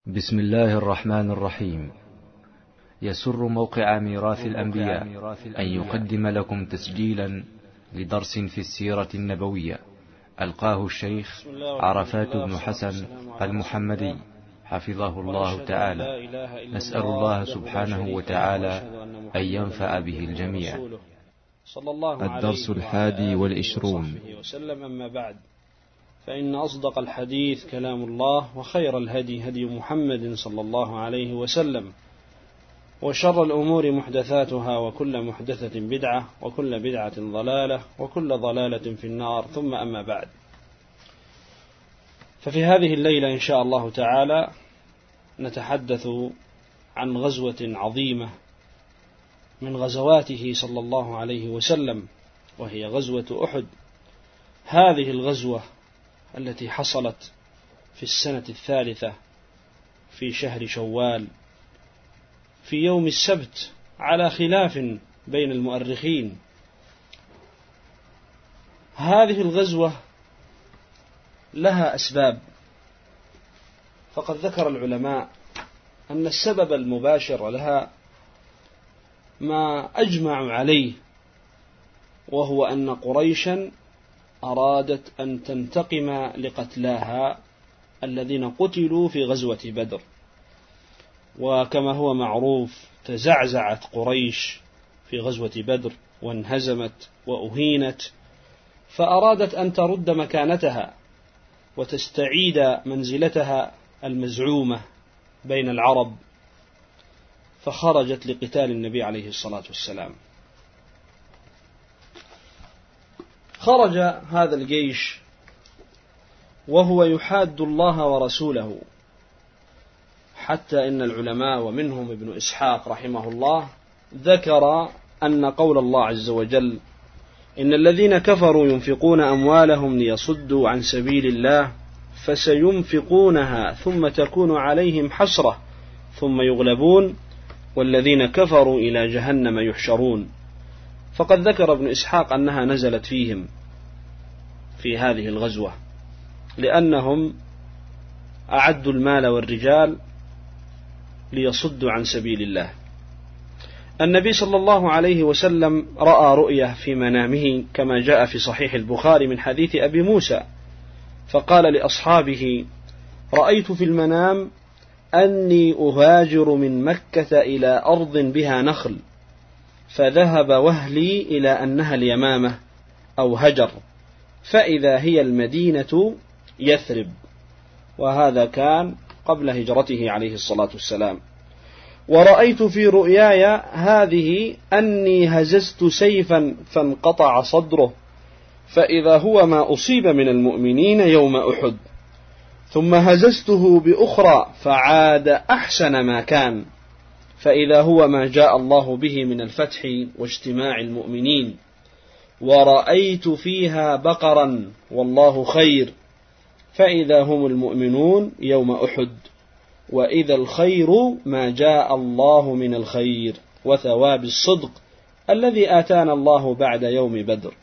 بسم الله الرحمن الرحيم. يسر موقع ميراث الأنبياء أن يقدم لكم تسجيلا لدرس في السيرة النبوية ألقاه الشيخ عرفات بن حسن المحمدي حفظه الله تعالى. نسأل الله سبحانه وتعالى أن ينفع به الجميع. الدرس 21 وسلم. أما بعد، فإن أصدق الحديث كلام الله، وخير الهدي هدي محمد صلى الله عليه وسلم، وشر الأمور محدثاتها، وكل محدثة بدعة، وكل بدعة ضلالة، وكل ضلالة في النار. ثم أما بعد، ففي هذه الليلة إن شاء الله تعالى نتحدث عن غزوة عظيمة من غزواته صلى الله عليه وسلم، وهي غزوة أحد. هذه الغزوة التي حصلت في السنة 3 في شهر شوال في يوم السبت، على خلاف بين المؤرخين. هذه الغزوة لها أسباب، فقد ذكر العلماء أن السبب المباشر لها ما أجمع عليه، وهو أن قريشا أرادت أن تنتقم لقتلاها الذين قتلوا في غزوة بدر. وكما هو معروف، تزعزعت قريش في غزوة بدر وانهزمت وأهينت، فأرادت أن ترد مكانتها وتستعيد منزلتها المزعومة بين العرب، فخرجت لقتال النبي عليه الصلاة والسلام. خرج هذا الجيش وهو يحاد الله ورسوله، حتى إن العلماء ومنهم ابن إسحاق رحمه الله ذكر أن قول الله عز وجل: إن الذين كفروا ينفقون أموالهم ليصدوا عن سبيل الله فسينفقونها ثم تكون عليهم حسرة ثم يغلبون والذين كفروا إلى جهنم يحشرون. فقد ذكر ابن إسحاق أنها نزلت فيهم في هذه الغزوة، لأنهم أعدوا المال والرجال ليصدوا عن سبيل الله. النبي صلى الله عليه وسلم رأى رؤية في منامه كما جاء في صحيح البخاري من حديث أبي موسى، فقال لأصحابه: رأيت في المنام أني أهاجر من مكة إلى أرض بها نخل، فذهب وهلي إلى أنها اليمامة أو هجر، فإذا هي المدينة يثرب. وهذا كان قبل هجرته عليه الصلاة والسلام. ورأيت في رؤياي هذه أني هززت سيفا فانقطع صدره، فإذا هو ما أصيب من المؤمنين يوم أحد، ثم هززته بأخرى فعاد أحسن ما كان، فإذا هو ما جاء الله به من الفتح واجتماع المؤمنين. ورأيت فيها بقرا والله خير، فإذا هم المؤمنون يوم أحد، وإذا الخير ما جاء الله من الخير وثواب الصدق الذي آتانا الله بعد يوم بدر.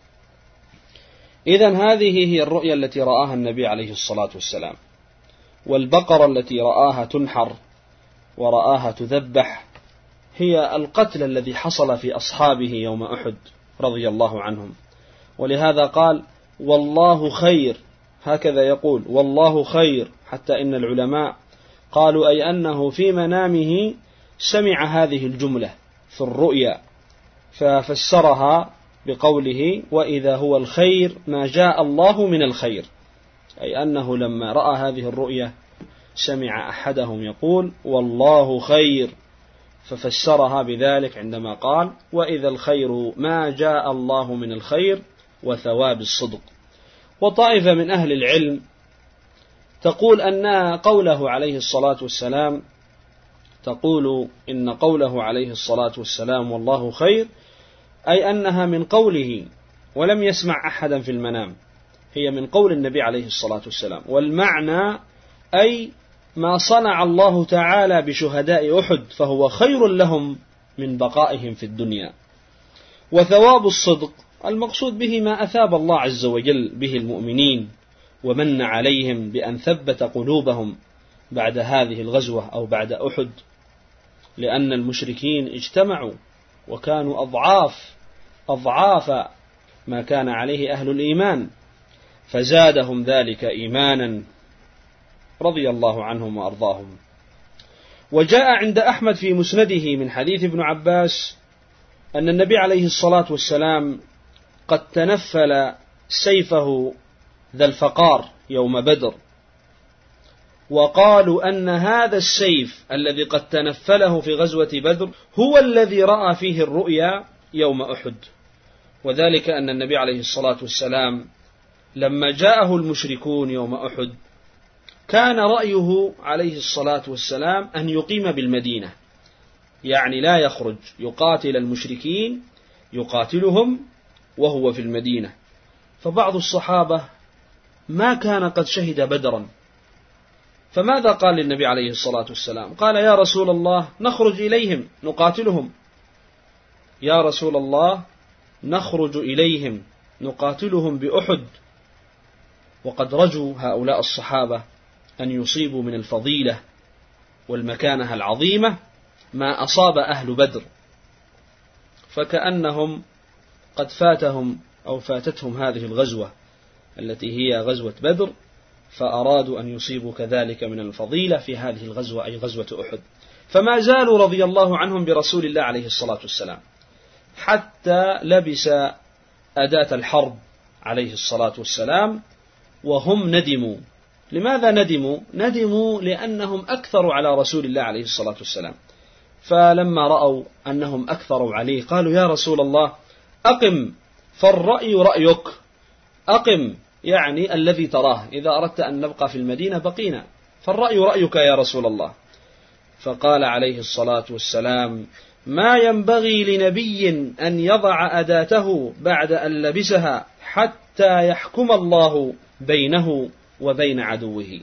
إذن هذه هي الرؤيا التي رآها النبي عليه الصلاة والسلام. والبقرة التي رآها تنحر ورآها تذبح هي القتل الذي حصل في أصحابه يوم أحد رضي الله عنهم. ولهذا قال: والله خير، هكذا يقول: والله خير، حتى إن العلماء قالوا أي أنه في منامه سمع هذه الجملة في الرؤيا، ففسرها بقوله: وإذا هو الخير ما جاء الله من الخير، أي أنه لما رأى هذه الرؤيا سمع أحدهم يقول: والله خير، ففسرها بذلك عندما قال: وإذا الخير ما جاء الله من الخير وثواب الصدق. وطائفة من أهل العلم تقول أن قوله عليه الصلاة والسلام، تقول إن قوله عليه الصلاة والسلام والله خير، أي أنها من قوله ولم يسمع أحدا في المنام، هي من قول النبي عليه الصلاة والسلام. والمعنى أي ما صنع الله تعالى بشهداء أحد فهو خير لهم من بقائهم في الدنيا. وثواب الصدق المقصود به ما أثاب الله عز وجل به المؤمنين ومن عليهم بأن ثبت قلوبهم بعد هذه الغزوة أو بعد أحد، لأن المشركين اجتمعوا وكانوا أضعاف ما كان عليه أهل الإيمان، فزادهم ذلك إيمانا رضي الله عنهم وأرضاهم. وجاء عند أحمد في مسنده من حديث ابن عباس أن النبي عليه الصلاة والسلام قد تنفل سيفه ذا الفقار يوم بدر، وقالوا أن هذا السيف الذي قد تنفله في غزوة بدر هو الذي رأى فيه الرؤيا يوم أحد. وذلك أن النبي عليه الصلاة والسلام لما جاءه المشركون يوم أحد كان رأيه عليه الصلاة والسلام أن يقيم بالمدينة، يعني لا يخرج يقاتل المشركين، يقاتلهم وهو في المدينة. فبعض الصحابة ما كان قد شهد بدرا، فماذا قال للنبي عليه الصلاة والسلام؟ قال: يا رسول الله نخرج إليهم نقاتلهم، يا رسول الله نخرج إليهم نقاتلهم بأحد. وقد رجوا هؤلاء الصحابة أن يصيبوا من الفضيلة والمكانة العظيمة ما أصاب أهل بدر، فكأنهم قد فاتهم أو فاتتهم هذه الغزوة التي هي غزوة بدر، فأرادوا أن يصيبوا كذلك من الفضيلة في هذه الغزوة أي غزوة أحد. فما زالوا رضي الله عنهم برسول الله عليه الصلاة والسلام حتى لبس أداة الحرب عليه الصلاة والسلام، وهم ندموا. لماذا ندموا؟ ندموا لأنهم أكثروا على رسول الله عليه الصلاة والسلام، فلما رأوا أنهم أكثروا عليه قالوا: يا رسول الله أقم، فالرأي رأيك، أقم يعني الذي تراه، إذا أردت أن نبقى في المدينة بقينا، فالرأي رأيك يا رسول الله. فقال عليه الصلاة والسلام: ما ينبغي لنبي أن يضع أداته بعد أن لبسها حتى يحكم الله بينه وبين عدوه.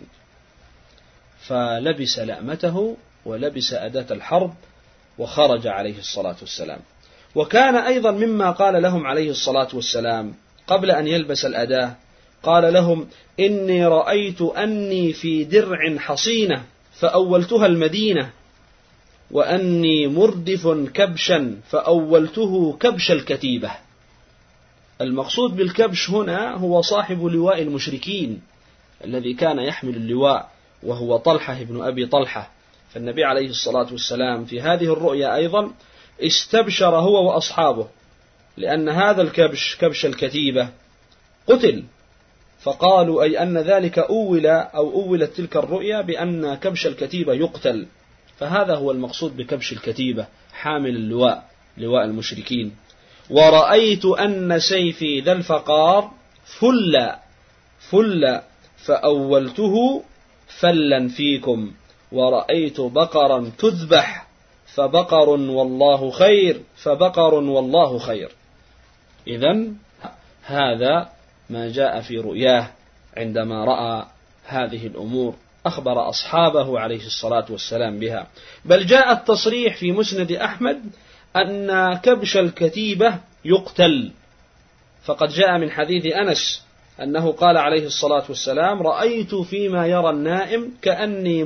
فلبس لأمته ولبس أداة الحرب وخرج عليه الصلاة والسلام. وكان أيضا مما قال لهم عليه الصلاة والسلام قبل أن يلبس الأداة، قال لهم: إني رأيت أني في درع حصينة فأولتها المدينة، وأني مردف كبشا فأولته كبش الكتيبة. المقصود بالكبش هنا هو صاحب لواء المشركين الذي كان يحمل اللواء، وهو طلحة بن أبي طلحة. فالنبي عليه الصلاة والسلام في هذه الرؤيا أيضا استبشر هو وأصحابه، لأن هذا الكبش كبش الكتيبة قتل، فقالوا أي أن ذلك أولت تلك الرؤيا بأن كبش الكتيبة يقتل، فهذا هو المقصود بكبش الكتيبة، حامل اللواء، لواء المشركين. ورأيت أن سيفي ذا الفقار فل فأولته فلا فيكم، ورأيت بقرا تذبح فبقر والله خير. إذن هذا ما جاء في رؤياه عندما رأى هذه الأمور، أخبر أصحابه عليه الصلاة والسلام بها. بل جاء التصريح في مسند أحمد أن كبش الكتيبة يقتل، فقد جاء من حديث أنس أنه قال عليه الصلاة والسلام: رأيت فيما يرى النائم كأني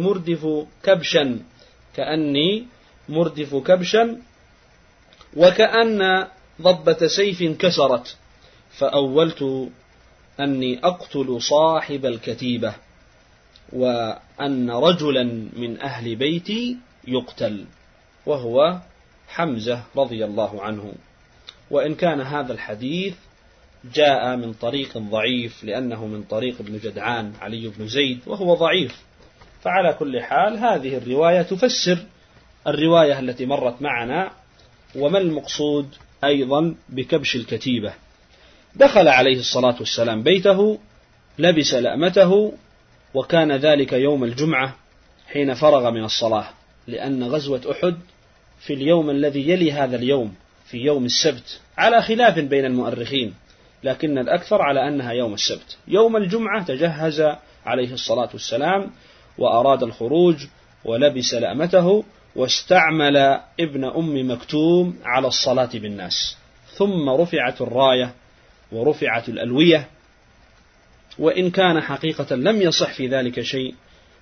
مردف كبشا وكأن ضبة سيف كسرت، فأولت أني أقتل صاحب الكتيبة، وأن رجلا من أهل بيتي يقتل، وهو حمزة رضي الله عنه. وإن كان هذا الحديث جاء من طريق ضعيف، لأنه من طريق ابن جدعان علي بن زيد، وهو ضعيف. فعلى كل حال هذه الرواية تفسر الرواية التي مرت معنا. وما المقصود أيضا بكبش الكتيبة؟ دخل عليه الصلاة والسلام بيته، لبس لأمته، وكان ذلك يوم الجمعة حين فرغ من الصلاة، لأن غزوة أحد في اليوم الذي يلي هذا اليوم، في يوم السبت، على خلاف بين المؤرخين، لكن الأكثر على أنها يوم السبت. يوم الجمعة تجهز عليه الصلاة والسلام وأراد الخروج، ولبس لأمته، واستعمل ابن أم مكتوم على الصلاة بالناس، ثم رفعت الراية ورفعت الألوية. وإن كان حقيقة لم يصح في ذلك شيء،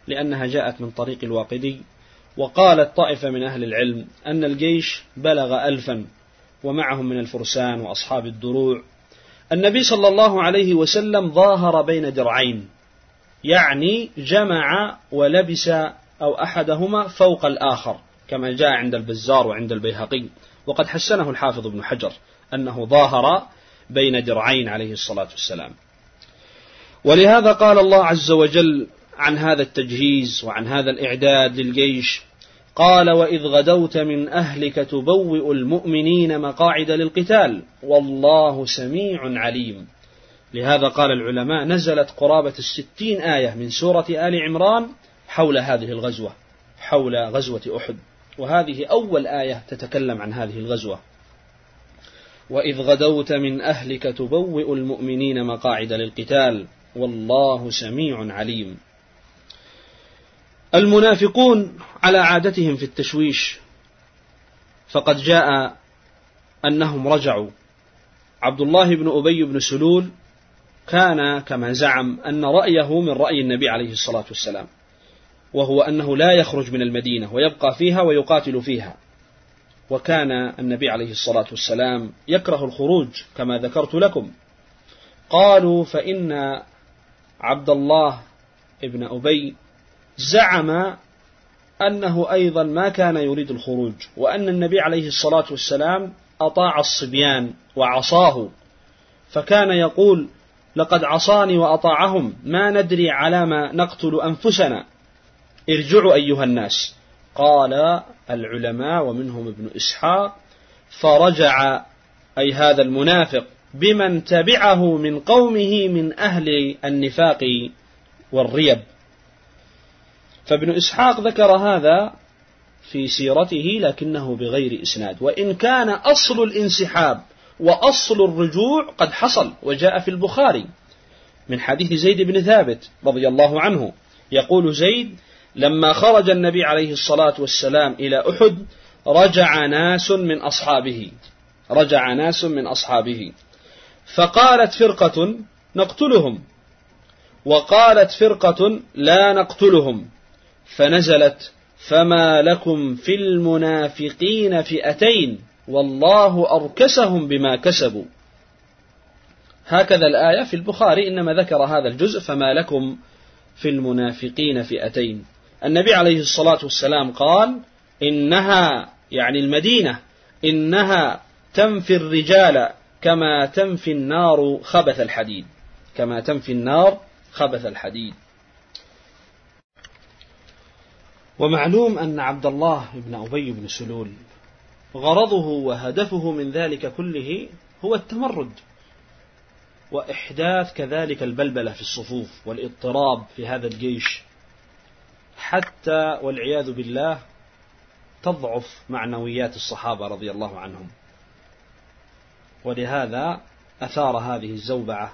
لأنها جاءت من طريق الواقدي. وقالت طائفة من أهل العلم أن الجيش بلغ 1000 ومعهم من الفرسان وأصحاب الدروع. النبي صلى الله عليه وسلم ظاهر بين درعين، يعني جمع ولبس أو أحدهما فوق الآخر كما جاء عند البزار وعند البيهقي، وقد حسنه الحافظ ابن حجر أنه ظاهر بين درعين عليه الصلاة والسلام. ولهذا قال الله عز وجل عن هذا التجهيز وعن هذا الإعداد للجيش، قال: وإذ غدوت من أهلك تبوئ المؤمنين مقاعد للقتال والله سميع عليم. لهذا قال العلماء نزلت قرابة 60 آية من سورة آل عمران حول هذه الغزوة، حول غزوة أحد، وهذه أول آية تتكلم عن هذه الغزوة. وإذ غدوت من أهلك تبوئ المؤمنين مقاعد للقتال والله سميع عليم. المنافقون على عادتهم في التشويش، فقد جاء أنهم رجعوا. عبد الله بن أبي بن سلول كان كما زعم أن رأيه من رأي النبي عليه الصلاة والسلام، وهو أنه لا يخرج من المدينة ويبقى فيها ويقاتل فيها، وكان النبي عليه الصلاة والسلام يكره الخروج كما ذكرت لكم. قالوا فإن عبد الله بن أبي زعم أنه أيضا ما كان يريد الخروج، وأن النبي عليه الصلاة والسلام أطاع الصبيان وعصاه، فكان يقول: لقد عصاني وأطاعهم ما ندري على ما نقتل أنفسنا، ارجعوا أيها الناس. قال العلماء ومنهم ابن إسحاق: فرجع أي هذا المنافق بمن تبعه من قومه من أهل النفاق والريب. فابن إسحاق ذكر هذا في سيرته لكنه بغير إسناد، وإن كان أصل الانسحاب وأصل الرجوع قد حصل وجاء في البخاري من حديث زيد بن ثابت رضي الله عنه. يقول زيد: لما خرج النبي عليه الصلاة والسلام إلى أحد رجع ناس من أصحابه فقالت فرقة: نقتلهم، وقالت فرقة: لا نقتلهم، فنزلت: فما لكم في المنافقين فئتين والله أركسهم بما كسبوا. هكذا الآية في البخاري، إنما ذكر هذا الجزء: فما لكم في المنافقين فئتين. النبي عليه الصلاة والسلام قال: إنها، يعني المدينة، إنها تنفي الرجال كما تنفي النار خبث الحديد، كما تنفي النار خبث الحديد. ومعلوم أن عبد الله بن أبي بن سلول غرضه وهدفه من ذلك كله هو التمرد، وإحداث كذلك البلبلة في الصفوف والاضطراب في هذا الجيش، حتى والعياذ بالله تضعف معنويات الصحابة رضي الله عنهم. ولهذا أثار هذه الزوبعة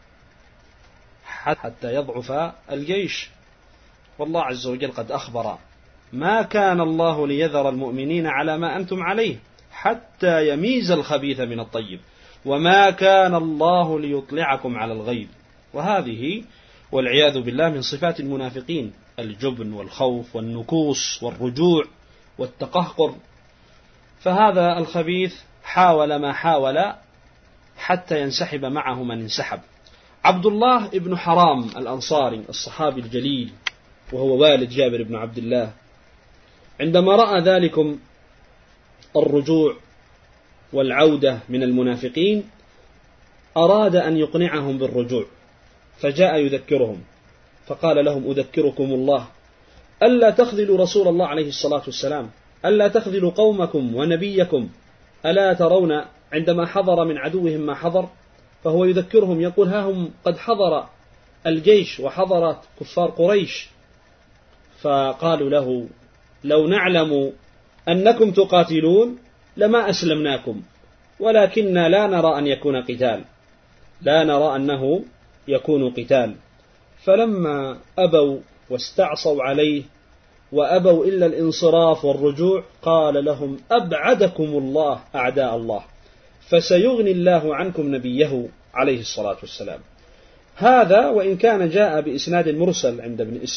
حتى يضعف الجيش. والله عز وجل قد أخبر: ما كان الله ليذر المؤمنين على ما أنتم عليه حتى يميز الخبيث من الطيب وما كان الله ليطلعكم على الغيب. وهذه والعياذ بالله من صفات المنافقين: الجبن والخوف والنكوص والرجوع والتقهقر. فهذا الخبيث حاول ما حاول حتى ينسحب معه من انسحب. عبد الله بن حرام الأنصاري الصحابي الجليل، وهو والد جابر بن عبد الله، عندما رأى ذلكم الرجوع والعودة من المنافقين أراد أن يقنعهم بالرجوع، فجاء يذكرهم فقال لهم: أذكركم الله ألا تخذلوا رسول الله عليه الصلاة والسلام، ألا تخذلوا قومكم ونبيكم، ألا ترون عندما حضر من عدوهم ما حضر. فهو يذكرهم يقول: ها هم قد حضر الجيش وحضرت كفار قريش. فقالوا له: لو نعلم أنكم تقاتلون لما أسلمناكم، ولكننا لا نرى أن يكون قتال، لا نرى أنه يكون قتال. فلما أبوا واستعصوا عليه وأبوا إلا الانصراف والرجوع قال لهم: أبعدكم الله أعداء الله، فسيغني الله عنكم نبيه عليه الصلاة والسلام. هذا وإن كان جاء بإسناد مرسل عند ابن إسحاق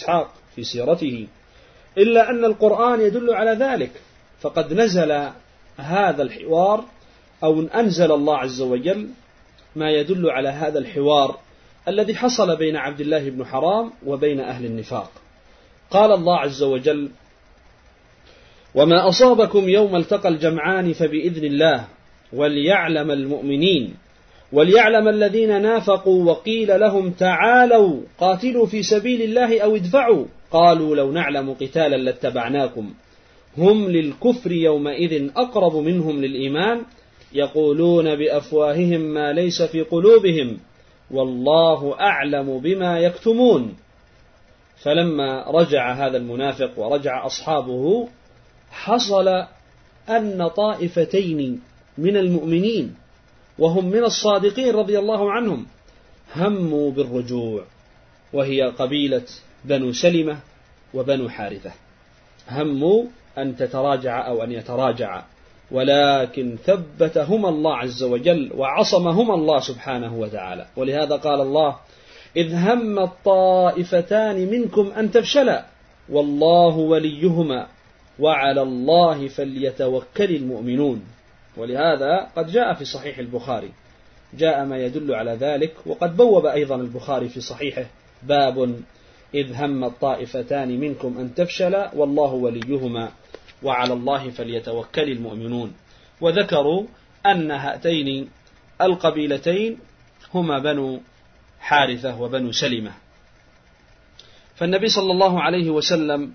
في سيرته، إلا أن القرآن يدل على ذلك. فقد نزل هذا الحوار أو أنزل الله عز وجل ما يدل على هذا الحوار الذي حصل بين عبد الله بن حرام وبين أهل النفاق. قال الله عز وجل: وما أصابكم يوم التقى الجمعان فبإذن الله وليعلم المؤمنين وليعلم الذين نافقوا وقيل لهم تعالوا قاتلوا في سبيل الله أو ادفعوا قالوا لو نعلم قتالا لاتبعناكم هم للكفر يومئذ أقرب منهم للإيمان يقولون بأفواههم ما ليس في قلوبهم والله أعلم بما يكتمون. فلما رجع هذا المنافق ورجع أصحابه حصل أن طائفتين من المؤمنين وهم من الصادقين رضي الله عنهم هموا بالرجوع، وهي قبيلة بنو سلمة وبنو حارثة، هموا أن تتراجع أو أن يتراجع، ولكن ثبتهما الله عز وجل وعصمهما الله سبحانه وتعالى. ولهذا قال الله: إذ هم الطائفتان منكم أن تفشلا والله وليهما وعلى الله فليتوكل المؤمنون. ولهذا قد جاء في صحيح البخاري جاء ما يدل على ذلك، وقد بوب أيضا البخاري في صحيحه باب إذ هم الطائفتان منكم أن تفشلا والله وليهما وعلى الله فليتوكل المؤمنون. وذكروا أن هاتين القبيلتين هما بنو حارثة وبنو سلمة. فالنبي صلى الله عليه وسلم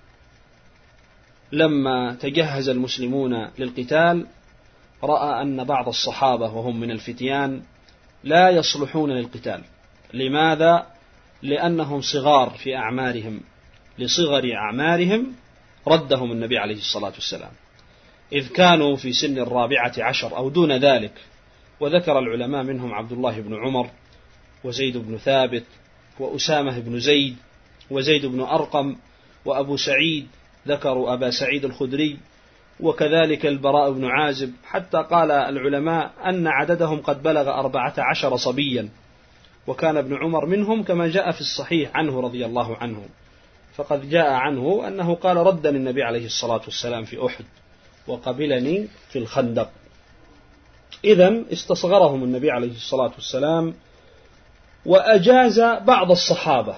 لما تجهز المسلمون للقتال رأى أن بعض الصحابة وهم من الفتيان لا يصلحون للقتال. لماذا؟ لأنهم صغار في أعمارهم، لصغر أعمارهم ردهم النبي عليه الصلاة والسلام، إذ كانوا في سن 14 أو دون ذلك. وذكر العلماء منهم عبد الله بن عمر وزيد بن ثابت وأسامة بن زيد وزيد بن أرقم وأبو سعيد، ذكروا أبا سعيد الخدري، وكذلك البراء بن عازب، حتى قال العلماء أن عددهم قد بلغ 14 صبيا، وكان ابن عمر منهم كما جاء في الصحيح عنه رضي الله عنه. فقد جاء عنه أنه قال: ردني النبي عليه الصلاة والسلام في أحد وقبلني في الخندق. إذن استصغرهم النبي عليه الصلاة والسلام وأجاز بعض الصحابة،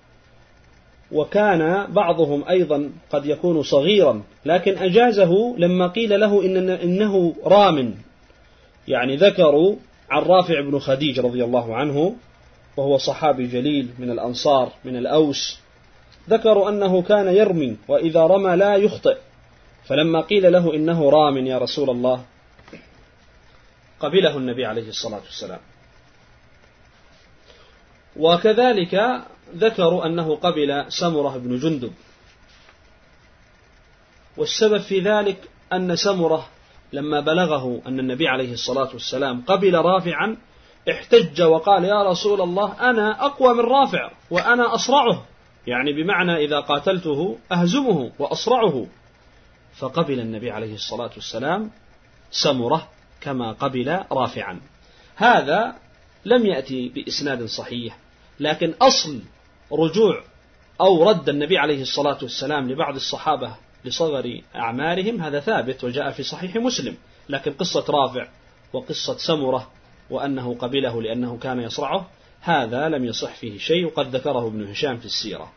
وكان بعضهم أيضا قد يكون صغيرا لكن أجازه لما قيل له إنه رام. يعني ذكروا عن رافع بن خديج رضي الله عنه وهو صحابي جليل من الأنصار من الأوس، ذكروا أنه كان يرمي وإذا رمى لا يخطئ، فلما قيل له إنه رام يا رسول الله قبله النبي عليه الصلاة والسلام. وكذلك ذكروا أنه قبل سمرة بن جندب، والسبب في ذلك أن سمرة لما بلغه أن النبي عليه الصلاة والسلام قبل رافعا احتج وقال: يا رسول الله أنا أقوى من رافع وأنا أصرعه، يعني بمعنى إذا قاتلته أهزمه وأصرعه. فقبل النبي عليه الصلاة والسلام سمرة كما قبل رافعا. هذا لم يأتي بإسناد صحيح، لكن أصل رجوع أو رد النبي عليه الصلاة والسلام لبعض الصحابة لصغر أعمارهم هذا ثابت وجاء في صحيح مسلم. لكن قصة رافع وقصة سمرة وأنه قبله لأنه كان يصرعه هذا لم يصح فيه شيء، وقد ذكره ابن هشام في السيرة.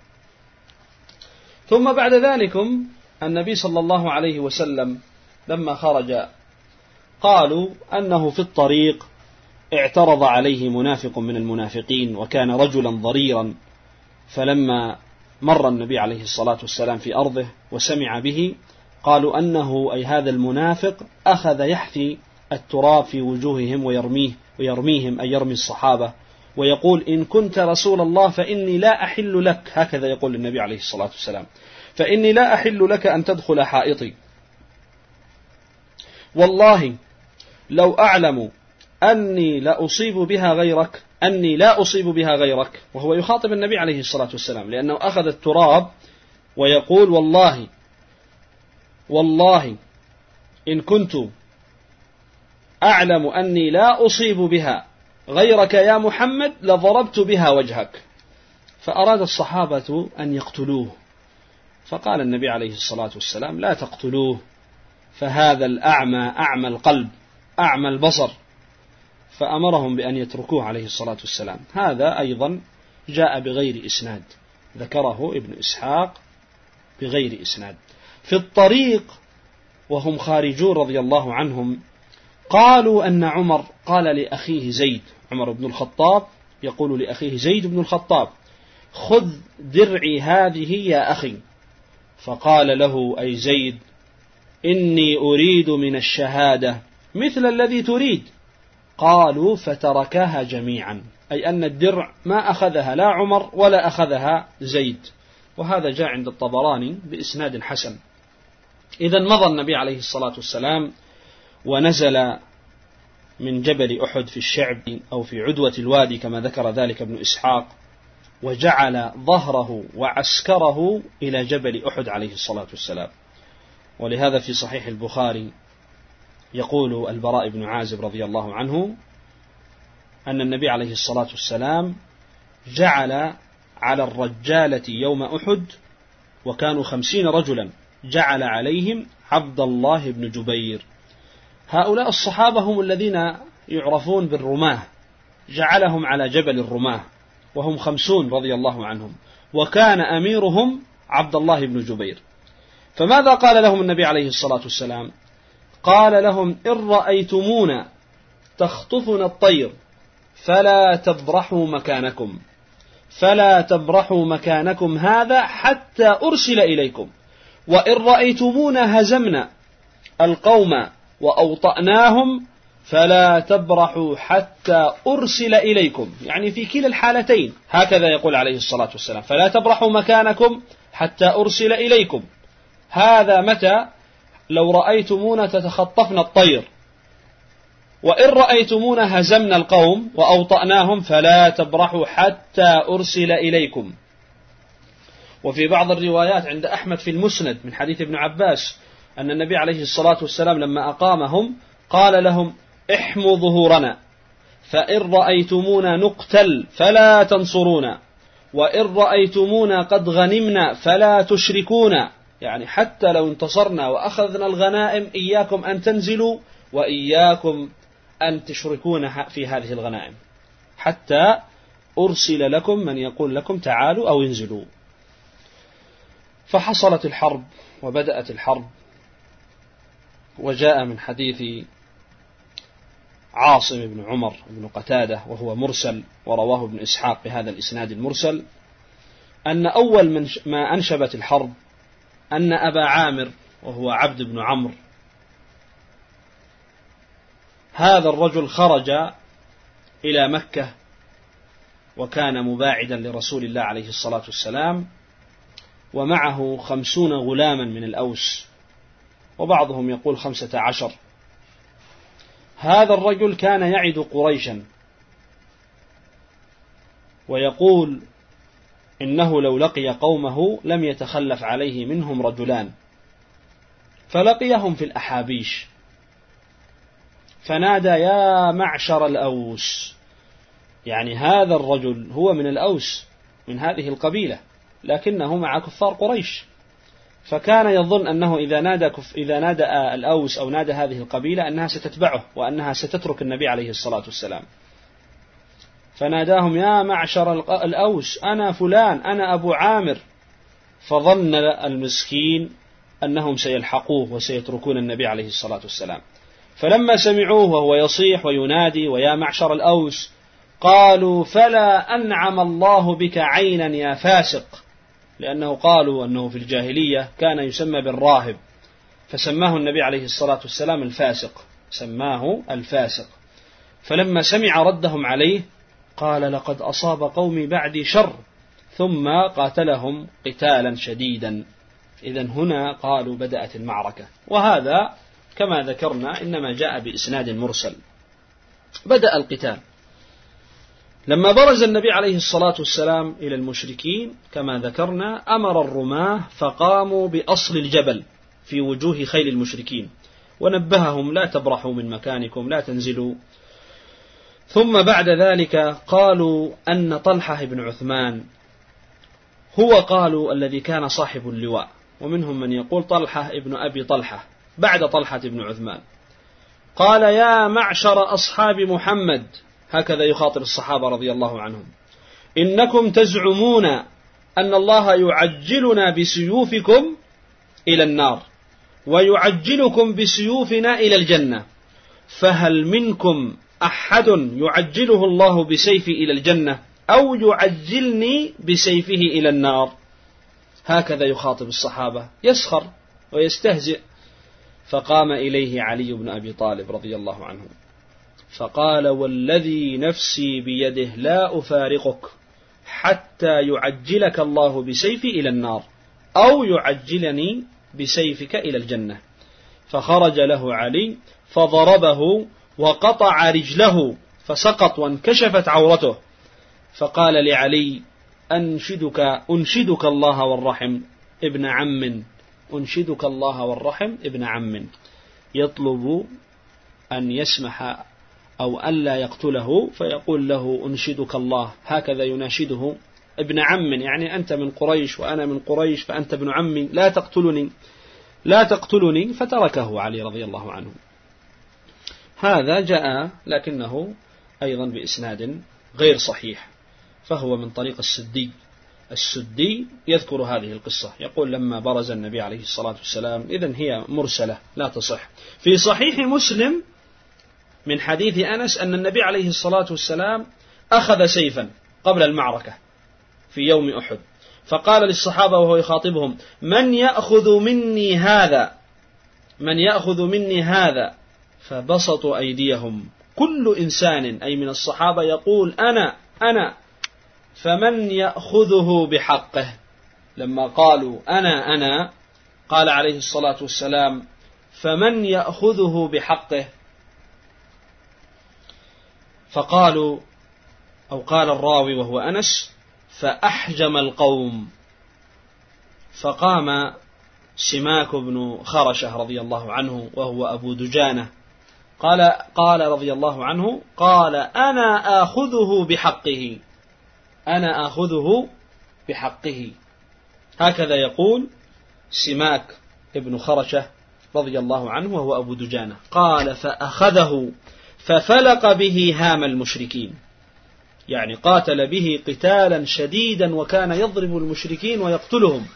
ثم بعد ذلك النبي صلى الله عليه وسلم لما خرج قالوا أنه في الطريق اعترض عليه منافق من المنافقين وكان رجلا ضريرا، فلما مر النبي عليه الصلاة والسلام في أرضه وسمع به قالوا أنه أي هذا المنافق أخذ يحثي التراب في وجوههم ويرميهم أي يرمي الصحابة ويقول: إن كنت رسول الله فإني لا أحل لك، هكذا يقول النبي عليه الصلاة والسلام، فإني لا أحل لك أن تدخل حائطي، والله لو أعلم أني لا أصيب بها غيرك، وهو يخاطب النبي عليه الصلاة والسلام لأنه أخذ التراب ويقول: والله إن كنت أعلم أني لا أصيب بها غيرك يا محمد لضربت بها وجهك. فأراد الصحابة أن يقتلوه، فقال النبي عليه الصلاة والسلام: لا تقتلوه، فهذا الأعمى أعمى القلب أعمى البصر، فأمرهم بأن يتركوه عليه الصلاة والسلام. هذا أيضا جاء بغير إسناد، ذكره ابن إسحاق بغير إسناد. في الطريق وهم خارجون رضي الله عنهم قالوا أن عمر قال لأخيه زيد، عمر بن الخطاب يقول لأخيه زيد بن الخطاب: خذ درعي هذه يا أخي. فقال له أي زيد: إني أريد من الشهادة مثل الذي تريد. قالوا فتركها جميعا، أي أن الدرع ما أخذها لا عمر ولا أخذها زيد. وهذا جاء عند الطبراني بإسناد حسن. إذا مضى النبي عليه الصلاة والسلام ونزل من جبل أحد في الشعب أو في عدوة الوادي كما ذكر ذلك ابن إسحاق، وجعل ظهره وعسكره إلى جبل أحد عليه الصلاة والسلام. ولهذا في صحيح البخاري يقول البراء بن عازب رضي الله عنه أن النبي عليه الصلاة والسلام جعل على الرجالة يوم أحد، وكانوا 50 رجلا، جعل عليهم عبد الله بن جبير. هؤلاء الصحابة هم الذين يعرفون بالرماه، جعلهم على جبل الرماه، وهم 50 رضي الله عنهم، وكان أميرهم عبد الله بن جبير. فماذا قال لهم النبي عليه الصلاة والسلام؟ قال لهم: إن رأيتمونا تخطفنا الطير فلا تبرحوا مكانكم، فلا تبرحوا مكانكم هذا حتى أرسل إليكم، وإن رأيتمونا هزمنا القوم وأوطأناهم فلا تبرحوا حتى أرسل إليكم. يعني في كلا الحالتين هكذا يقول عليه الصلاة والسلام: فلا تبرحوا مكانكم حتى أرسل إليكم. هذا متى؟ لو رأيتمونا تتخطفنا الطير، وإن رأيتمونا هزمنا القوم وأوطأناهم فلا تبرحوا حتى أرسل إليكم. وفي بعض الروايات عند أحمد في المسند من حديث ابن عباس أن النبي عليه الصلاة والسلام لما أقامهم قال لهم: احموا ظهورنا، فإن رأيتمونا نقتل فلا تنصرونا، وإن رأيتمونا قد غنمنا فلا تشركونا. يعني حتى لو انتصرنا وأخذنا الغنائم إياكم أن تنزلوا وإياكم أن تشركون في هذه الغنائم، حتى أرسل لكم من يقول لكم تعالوا أو انزلوا. فحصلت الحرب وبدأت الحرب، وجاء من حديث عاصم بن عمر بن قتادة وهو مرسل، ورواه ابن إسحاق بهذا الإسناد المرسل، أن أول ما أنشبت الحرب أن أبا عامر وهو عبد بن عمرو، هذا الرجل خرج إلى مكة وكان مباعدا لرسول الله عليه الصلاة والسلام، ومعه 50 غلاما من الأوس، وبعضهم يقول 15. هذا الرجل كان يعد قريشا ويقول إنه لو لقي قومه لم يتخلف عليه منهم رجلان، فلقيهم في الأحابيش فنادى: يا معشر الأوس. يعني هذا الرجل هو من الأوس، من هذه القبيلة، لكنه مع كفار قريش، فكان يظن أنه إذا نادى الأوس أو نادى هذه القبيلة أنها ستتبعه وأنها ستترك النبي عليه الصلاة والسلام. فناداهم: يا معشر الأوس، أنا فلان، أنا أبو عامر. فظن المسكين أنهم سيلحقوه وسيتركون النبي عليه الصلاة والسلام. فلما سمعوه وهو يصيح وينادي: ويا معشر الأوس، قالوا: فلا أنعم الله بك عينا يا فاسق، لأنه قالوا أنه في الجاهلية كان يسمى بالراهب، فسماه النبي عليه الصلاة والسلام الفاسق، سماه الفاسق. فلما سمع ردهم عليه قال: لقد أصاب قومي بعدي شر، ثم قاتلهم قتالا شديدا. إذن هنا قالوا بدأت المعركة، وهذا كما ذكرنا إنما جاء بإسناد مرسل. بدأ القتال لما برز النبي عليه الصلاة والسلام إلى المشركين كما ذكرنا، أمر الرماة فقاموا بأصل الجبل في وجوه خيل المشركين، ونبههم: لا تبرحوا من مكانكم، لا تنزلوا. ثم بعد ذلك قالوا أن طلحة بن عثمان هو قالوا الذي كان صاحب اللواء، ومنهم من يقول طلحة ابن أبي طلحة بعد طلحة ابن عثمان. قال: يا معشر أصحاب محمد، هكذا يخاطب الصحابة رضي الله عنهم: إنكم تزعمون أن الله يعجلنا بسيوفكم إلى النار ويعجلكم بسيوفنا إلى الجنة، فهل منكم أحد يعجله الله بسيفي إلى الجنة أو يعجلني بسيفه إلى النار؟ هكذا يخاطب الصحابة، يسخر ويستهزئ. فقام إليه علي بن أبي طالب رضي الله عنه فقال: والذي نفسي بيده لا أفارقك حتى يعجلك الله بسيفي إلى النار أو يعجلني بسيفك إلى الجنة. فخرج له علي فضربه وقطع رجله فسقط وانكشفت عورته. فقال لعلي: أنشدك الله والرحم ابن عم، أنشدك الله والرحم ابن عم، يطلب أن يسمح أو ألا يقتله، فيقول له: أنشدك الله. هكذا يناشده ابن عم، يعني أنت من قريش وأنا من قريش فأنت ابن عمي، لا تقتلني لا تقتلني. فتركه علي رضي الله عنه. هذا جاء لكنه أيضا بإسناد غير صحيح، فهو من طريق السدي. السدي يذكر هذه القصة، يقول: لما برز النبي عليه الصلاة والسلام، إذن هي مرسلة لا تصح. في صحيح مسلم من حديث أنس أن النبي عليه الصلاة والسلام أخذ سيفا قبل المعركة في يوم أحد، فقال للصحابة وهو يخاطبهم: من يأخذ مني هذا، من يأخذ مني هذا؟ فبسطوا أيديهم، كل إنسان أي من الصحابة يقول: أنا. فمن يأخذه بحقه؟ لما قالوا أنا قال عليه الصلاة والسلام: فمن يأخذه بحقه؟ فقالوا، أو قال الراوي وهو أنس: فأحجم القوم. فقام سماك بن خرشة رضي الله عنه وهو أبو دجانة، قال رضي الله عنه: قال: أنا آخذه بحقه، أنا آخذه بحقه. هكذا يقول سماك بن خرشة رضي الله عنه وهو أبو دجانة. قال: فأخذه ففلق به هام المشركين، يعني قاتل به قتالا شديدا وكان يضرب المشركين ويقتلهم.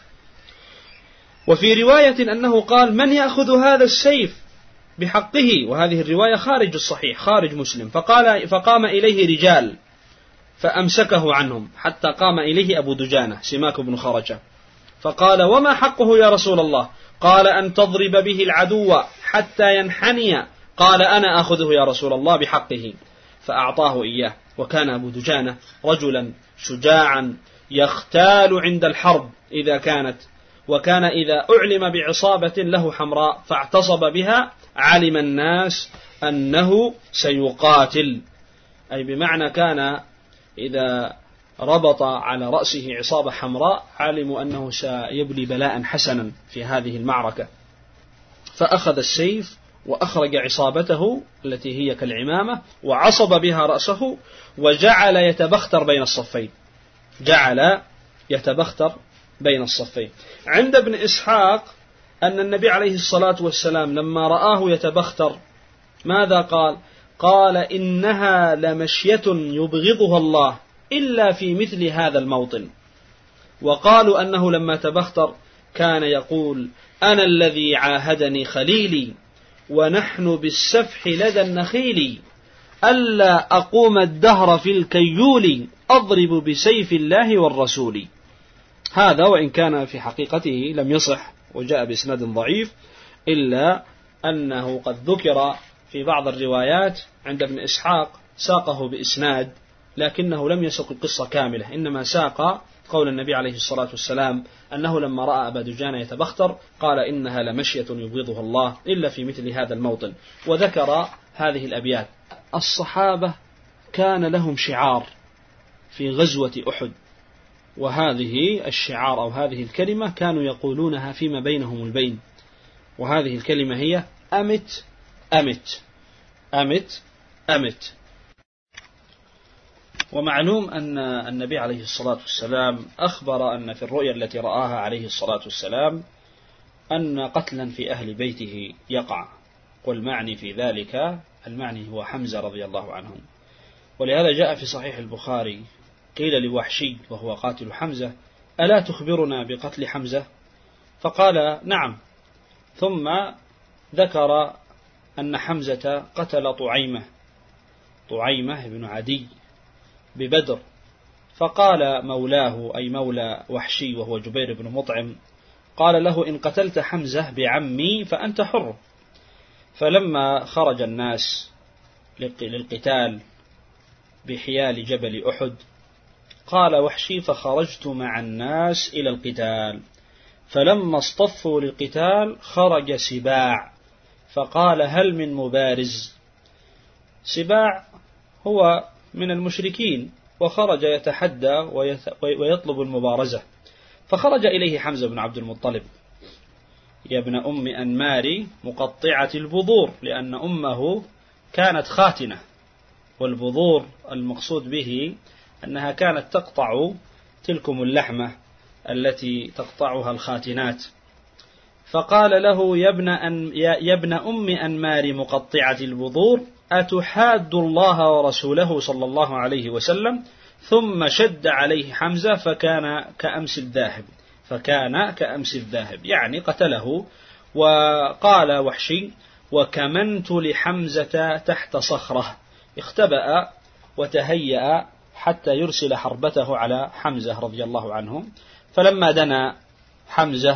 وفي رواية أنه قال: من يأخذ هذا السيف بحقه؟ وهذه الرواية خارج الصحيح، خارج مسلم. فقام إليه رجال فأمسكه عنهم حتى قام إليه أبو دجانة سماك بن خرجة، فقال: وما حقه يا رسول الله؟ قال: أن تضرب به العدو حتى ينحني. قال: أنا أخذه يا رسول الله بحقه. فأعطاه إياه. وكان أبو دجانة رجلا شجاعا يختال عند الحرب إذا كانت، وكان إذا أعلم بعصابة له حمراء فاعتصب بها علم الناس أنه سيقاتل، أي بمعنى كان إذا ربط على رأسه عصابة حمراء علموا أنه سيبلي بلاء حسنا في هذه المعركة. فأخذ السيف وأخرج عصابته التي هي كالعمامة وعصب بها رأسه وجعل يتبختر بين الصفين، جعل يتبختر بين الصفين. عند ابن إسحاق أن النبي عليه الصلاة والسلام لما رآه يتبختر ماذا قال؟ قال: إنها لمشية يبغضها الله إلا في مثل هذا الموطن. وقالوا أنه لما تبختر كان يقول: أنا الذي عاهدني خليلي ونحن بالسفح لدى النخيل، ألا أقوم الدهر في الكيول أضرب بسيف الله والرسول. هذا وإن كان في حقيقته لم يصح وجاء بإسناد ضعيف، إلا أنه قد ذكر في بعض الروايات عند ابن إسحاق ساقه بإسناد، لكنه لم يسق القصة كاملة، إنما ساق قول النبي عليه الصلاة والسلام أنه لما رأى أبا دجانة يتبختر قال: إنها لمشية يبغضها الله إلا في مثل هذا الموطن. وذكر هذه الأبيات. الصحابة كان لهم شعار في غزوة أحد، وهذه الشعار أو هذه الكلمة كانوا يقولونها فيما بينهم البين، وهذه الكلمة هي: أمت أمت أمت أمت. ومعلوم أن النبي عليه الصلاة والسلام أخبر أن في الرؤيا التي رآها عليه الصلاة والسلام أن قتلا في أهل بيته يقع، والمعني في ذلك المعني هو حمزة رضي الله عنه. ولهذا جاء في صحيح البخاري قيل لوحشي وهو قاتل حمزة: ألا تخبرنا بقتل حمزة؟ فقال: نعم. ثم ذكر أن حمزة قتل طعيمة بن عدي ببدر، فقال مولاه أي مولى وحشي وهو جبير بن مطعم قال له: إن قتلت حمزة بعمي فأنت حر. فلما خرج الناس للقتال بحيال جبل أحد قال وحشي: فخرجت مع الناس إلى القتال، فلما اصطفوا للقتال خرج سباع فقال: هل من مبارز؟ سباع هو من المشركين وخرج يتحدى ويطلب المبارزة، فخرج إليه حمزة بن عبد المطلب: يا ابن أم أنمار مقطعة البذور، لأن أمه كانت خاتنة، والبذور المقصود به أنها كانت تقطع تلكم اللحمة التي تقطعها الخاتنات. فقال له: يا ابن أم أنمار مقطعة البذور، أتحاد الله ورسوله صلى الله عليه وسلم؟ ثم شد عليه حمزة فكان كأمس الذاهب، يعني قتله. وقال وحشي: وكمنت لحمزة تحت صخرة، اختبأ وتهيأ حتى يرسل حربته على حمزة رضي الله عنه. فلما دنا حمزة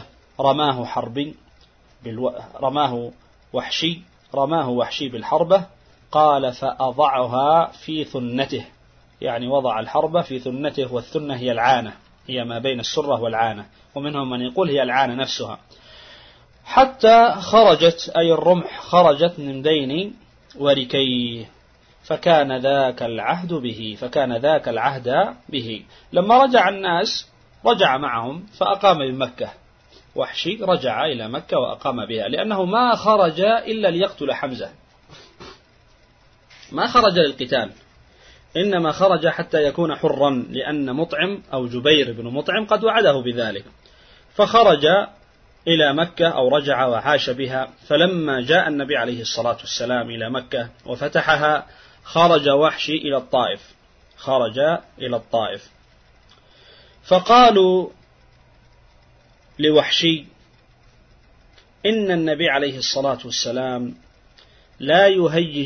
رماه وحشي بالحربة، قال: فأضعها في ثنته، يعني وضع الحربة في ثنته، والثنة هي العانة، هي ما بين السرة والعانة، ومنهم من يقول هي العانة نفسها، حتى خرجت أي الرمح خرجت من بين وركيه، فكان ذاك العهد به. لما رجع الناس رجع معهم فأقام بمكة، وحشي رجع إلى مكة وأقام بها، لأنه ما خرج إلا ليقتل حمزة، ما خرج للقتال، إنما خرج حتى يكون حرا، لأن مطعم أو جبير بن مطعم قد وعده بذلك. فخرج إلى مكة أو رجع وعاش بها. فلما جاء النبي عليه الصلاة والسلام إلى مكة وفتحها خرج وحشي إلى الطائف، فقالوا لوحشي: إن النبي عليه الصلاة والسلام لا يهيج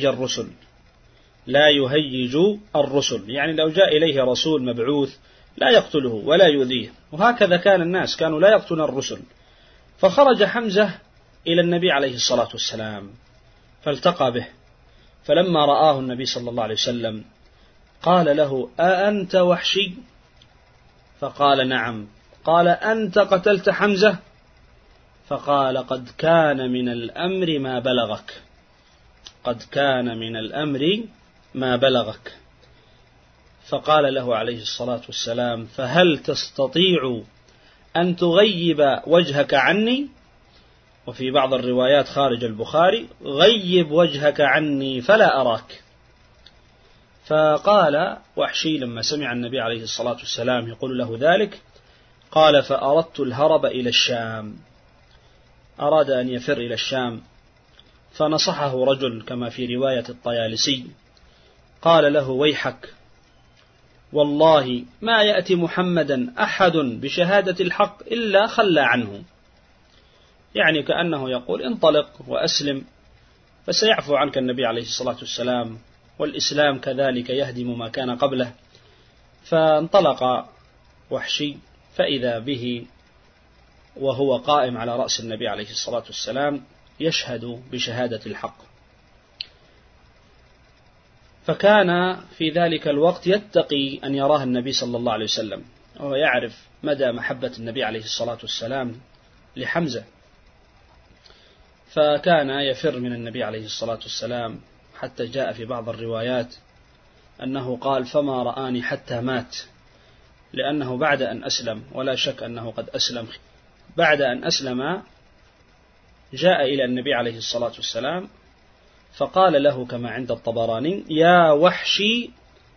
الرسل، يعني لو جاء إليه رسول مبعوث لا يقتله ولا يؤذيه، وهكذا كان الناس كانوا لا يقتلون الرسل. فخرج حمزة إلى النبي عليه الصلاة والسلام فالتقى به، فلما رآه النبي صلى الله عليه وسلم قال له: أأنت وحشي؟ فقال: نعم. قال: أنت قتلت حمزة؟ فقال: قد كان من الأمر ما بلغك. فقال له عليه الصلاة والسلام: فهل تستطيع أن تغيب وجهك عني؟ وفي بعض الروايات خارج البخاري: غيب وجهك عني فلا أراك. فقال وحشي لما سمع النبي عليه الصلاة والسلام يقول له ذلك، قال: فأردت الهرب إلى الشام، أراد أن يفر إلى الشام، فنصحه رجل كما في رواية الطيالسي، قال له: ويحك، والله ما يأتي محمدا أحد بشهادة الحق إلا خلى عنه، يعني كأنه يقول: انطلق وأسلم فسيعفو عنك النبي عليه الصلاة والسلام، والإسلام كذلك يهدم ما كان قبله. فانطلق وحشي فإذا به وهو قائم على رأس النبي عليه الصلاة والسلام يشهد بشهادة الحق. فكان في ذلك الوقت يتقي أن يراه النبي صلى الله عليه وسلم، وهو يعرف مدى محبة النبي عليه الصلاة والسلام لحمزة، فكان يفر من النبي عليه الصلاة والسلام، حتى جاء في بعض الروايات أنه قال: فما رآني حتى مات، لأنه بعد أن أسلم، ولا شك أنه قد أسلم، بعد أن أسلم جاء إلى النبي عليه الصلاة والسلام فقال له كما عند الطبراني: يا وحشي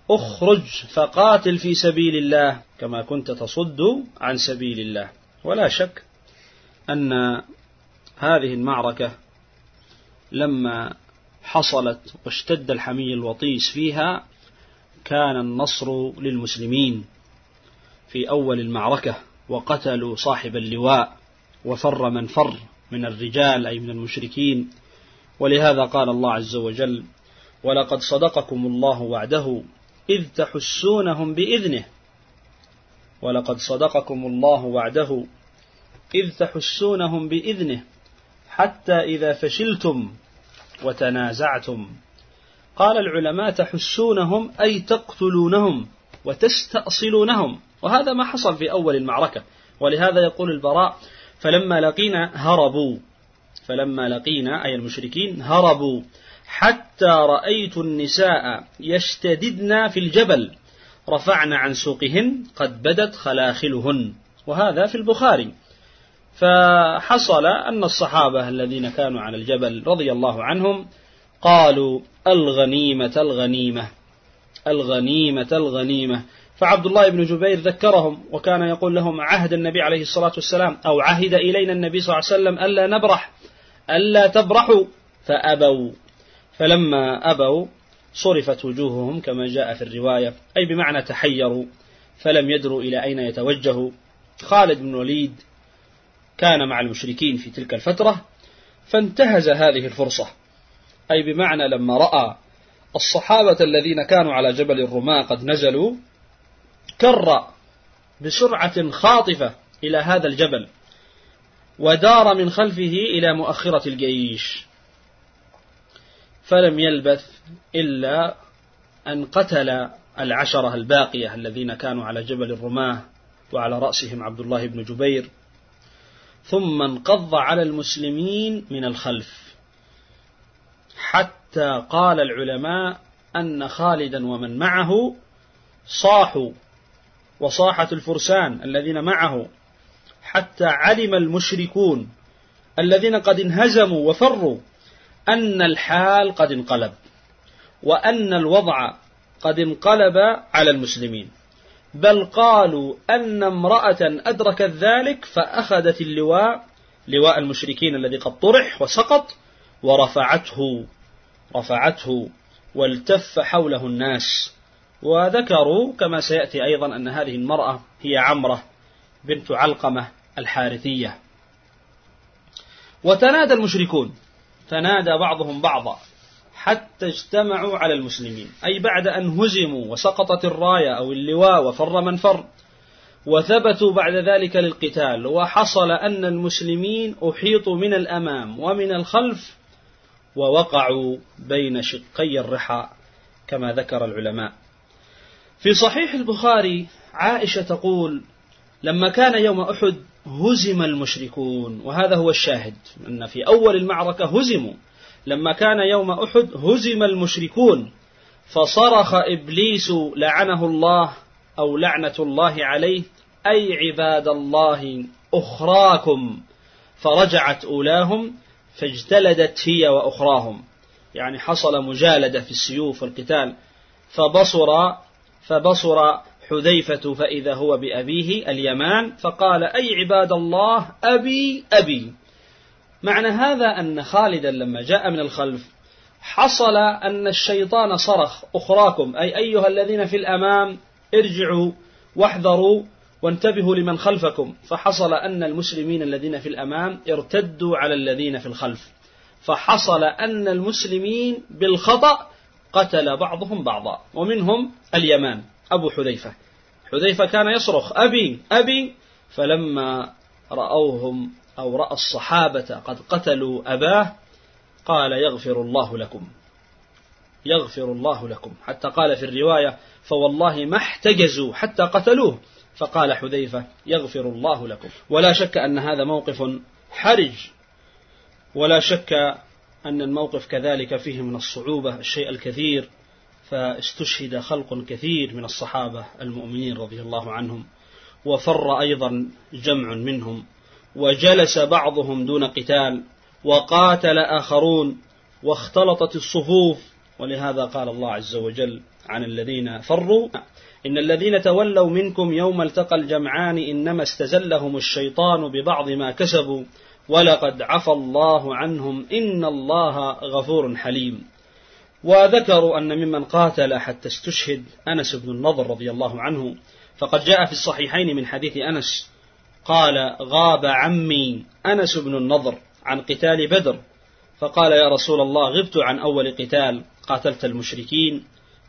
اخرج فقاتل في سبيل الله كما كنت تصد عن سبيل الله. ولا شك أن هذه المعركة لما حصلت واشتد الحمي الوطيس فيها كان النصر للمسلمين في أول المعركة، وقتلوا صاحب اللواء وفر من فر من الرجال أي من المشركين. ولهذا قال الله عز وجل: ولقد صدقكم الله وعده إذ تحسونهم بإذنه، ولقد صدقكم الله وعده إذ تحسونهم بإذنه حتى إذا فشلتم وتنازعتم. قال العلماء: تحسونهم أي تقتلونهم وتستأصلونهم، وهذا ما حصل في أول المعركة. ولهذا يقول البراء: فلما لقينا هربوا، فلما لقينا أي المشركين هربوا حتى رأيت النساء يشتددن في الجبل رفعن عن سوقهن قد بدت خلاخلهن. وهذا في البخاري. فحصل أن الصحابة الذين كانوا على الجبل رضي الله عنهم قالوا: الغنيمة الغنيمة الغنيمة الغنيمة. فعبد الله بن جبير ذكرهم وكان يقول لهم: عهد النبي عليه الصلاة والسلام أو عهد إلينا النبي صلى الله عليه وسلم ألا نبرح، ألا تبرحوا، فأبوا. فلما أبوا صرفت وجوههم كما جاء في الرواية، أي بمعنى تحيروا فلم يدروا إلى أين يتوجهوا. خالد بن الوليد كان مع المشركين في تلك الفترة فانتهز هذه الفرصة، أي بمعنى لما رأى الصحابة الذين كانوا على جبل الرماة قد نزلوا كر بسرعة خاطفة إلى هذا الجبل ودار من خلفه إلى مؤخرة الجيش، فلم يلبث إلا أن قتل 10 الباقية الذين كانوا على جبل الرماة وعلى رأسهم عبد الله بن جبير، ثم انقض على المسلمين من الخلف، حتى قال العلماء أن خالدا ومن معه صاحوا وصاحت الفرسان الذين معه، حتى علم المشركون الذين قد انهزموا وفروا أن الحال قد انقلب، وأن الوضع قد انقلب على المسلمين. بل قالوا أن امرأة أدركت ذلك فأخذت اللواء، لواء المشركين الذي قد طرح وسقط، ورفعته والتف حوله الناس. وذكروا كما سيأتي أيضا أن هذه المرأة هي عمرة بنت علقمة الحارثية. وتنادى المشركون، تنادى بعضهم بعضا حتى اجتمعوا على المسلمين، أي بعد أن هزموا وسقطت الراية أو اللواء وفر من فر، وثبتوا بعد ذلك للقتال، وحصل أن المسلمين أحيطوا من الأمام ومن الخلف ووقعوا بين شقي الرحى كما ذكر العلماء. في صحيح البخاري عائشة تقول: لما كان يوم أحد هزم المشركون، وهذا هو الشاهد، أن في أول المعركة هزموا. لما كان يوم أحد هزم المشركون، فصرخ إبليس لعنه الله أو لعنة الله عليه: أي عباد الله أخراكم، فرجعت أولاهم فاجتلدت هي وأخراهم، يعني حصل مجالدة في السيوف والقتال. فبصر حذيفة فإذا هو بأبيه اليمان فقال: أي عباد الله أبي أبي. معنى هذا أن خالدا لما جاء من الخلف حصل أن الشيطان صرخ: أخراكم، أي أيها الذين في الأمام ارجعوا واحذروا وانتبهوا لمن خلفكم. فحصل أن المسلمين الذين في الأمام ارتدوا على الذين في الخلف، فحصل أن المسلمين بالخطأ قتل بعضهم بعضا، ومنهم اليمان أبو حذيفة. حذيفة كان يصرخ: أبي أبي. فلما رأوهم أو رأى الصحابة قد قتلوا أباه قال: يغفر الله لكم، يغفر الله لكم، حتى قال في الرواية: فوالله ما احتجزوا حتى قتلوه. فقال حذيفة: يغفر الله لكم. ولا شك أن هذا موقف حرج، ولا شك أن الموقف كذلك فيه من الصعوبة الشيء الكثير، فاستشهد خلق كثير من الصحابة المؤمنين رضي الله عنهم، وفر أيضا جمع منهم، وجلس بعضهم دون قتال، وقاتل آخرون، واختلطت الصفوف، ولهذا قال الله عز وجل عن الذين فروا: إن الذين تولوا منكم يوم التقى الجمعان إنما استزلهم الشيطان ببعض ما كسبوا ولقد عفى الله عنهم إن الله غفور حليم. وذكروا أن ممن قاتل حتى استشهد أنس بن النضر رضي الله عنه، فقد جاء في الصحيحين من حديث أنس قال: غاب عمي أنس بن النضر عن قتال بدر، فقال: يا رسول الله، غبت عن أول قتال قاتلت المشركين،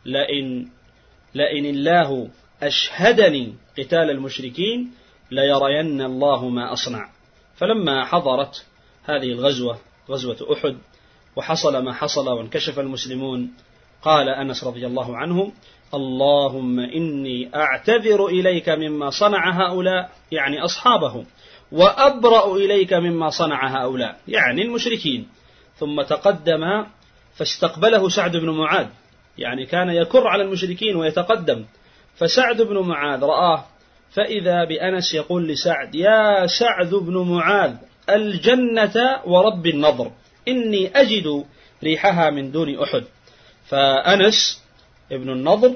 لئن الله أشهدني قتال المشركين ليرين الله ما أصنع. فلما حضرت هذه الغزوة، غزوة أحد، وحصل ما حصل وانكشف المسلمون، قال أنس رضي الله عنه: اللهم إني أعتذر إليك مما صنع هؤلاء، يعني أصحابه، وأبرأ إليك مما صنع هؤلاء، يعني المشركين. ثم تقدم فاستقبله سعد بن معاذ، يعني كان يكر على المشركين ويتقدم، فسعد بن معاذ رآه فإذا بأنس يقول لسعد: يا سعد بن معاذ، الجنة ورب النضر، إني أجد ريحها من دون أحد. فأنس ابن النضر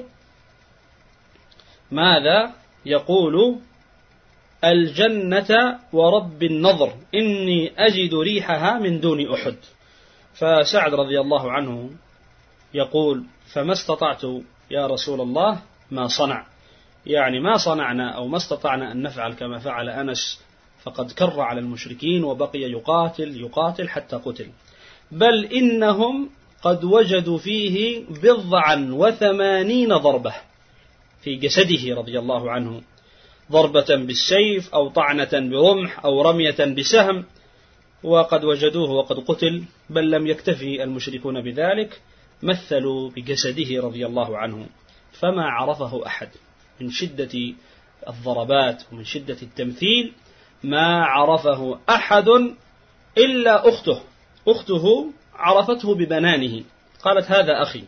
ماذا يقول؟ الجنة ورب النضر إني أجد ريحها من دون أحد. فسعد رضي الله عنه يقول: فما استطعت يا رسول الله ما صنع، يعني ما صنعنا أو ما استطعنا أن نفعل كما فعل أنس، فقد كر على المشركين وبقي يقاتل حتى قتل، بل إنهم قد وجدوا فيه 80 ضربة في جسده رضي الله عنه، ضربة بالسيف أو طعنة برمح أو رمية بسهم، وقد وجدوه وقد قتل. بل لم يكتفي المشركون بذلك، مثلوا بجسده رضي الله عنه، فما عرفه أحد من شدة الضربات ومن شدة التمثيل، ما عرفه أحد إلا أخته عرفته ببنانه، قالت: هذا أخي.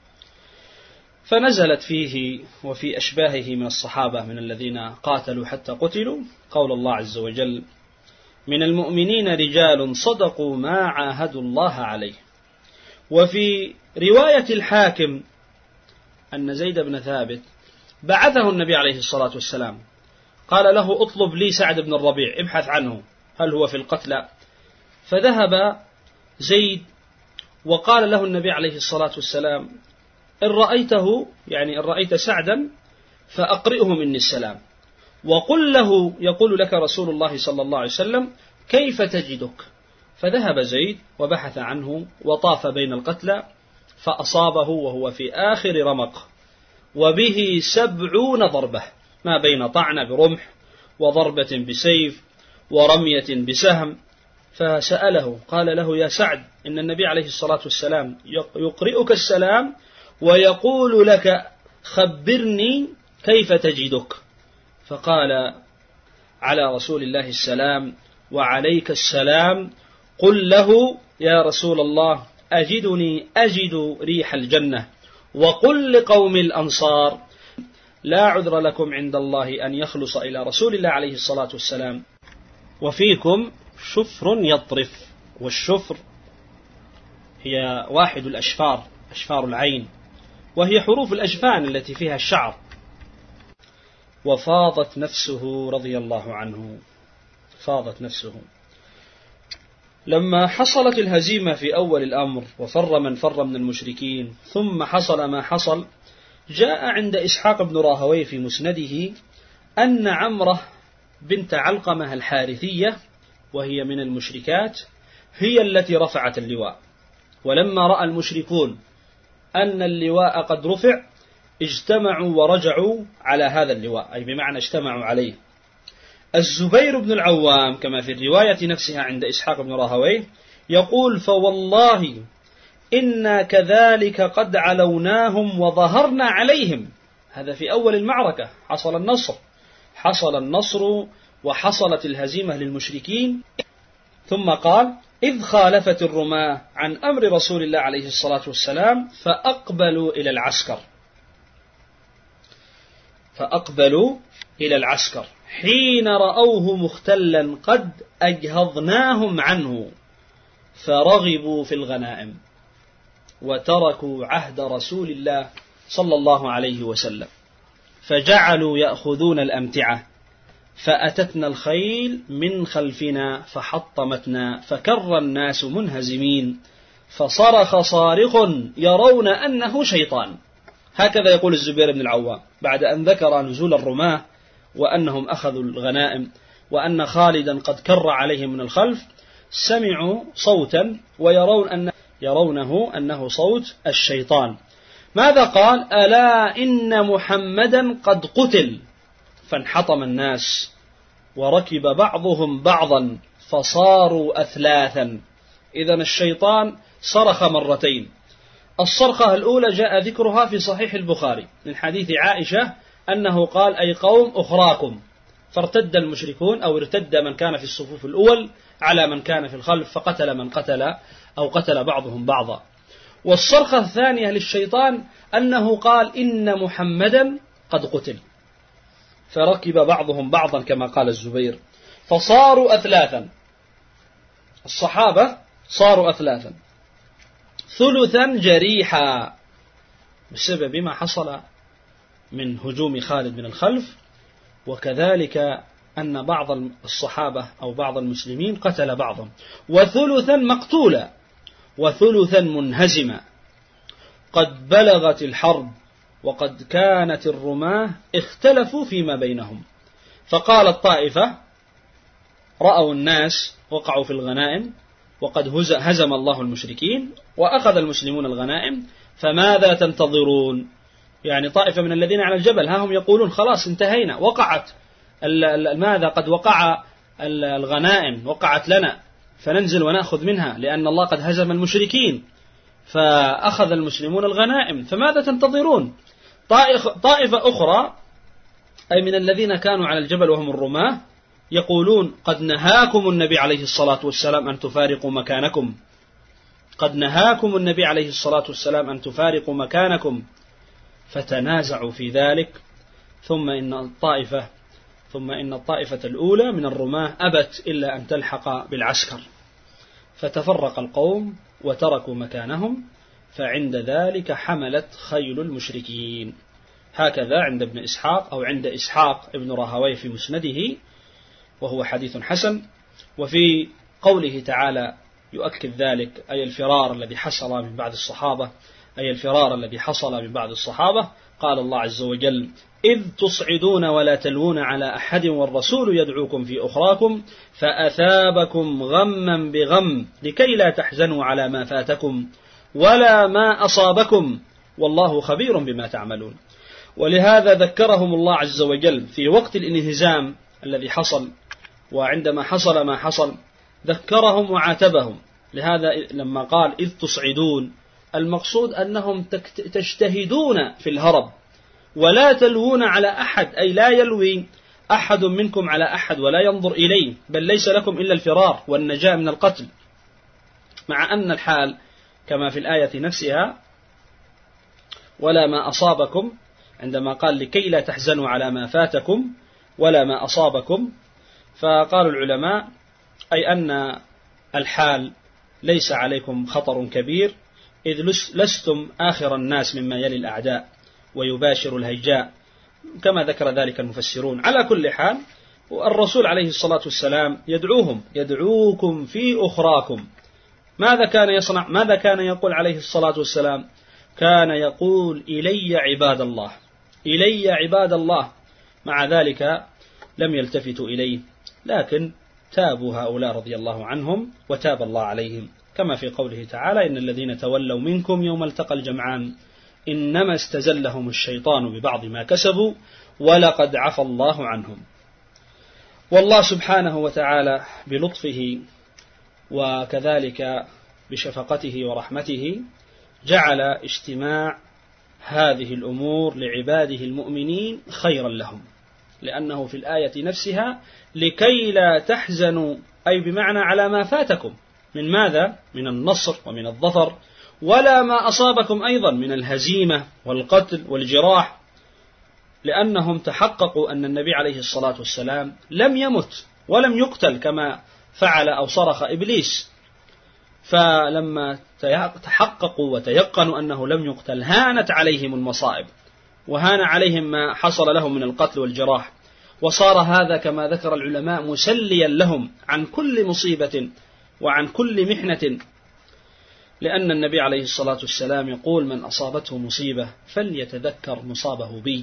فنزلت فيه وفي أشباهه من الصحابة من الذين قاتلوا حتى قتلوا قول الله عز وجل: من المؤمنين رجال صدقوا ما عاهدوا الله عليه. وفي رواية الحاكم أن زيد بن ثابت بعثه النبي عليه الصلاة والسلام، قال له: اطلب لي سعد بن الربيع، ابحث عنه هل هو في القتلى. فذهب زيد وقال له النبي عليه الصلاة والسلام: إن رأيته، يعني إن رأيت سعدا فأقرئه مني السلام، وقل له يقول لك رسول الله صلى الله عليه وسلم كيف تجدك. فذهب زيد وبحث عنه وطاف بين القتلى فأصابه وهو في آخر رمق، وبه 70 ضربة، ما بين طعنة برمح وضربة بسيف ورمية بسهم. فسأله قال له: يا سعد، إن النبي عليه الصلاة والسلام يقرئك السلام ويقول لك خبرني كيف تجدك. فقال: على رسول الله السلام وعليك السلام، قل له يا رسول الله أجد ريح الجنة، وقل لقوم الأنصار لا عذر لكم عند الله أن يخلص إلى رسول الله عليه الصلاة والسلام وفيكم شفر يطرف. والشفر هي واحد الأشفار، أشفار العين، وهي حروف الأجفان التي فيها الشعر. وفاضت نفسه رضي الله عنه، فاضت نفسه لما حصلت الهزيمة في أول الأمر وفر من فر من المشركين، ثم حصل ما حصل. جاء عند إسحاق بن راهويه في مسنده أن عمرة بنت علقمة الحارثية، وهي من المشركات، هي التي رفعت اللواء. ولما رأى المشركون أن اللواء قد رفع اجتمعوا ورجعوا على هذا اللواء، أي بمعنى اجتمعوا عليه. الزبير بن العوام كما في الرواية نفسها عند إسحاق بن راهويه يقول: فوالله إنا كذلك قد علوناهم وظهرنا عليهم. هذا في أول المعركة حصل النصر وحصلت الهزيمة للمشركين. ثم قال: إذ خالفت الرماة عن أمر رسول الله عليه الصلاة والسلام فأقبلوا إلى العسكر حين رأوه مختلا قد أجهضناهم عنه فرغبوا في الغنائم. وتركوا عهد رسول الله صلى الله عليه وسلم، فجعلوا يأخذون الأمتعة، فأتتنا الخيل من خلفنا فحطمتنا، فكر الناس منهزمين، فصرخ صارخ يرون أنه شيطان. هكذا يقول الزبير بن العوام بعد أن ذكر نزول الرماة وأنهم أخذوا الغنائم وأن خالدا قد كر عليهم من الخلف، سمعوا صوتا يرونه أنه صوت الشيطان. ماذا قال؟ ألا إن محمدا قد قتل، فانحطم الناس وركب بعضهم بعضا فصاروا أثلاثا. إذن الشيطان صرخ مرتين. الصرخة الأولى جاء ذكرها في صحيح البخاري من حديث عائشة أنه قال: أي قوم أخراكم، فارتد المشركون أو ارتد من كان في الصفوف الأول على من كان في الخلف، فقتل من قتل أو قتل بعضهم بعضا. والصرخة الثانية للشيطان أنه قال: إن محمدا قد قتل، فركب بعضهم بعضا كما قال الزبير، فصاروا أثلاثا. الصحابة صاروا أثلاثا، ثلثا جريحا بسبب ما حصل من هجوم خالد من الخلف، وكذلك أن بعض الصحابة أو بعض المسلمين قتل بعضهم، وثلثا مقتولا وثلثا منهزما. قد بلغت الحرب وقد كانت الرماة اختلفوا فيما بينهم، فقال الطائفة: رأوا الناس وقعوا في الغنائم وقد هزم الله المشركين وأخذ المسلمون الغنائم، فماذا تنتظرون؟ يعني طائفة من الذين على الجبل هم يقولون: خلاص انتهينا، وقعت ماذا؟ قد وقع الغنائم، وقعت لنا، فننزل ونأخذ منها لأن الله قد هزم المشركين فأخذ المسلمون الغنائم، فماذا تنتظرون؟ طائفة أخرى أي من الذين كانوا على الجبل وهم الرماة يقولون: قد نهاكم النبي عليه الصلاة والسلام أن تفارقوا مكانكم، قد نهاكم النبي عليه الصلاة والسلام أن تفارقوا مكانكم. فتنازعوا في ذلك، ثم إن الطائفة الأولى من الرماة أبت إلا أن تلحق بالعسكر، فتفرق القوم وتركوا مكانهم، فعند ذلك حملت خيل المشركين. هكذا عند ابن إسحاق أو عند إسحاق ابن راهويه في مسنده، وهو حديث حسن. وفي قوله تعالى يؤكد ذلك، أي الفرار الذي حصل من بعض الصحابة، قال الله عز وجل: إذ تصعدون ولا تلوون على أحد والرسول يدعوكم في أخراكم فأثابكم غما بغم لكي لا تحزنوا على ما فاتكم ولا ما أصابكم والله خبير بما تعملون. ولهذا ذكرهم الله عز وجل في وقت الانهزام الذي حصل، وعندما حصل ما حصل ذكرهم وعاتبهم. لهذا لما قال إذ تصعدون، المقصود أنهم تجتهدون في الهرب، ولا تلوون على أحد، أي لا يلوي أحد منكم على أحد ولا ينظر إليه، بل ليس لكم إلا الفرار والنجاة من القتل. مع أن الحال كما في الآية نفسها: ولا ما أصابكم، عندما قال لكي لا تحزنوا على ما فاتكم ولا ما أصابكم، فقال العلماء أي أن الحال ليس عليكم خطر كبير، إذ لستم آخر الناس مما يلي الأعداء ويباشر الهيجاء، كما ذكر ذلك المفسرون. على كل حال، الرسول عليه الصلاة والسلام يدعوكم في أخراكم. ماذا كان يصنع؟ ماذا كان يقول عليه الصلاة والسلام؟ كان يقول: إلي عباد الله، إلي عباد الله. مع ذلك لم يلتفتوا إليه، لكن تابوا هؤلاء رضي الله عنهم وتاب الله عليهم، كما في قوله تعالى: إن الذين تولوا منكم يوم التقى الجمعان إنما استزلهم الشيطان ببعض ما كسبوا ولقد عفى الله عنهم. والله سبحانه وتعالى بلطفه وكذلك بشفقته ورحمته جعل اجتماع هذه الأمور لعباده المؤمنين خيرا لهم، لأنه في الآية نفسها لكي لا تحزنوا، أي بمعنى على ما فاتكم من ماذا؟ من النصر ومن الظفر، ولا ما أصابكم أيضا من الهزيمة والقتل والجراح، لأنهم تحققوا أن النبي عليه الصلاة والسلام لم يمت ولم يقتل كما فعل أو صرخ إبليس. فلما تحققوا وتيقنوا أنه لم يقتل هانت عليهم المصائب، وهان عليهم ما حصل لهم من القتل والجراح، وصار هذا كما ذكر العلماء مسليا لهم عن كل مصيبة وعن كل محنة، لأن النبي عليه الصلاة والسلام يقول: من أصابته مصيبة فليتذكر مصابه بي.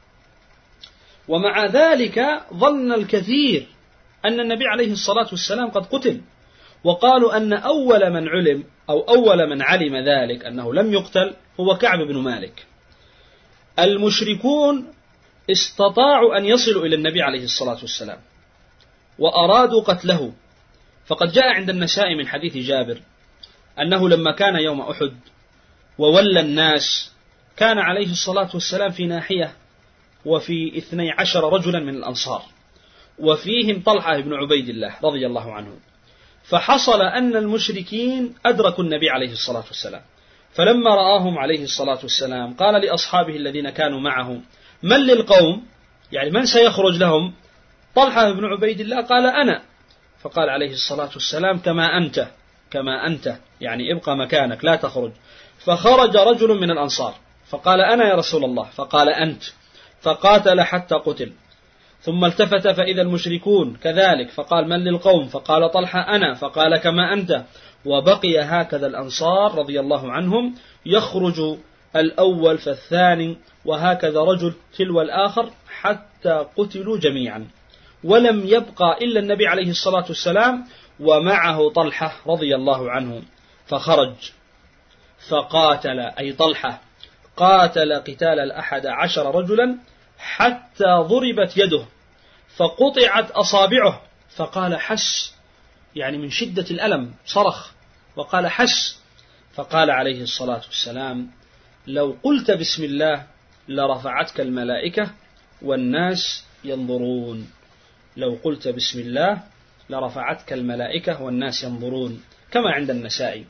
ومع ذلك ظن الكثير أن النبي عليه الصلاة والسلام قد قتل، وقالوا أن أول من علم أو أول من علم ذلك أنه لم يقتل هو كعب بن مالك. المشركون استطاعوا أن يصلوا إلى النبي عليه الصلاة والسلام وأرادوا قتله، فقد جاء عند النسائي من حديث جابر أنه لما كان يوم أحد وولى الناس كان عليه الصلاة والسلام في ناحية وفي 12 رجلا من الأنصار، وفيهم طلحة بن عبيد الله رضي الله عنه. فحصل أن المشركين أدركوا النبي عليه الصلاة والسلام، فلما رآهم عليه الصلاة والسلام قال لأصحابه الذين كانوا معه: من للقوم؟ يعني من سيخرج لهم؟ طلحة بن عبيد الله قال: أنا. فقال عليه الصلاة والسلام: كما أنت يعني ابقى مكانك لا تخرج. فخرج رجل من الأنصار فقال: أنا يا رسول الله. فقال: أنت. فقاتل حتى قتل، ثم التفت فإذا المشركون كذلك، فقال: من للقوم؟ فقال طلحة: أنا. فقال: كما أنت. وبقي هكذا الأنصار رضي الله عنهم يخرج الأول فالثاني، وهكذا رجل تلو الآخر حتى قتلوا جميعا، ولم يبقى إلا النبي عليه الصلاة والسلام ومعه طلحة رضي الله عنه. فخرج فقاتل، أي طلحة قاتل قتال 11 رجلا حتى ضربت يده فقطعت أصابعه، فقال: حس، يعني من شدة الألم صرخ وقال: حس. فقال عليه الصلاة والسلام: لو قلت بسم الله لرفعتك الملائكة والناس ينظرون. لو قلت بسم الله لرفعتك الملائكة والناس ينظرون، كما عند النسائي.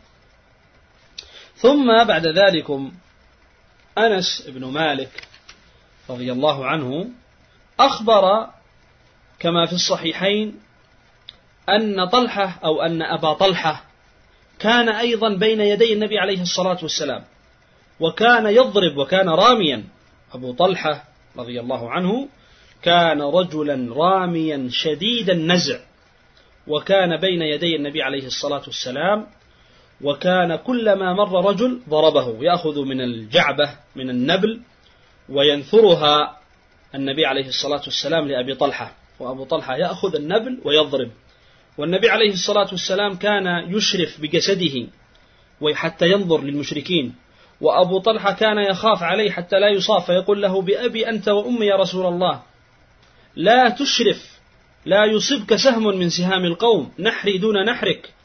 ثم بعد ذلك أنس بن مالك رضي الله عنه أخبر كما في الصحيحين أن طلحة أو أن أبا طلحة كان أيضا بين يدي النبي عليه الصلاة والسلام، وكان يضرب وكان راميا. أبو طلحة رضي الله عنه كان رجلا راميا شديد النزع، وكان بين يدي النبي عليه الصلاة والسلام، وكان كلما مر رجل ضربه، يأخذ من الجعبة من النبل وينثرها النبي عليه الصلاة والسلام لأبي طلحة، وأبو طلحة يأخذ النبل ويضرب. والنبي عليه الصلاة والسلام كان يشرف بجسده وحتى ينظر للمشركين، وأبو طلحة كان يخاف عليه حتى لا يصاب، فيقول له: بأبي أنت وأمي يا رسول الله، لا تشرف، لا يصبك سهم من سهام القوم، نحري دون نحرك.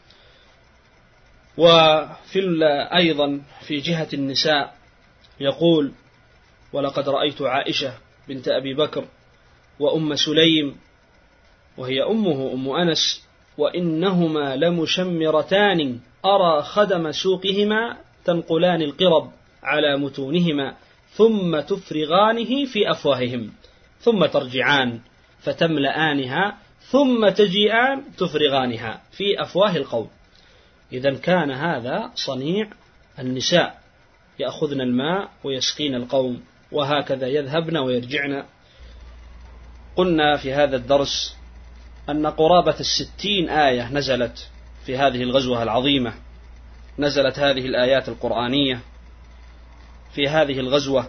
وفي أيضا في جهة النساء يقول: ولقد رأيت عائشة بنت أبي بكر وأم سليم وهي أمه أم أنس، وإنهما لمشمرتان أرى خدم سوقهما تنقلان القرب على متونهما ثم تفرغانه في أفواههم ثم ترجعان فتملآنها ثم تجيئان تفرغانها في أفواه القوم. إذن كان هذا صنيع النساء، يأخذن الماء ويسقين القوم، وهكذا يذهبن ويرجعن. قلنا في هذا الدرس أن قرابة 60 آية نزلت في هذه الغزوة العظيمة، نزلت هذه الآيات القرآنية في هذه الغزوة،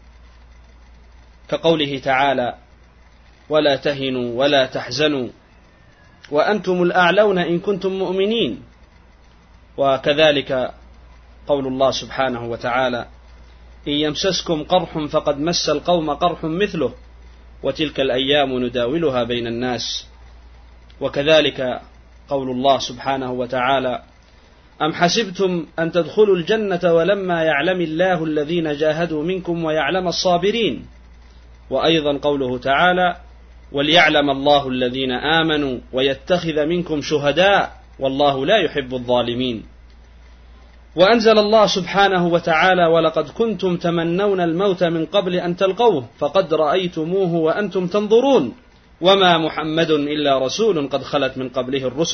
كقوله تعالى: ولا تهنوا ولا تحزنوا وأنتم الأعلون إن كنتم مؤمنين. وكذلك قول الله سبحانه وتعالى: إن يمسسكم قرح فقد مس القوم قرح مثله وتلك الأيام نداولها بين الناس. وكذلك قول الله سبحانه وتعالى: أم حسبتم أن تدخلوا الجنة ولما يعلم الله الذين جاهدوا منكم ويعلم الصابرين. وأيضا قوله تعالى: وليعلم الله الذين آمنوا ويتخذ منكم شهداء والله لا يحب الظالمين. وأنزل الله سبحانه وتعالى: ولقد كنتم تمنون الموت من قبل أن تلقوه فقد رأيتموه وأنتم تنظرون وما محمد إلا رسول قد خلت من قبله الرسل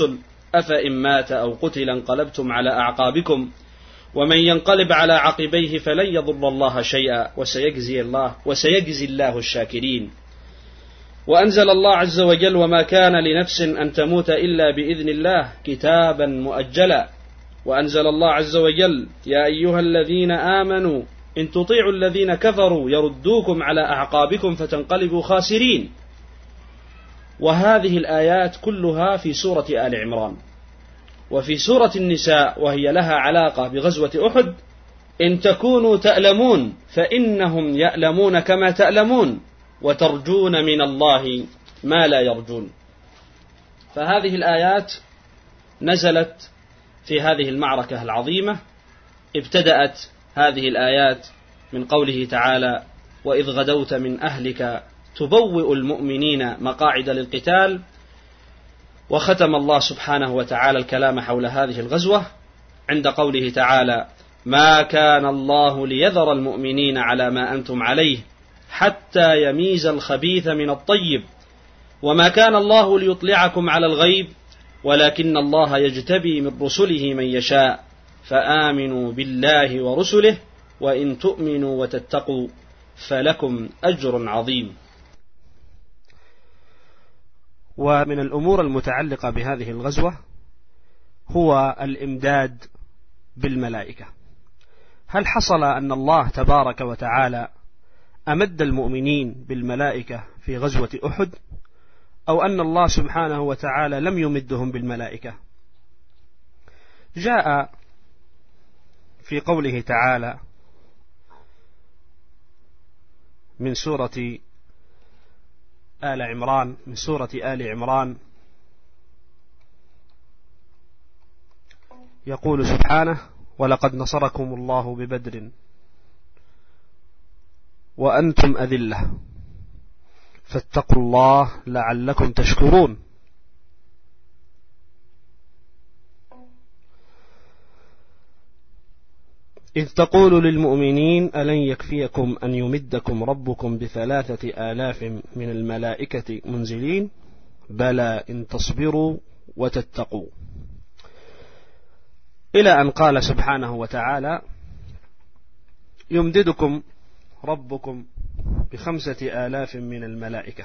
أفإن مات أو قتل انقلبتم على أعقابكم ومن ينقلب على عقبيه فلن يضر الله شيئا وسيجزي الله الشاكرين. وأنزل الله عز وجل: وما كان لنفس أن تموت إلا بإذن الله كتابا مؤجلا. وأنزل الله عز وجل: يا أيها الذين آمنوا إن تطيعوا الذين كفروا يردوكم على أعقابكم فتنقلبوا خاسرين. وهذه الآيات كلها في سورة آل عمران. وفي سورة النساء وهي لها علاقة بغزوة أحد: إن تكونوا تألمون فإنهم يألمون كما تألمون وترجون من الله ما لا يرجون. فهذه الآيات نزلت في هذه المعركة العظيمة. ابتدأت هذه الآيات من قوله تعالى: وإذ غدوت من أهلك تبوئ المؤمنين مقاعد للقتال. وختم الله سبحانه وتعالى الكلام حول هذه الغزوة عند قوله تعالى: ما كان الله ليذر المؤمنين على ما أنتم عليه حتى يميز الخبيث من الطيب وما كان الله ليطلعكم على الغيب ولكن الله يجتبي من رسله من يشاء فآمنوا بالله ورسله وإن تؤمنوا وتتقوا فلكم أجر عظيم. ومن الأمور المتعلقة بهذه الغزوة هو الإمداد بالملائكة. هل حصل أن الله تبارك وتعالى أمد المؤمنين بالملائكة في غزوة أحد، أو أن الله سبحانه وتعالى لم يمدهم بالملائكة؟ جاء في قوله تعالى من سورة آل عمران، من سورة آل عمران، يقول سبحانه: ولقد نصركم الله ببدر وأنتم أذلة فاتقوا الله لعلكم تشكرون. إذ تقول للمؤمنين ألن يكفيكم أن يمدكم ربكم ب3,000 من الملائكة منزلين بلى إن تصبروا وتتقوا، إلى أن قال سبحانه وتعالى: يمددكم ربكم ب5,000 من الملائكة.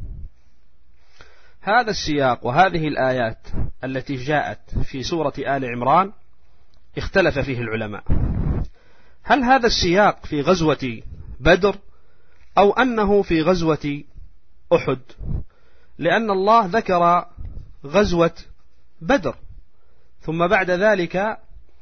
هذا السياق وهذه الآيات التي جاءت في سورة آل عمران اختلف فيه العلماء. هل هذا السياق في غزوة بدر أو أنه في غزوة أحد؟ لأن الله ذكر غزوة بدر ثم بعد ذلك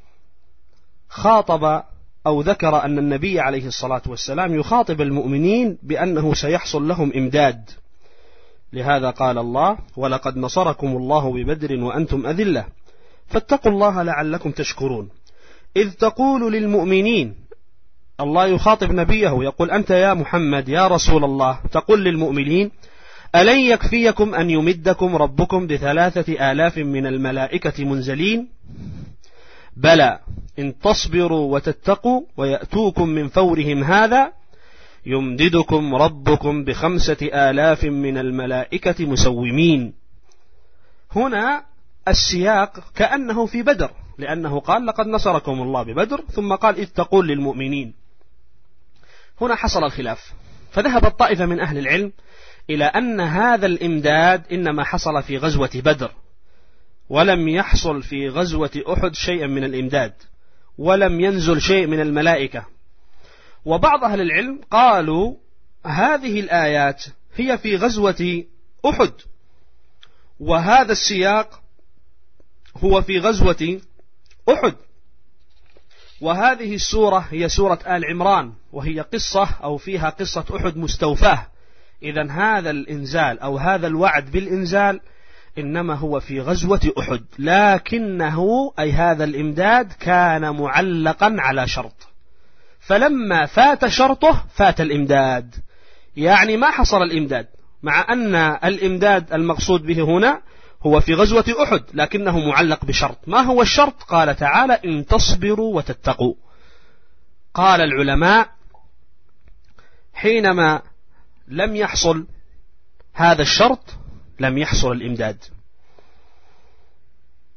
خاطب أو ذكر أن النبي عليه الصلاة والسلام يخاطب المؤمنين بأنه سيحصل لهم إمداد. لهذا قال الله: ولقد نصركم الله ببدر وأنتم أذلة فاتقوا الله لعلكم تشكرون. إذ تقول للمؤمنين، الله يخاطب نبيه يقول: أنت يا محمد يا رسول الله تقول للمؤمنين: ألن يكفيكم أن يمدكم ربكم ب3,000 من الملائكة منزلين بلى إن تصبروا وتتقوا ويأتوكم من فورهم هذا يمددكم ربكم ب5,000 من الملائكة مسومين. هنا السياق كأنه في بدر، لأنه قال: لقد نصركم الله ببدر، ثم قال: إذ تقول للمؤمنين. هنا حصل الخلاف، فذهب طائفة من أهل العلم إلى أن هذا الإمداد إنما حصل في غزوة بدر، ولم يحصل في غزوة أحد شيئا من الإمداد، ولم ينزل شيء من الملائكة. وبعض أهل العلم قالوا هذه الآيات هي في غزوة أحد، وهذا السياق هو في غزوة أحد، وهذه السورة هي سورة آل عمران، وهي قصة أو فيها قصة أحد مستوفاة. إذن هذا الإنزال أو هذا الوعد بالإنزال إنما هو في غزوة أحد، لكنه أي هذا الإمداد كان معلقا على شرط، فلما فات شرطه فات الإمداد، يعني ما حصل الإمداد، مع أن الإمداد المقصود به هنا هو في غزوة أحد لكنه معلق بشرط. ما هو الشرط؟ قال تعالى: إن تصبروا وتتقوا. قال العلماء: حينما لم يحصل هذا الشرط لم يحصل الإمداد.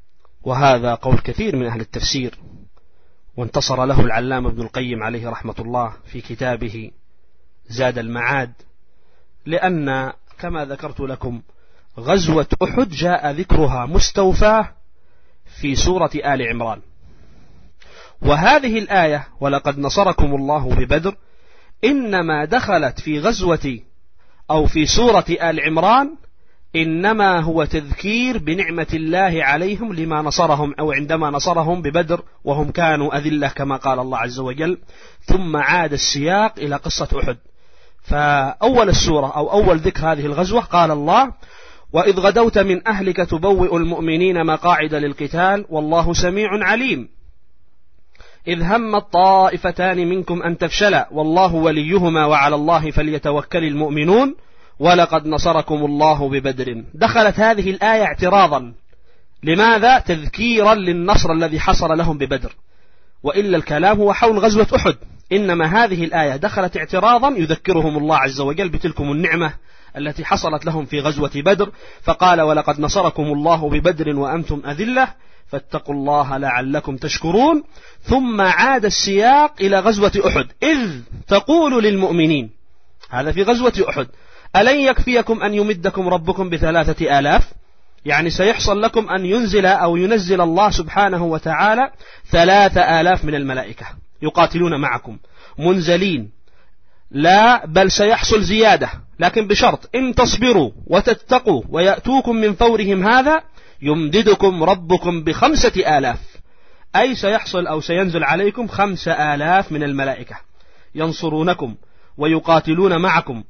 وهذا قول كثير من أهل التفسير، وانتصر له العلامة ابن القيم عليه رحمة الله في كتابه زاد المعاد، لأن كما ذكرت لكم غزوة أحد جاء ذكرها مستوفاة في سورة آل عمران، وهذه الآية ولقد نصركم الله ببدر إنما دخلت في غزوة أو في سورة آل عمران إنما هو تذكير بنعمة الله عليهم لما نصرهم أو عندما نصرهم ببدر وهم كانوا أذلة كما قال الله عز وجل، ثم عاد السياق إلى قصة أحد. فأول السورة أو أول ذكر هذه الغزوة قال الله: وإذ غدوت من أهلك تبوئ المؤمنين مقاعد للقتال والله سميع عليم، إذ هم الطائفتان منكم أن تفشلا والله وليهما وعلى الله فليتوكل المؤمنون ولقد نصركم الله ببدر. دخلت هذه الآية اعتراضا، لماذا؟ تذكيرا للنصر الذي حصل لهم ببدر، وإلا الكلام هو حول غزوة أحد، إنما هذه الآية دخلت اعتراضا يذكرهم الله عز وجل بتلكم النعمة التي حصلت لهم في غزوة بدر، فقال: ولقد نصركم الله ببدر وأنتم أذلة فاتقوا الله لعلكم تشكرون. ثم عاد السياق إلى غزوة أحد، إذ تقول للمؤمنين، هذا في غزوة أحد: ألن يكفيكم أن يمدكم ربكم ب3,000؟ يعني سيحصل لكم أن ينزل الله سبحانه وتعالى 3,000 من الملائكة يقاتلون معكم منزلين، لا بل سيحصل زيادة، لكن بشرط إن تصبروا وتتقوا ويأتوكم من فورهم هذا يمددكم ربكم ب5,000، أي سيحصل أو سينزل عليكم 5,000 من الملائكة ينصرونكم ويقاتلون معكم،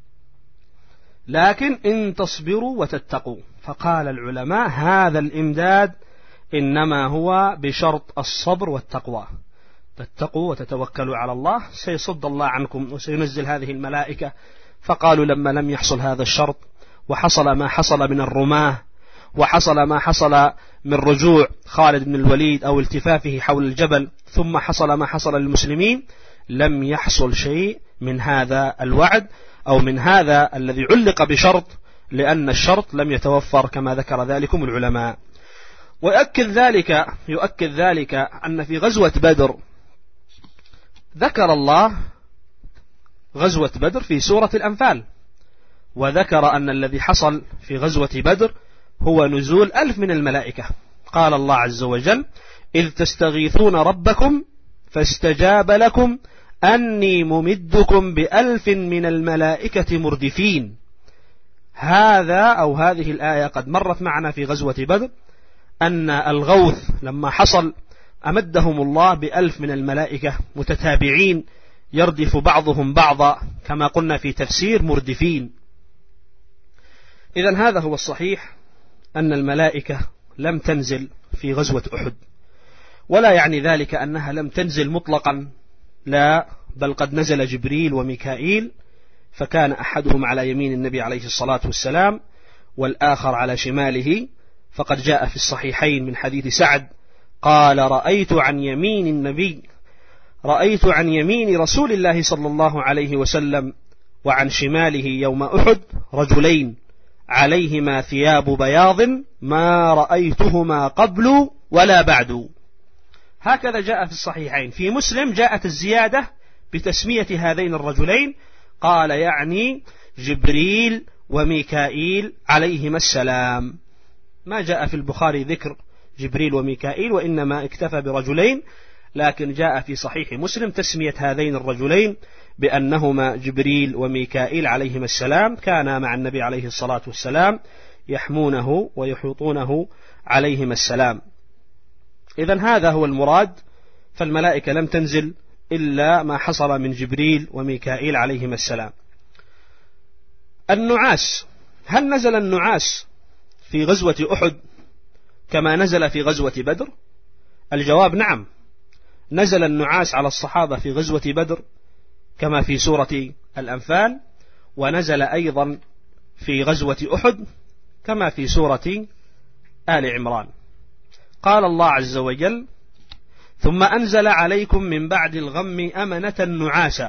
لكن إن تصبروا وتتقوا. فقال العلماء هذا الإمداد إنما هو بشرط الصبر والتقوى، تتقوا وتتوكلوا على الله سيصد الله عنكم وسينزل هذه الملائكة. فقالوا لما لم يحصل هذا الشرط وحصل ما حصل من الرماة وحصل ما حصل من رجوع خالد بن الوليد أو التفافه حول الجبل، ثم حصل ما حصل للمسلمين، لم يحصل شيء من هذا الوعد أو من هذا الذي علق بشرط، لأن الشرط لم يتوفر كما ذكر ذلكم العلماء. يؤكد ذلك أن في غزوة بدر ذكر الله غزوة بدر في سورة الأنفال، وذكر أن الذي حصل في غزوة بدر هو نزول 1,000 من الملائكة. قال الله عز وجل: إذ تستغيثون ربكم فاستجاب لكم أني ممدكم ب1,000 من الملائكة مردفين. هذه الآية قد مرت معنا في غزوة بدر، أن الغوث لما حصل أمدهم الله ب1,000 من الملائكة متتابعين يردف بعضهم بعضا، كما قلنا في تفسير مردفين. إذن هذا هو الصحيح، أن الملائكة لم تنزل في غزوة أحد، ولا يعني ذلك أنها لم تنزل مطلقا، لا، بل قد نزل جبريل وميكائيل، فكان أحدهم على يمين النبي عليه الصلاة والسلام والآخر على شماله. فقد جاء في الصحيحين من حديث سعد قال: رأيت عن يمين رسول الله صلى الله عليه وسلم وعن شماله يوم أحد رجلين عليهما ثياب بياض ما رأيتهما قبل ولا بعد. هكذا جاء في الصحيحين. في مسلم جاءت الزيادة بتسمية هذين الرجلين، قال يعني جبريل وميكائيل عليهما السلام. ما جاء في البخاري ذكر جبريل وميكائيل، وإنما اكتفى برجلين، لكن جاء في صحيح مسلم تسمية هذين الرجلين بأنهما جبريل وميكائيل عليهما السلام، كانا مع النبي عليه الصلاة والسلام يحمونه ويحوطونه عليهما السلام. إذن هذا هو المراد، فالملائكة لم تنزل إلا ما حصل من جبريل وميكائيل عليهما السلام. النعاس، هل نزل النعاس في غزوة أحد كما نزل في غزوة بدر؟ الجواب نعم، نزل النعاس على الصحابة في غزوة بدر كما في سورة الأنفال، ونزل أيضا في غزوة أحد كما في سورة آل عمران. قال الله عز وجل: ثم أنزل عليكم من بعد الغم أمنة نعاسا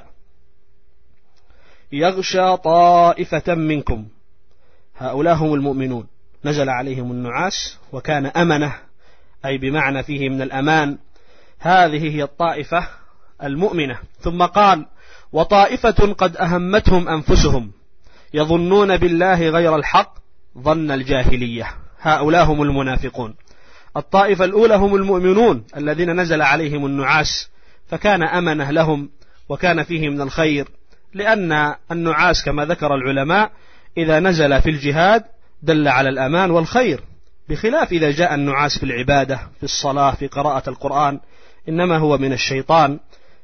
يغشى طائفة منكم، هؤلاء هم المؤمنون، نزل عليهم النعاس وكان أمنة أي بمعنى فيه من الأمان. هذه هي الطائفة المؤمنة. ثم قال: وطائفة قد أهمتهم أنفسهم يظنون بالله غير الحق ظن الجاهلية. هؤلاء هم المنافقون. الطائفة الأولى هم المؤمنون الذين نزل عليهم النعاس فكان أمنه لهم وكان فيه من الخير، لأن النعاس كما ذكر العلماء إذا نزل في الجهاد دل على الأمان والخير، بخلاف إذا جاء النعاس في العبادة في الصلاة في قراءة القرآن، إنما هو من الشيطان،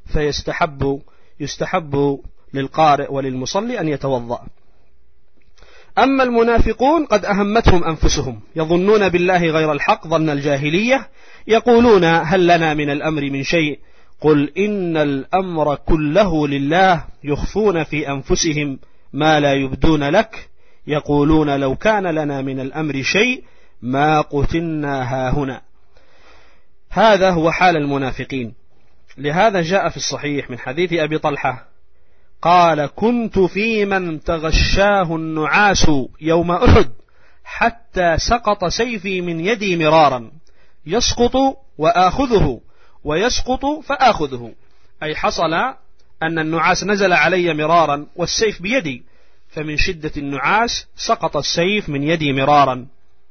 يستحب للقارئ وللمصلي أن يتوضأ. أما المنافقون قد أهمتهم أنفسهم يظنون بالله غير الحق ظن الجاهلية، يقولون: هل لنا من الأمر من شيء؟ قل إن الأمر كله لله يخفون في أنفسهم ما لا يبدون لك يقولون لو كان لنا من الأمر شيء ما قتلنا هاهنا. هذا هو حال المنافقين. لهذا جاء في الصحيح من حديث أبي طلحة قال: كنت في من تغشاه النعاس يوم أحد حتى سقط سيفي من يدي مرارا يسقط وآخذه ويسقط فآخذه، أي حصل أن النعاس نزل علي مرارا والسيف بيدي، فمن شدة النعاس سقط السيف من يدي مرارا.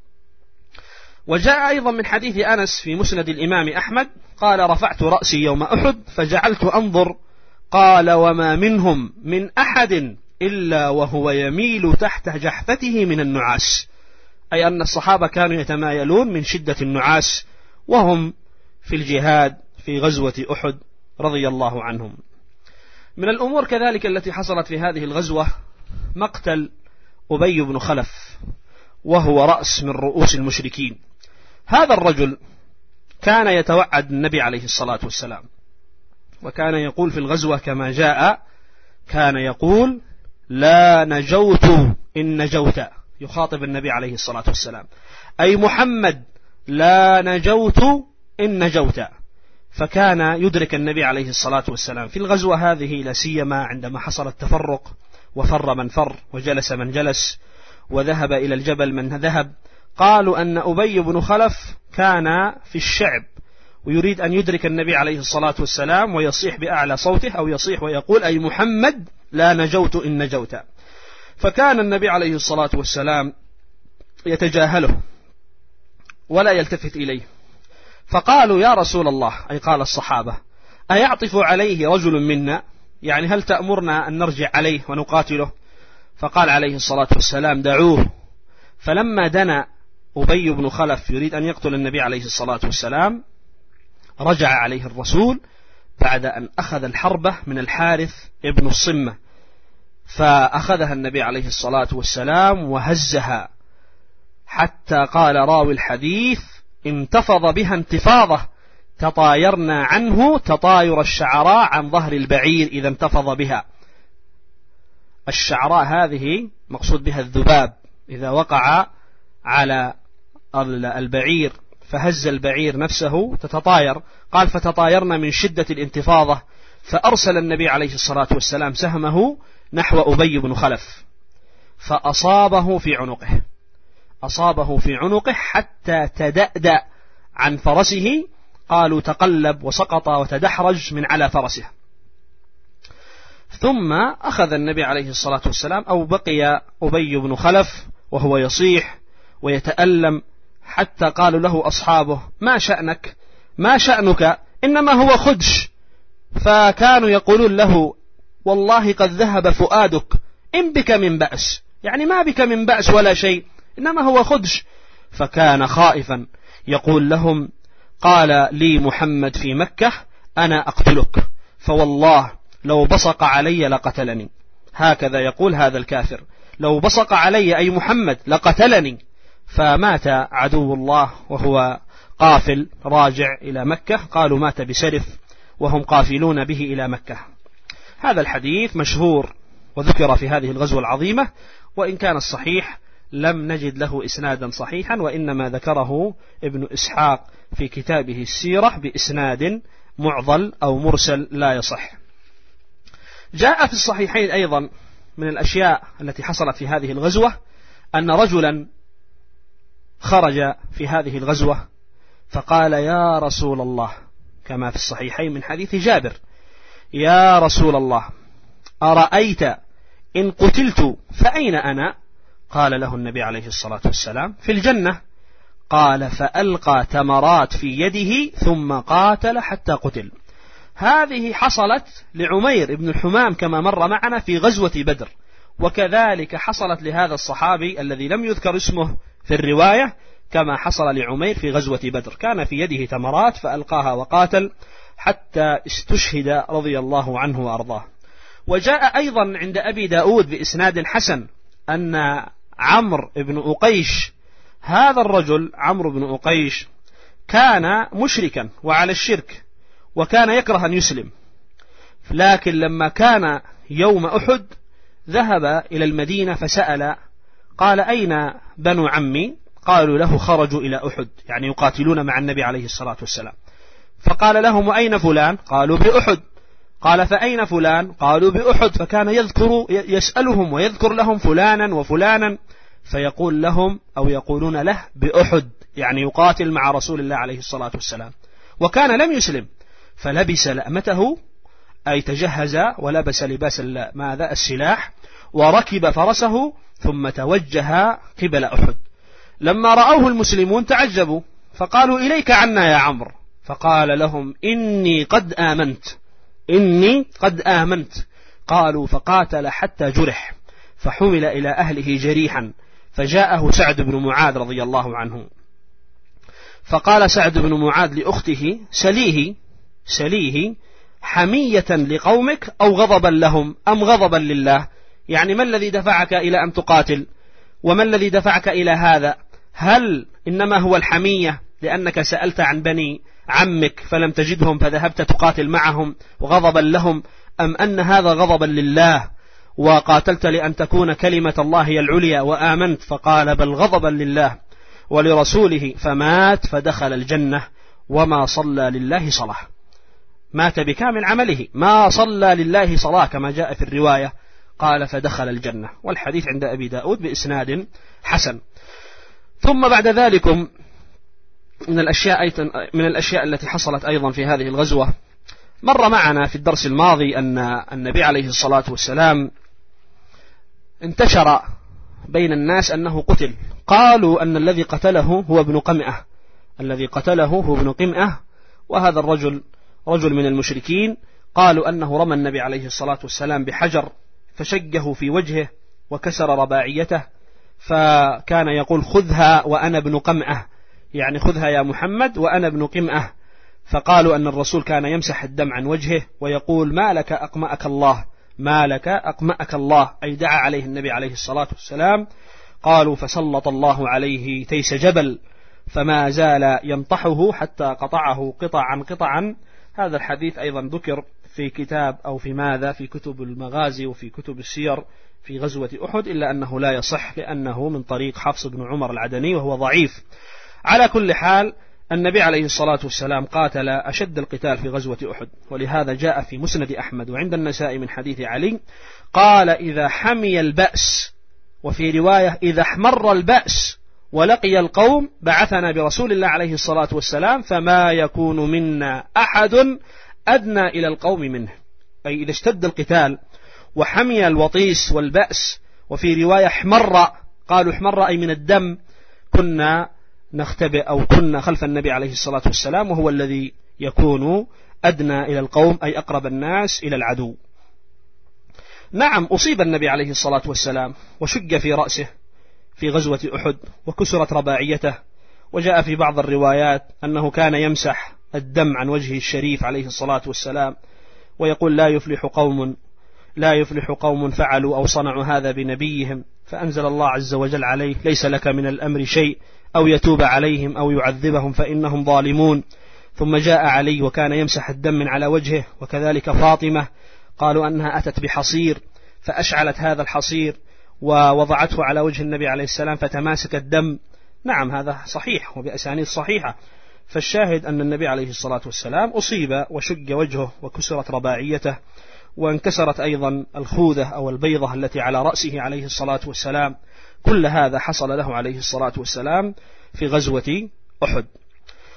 وجاء أيضا من حديث أنس في مسند الإمام أحمد قال: رفعت رأسي يوم أحد فجعلت أنظر، قال: وما منهم من أحد إلا وهو يميل تحت جحفته من النعاس، أي أن الصحابة كانوا يتمايلون من شدة النعاس وهم في الجهاد في غزوة أحد رضي الله عنهم. من الأمور كذلك التي حصلت في هذه الغزوة مقتل أبي بن خلف، وهو رأس من رؤوس المشركين. هذا الرجل كان يتوعد النبي عليه الصلاة والسلام، وكان يقول في الغزوة كما جاء، كان يقول: لا نجوت إن نجوت، يخاطب النبي عليه الصلاة والسلام، أي محمد لا نجوت إن نجوت. فكان يدرك النبي عليه الصلاة والسلام في الغزوة هذه، لا سيما عندما حصل التفرق وفر من فر وجلس من جلس وذهب إلى الجبل من ذهب. قالوا أن أبي بن خلف كان في الشعب ويريد أن يدرك النبي عليه الصلاة والسلام ويصيح بأعلى صوته، أو يصيح ويقول: أي محمد لا نجوت إن نجوت. فكان النبي عليه الصلاة والسلام يتجاهله ولا يلتفت إليه. فقالوا: يا رسول الله، أي قال الصحابة: أيعطف عليه رجل منا؟ يعني هل تأمرنا أن نرجع عليه ونقاتله؟ فقال عليه الصلاة والسلام: دعوه. فلما دنا أبي بن خلف يريد أن يقتل النبي عليه الصلاة والسلام، رجع عليه الرسول بعد أن أخذ الحربة من الحارث ابن الصمة، فأخذها النبي عليه الصلاة والسلام وهزها حتى قال راوي الحديث: انتفض بها انتفاضة تطايرنا عنه تطاير الشعراء عن ظهر البعير إذا انتفض بها. الشعراء هذه مقصود بها الذباب، إذا وقع على البعير فهز البعير نفسه تتطاير. قال: فتطايرنا من شدة الانتفاضة، فأرسل النبي عليه الصلاة والسلام سهمه نحو أبي بن خلف فأصابه في عنقه، أصابه في عنقه حتى تدأدأ عن فرسه. قالوا: تقلب وسقط وتدحرج من على فرسه. ثم أخذ النبي عليه الصلاة والسلام، أو بقي أبي بن خلف وهو يصيح ويتألم، حتى قالوا له أصحابه: ما شأنك؟ ما شأنك؟ إنما هو خدش. فكانوا يقولون له: والله قد ذهب فؤادك، إن بك من بأس، يعني ما بك من بأس ولا شيء، إنما هو خدش. فكان خائفا يقول لهم: قال لي محمد في مكة: أنا أقتلك، فوالله لو بصق علي لقتلني. هكذا يقول هذا الكافر: لو بصق علي أي محمد لقتلني. فمات عدو الله وهو قافل راجع إلى مكة، قالوا مات بسرف وهم قافلون به إلى مكة. هذا الحديث مشهور وذكر في هذه الغزوة العظيمة، وإن كان الصحيح لم نجد له إسنادا صحيحا، وإنما ذكره ابن إسحاق في كتابه السيرة بإسناد معضل أو مرسل لا يصح. جاء في الصحيحين أيضا من الأشياء التي حصلت في هذه الغزوة أن رجلا خرج في هذه الغزوة فقال يا رسول الله، كما في الصحيحين من حديث جابر: يا رسول الله، أرأيت إن قتلت فأين أنا؟ قال له النبي عليه الصلاة والسلام: في الجنة. قال: فألقى تمرات في يده ثم قاتل حتى قتل. هذه حصلت لعمير بن الحمام كما مر معنا في غزوة بدر، وكذلك حصلت لهذا الصحابي الذي لم يذكر اسمه في الرواية كما حصل لعمير في غزوة بدر، كان في يده تمرات فألقاها وقاتل حتى استشهد رضي الله عنه وأرضاه. وجاء أيضا عند أبي داود بإسناد حسن أن عمرو بن أقيش، هذا الرجل عمرو بن أقيش كان مشركا وعلى الشرك، وكان يكره أن يسلم، لكن لما كان يوم أحد ذهب إلى المدينة فسأل، قال: أين بنو عمي؟ قالوا له: خرجوا إلى أحد، يعني يقاتلون مع النبي عليه الصلاة والسلام. فقال لهم: وأين فلان؟ قالوا: بأحد. قال: فأين فلان؟ قالوا: بأحد. فكان يسألهم ويذكر لهم فلانا وفلانا، فيقول لهم أو يقولون له: بأحد، يعني يقاتل مع رسول الله عليه الصلاة والسلام. وكان لم يسلم، فلبس لأمته، أي تجهز ولبس لباس السلاح، وركب فرسه ثم توجه قبل أحد. لما رأوه المسلمون تعجبوا، فقالوا: إليك عنا يا عمرو. فقال لهم: إني قد آمنت. قالوا: فقاتل حتى جرح، فحمل إلى أهله جريحا، فجاءه سعد بن معاذ رضي الله عنه، فقال سعد بن معاذ لأخته: سليه حمية لقومك أو غضبا لهم أم غضبا لله؟ يعني ما الذي دفعك إلى أن تقاتل؟ وما الذي دفعك إلى هذا؟ هل إنما هو الحمية لأنك سألت عن بني عمك فلم تجدهم فذهبت تقاتل معهم وغضبا لهم، أم أن هذا غضبا لله وقاتلت لأن تكون كلمة الله هي العليا وآمنت؟ فقال: بل غضبا لله ولرسوله، فمات فدخل الجنة وما صلى لله صلاة. مات بكامل عمله، ما صلى لله صلاة كما جاء في الرواية، قال: فدخل الجنة. والحديث عند أبي داود بإسناد حسن. ثم بعد ذلك من الأشياء التي حصلت أيضا في هذه الغزوة، مر معنا في الدرس الماضي أن النبي عليه الصلاة والسلام انتشر بين الناس أنه قتل. قالوا أن الذي قتله هو ابن قمئة، وهذا الرجل رجل من المشركين. قالوا أنه رمى النبي عليه الصلاة والسلام بحجر فشجه في وجهه وكسر رباعيته، فكان يقول: خذها وأنا ابن قمئة، يعني خذها يا محمد وأنا ابن قمئة. فقالوا أن الرسول كان يمسح الدم عن وجهه ويقول: ما لك أقمأك الله، أي دعا عليه النبي عليه الصلاة والسلام. قالوا: فسلط الله عليه تيس جبل، فما زال ينطحه حتى قطعه قطعا. هذا الحديث أيضا ذكر في كتاب أو في كتب المغازي وفي كتب السير في غزوة أحد، إلا أنه لا يصح لأنه من طريق حفص بن عمر العدني وهو ضعيف. على كل حال، النبي عليه الصلاة والسلام قاتل أشد القتال في غزوة أحد، ولهذا جاء في مسند أحمد وعند النسائي من حديث علي قال: إذا حمي البأس، وفي رواية: إذا احمر البأس ولقي القوم بعثنا برسول الله عليه الصلاة والسلام، فما يكون منا أحد أدنى إلى القوم منه. أي إذا اشتد القتال وحمي الوطيس والبأس، وفي رواية احمر، قالوا احمر أي من الدم، كنا نختبئ أو كنا خلف النبي عليه الصلاة والسلام، وهو الذي يكون أدنى إلى القوم، أي أقرب الناس إلى العدو. نعم، أصيب النبي عليه الصلاة والسلام وشج في رأسه في غزوة أحد وكسرت رباعيته، وجاء في بعض الروايات أنه كان يمسح الدم عن وجهه الشريف عليه الصلاة والسلام ويقول: لا يفلح قوم فعلوا أو صنعوا هذا بنبيهم. فأنزل الله عز وجل عليه: ليس لك من الأمر شيء، أو يتوب عليهم أو يعذبهم فإنهم ظالمون. ثم جاء علي وكان يمسح الدم من على وجهه، وكذلك فاطمة، قالوا أنها أتت بحصير فأشعلت هذا الحصير ووضعته على وجه النبي عليه السلام فتماسك الدم. نعم، هذا صحيح وبأسانيد صحيحة. فالشاهد أن النبي عليه الصلاة والسلام أصيب وشج وجهه وكسرت رباعيته، وانكسرت أيضا الخوذة أو البيضة التي على رأسه عليه الصلاة والسلام. كل هذا حصل له عليه الصلاة والسلام في غزوة أحد.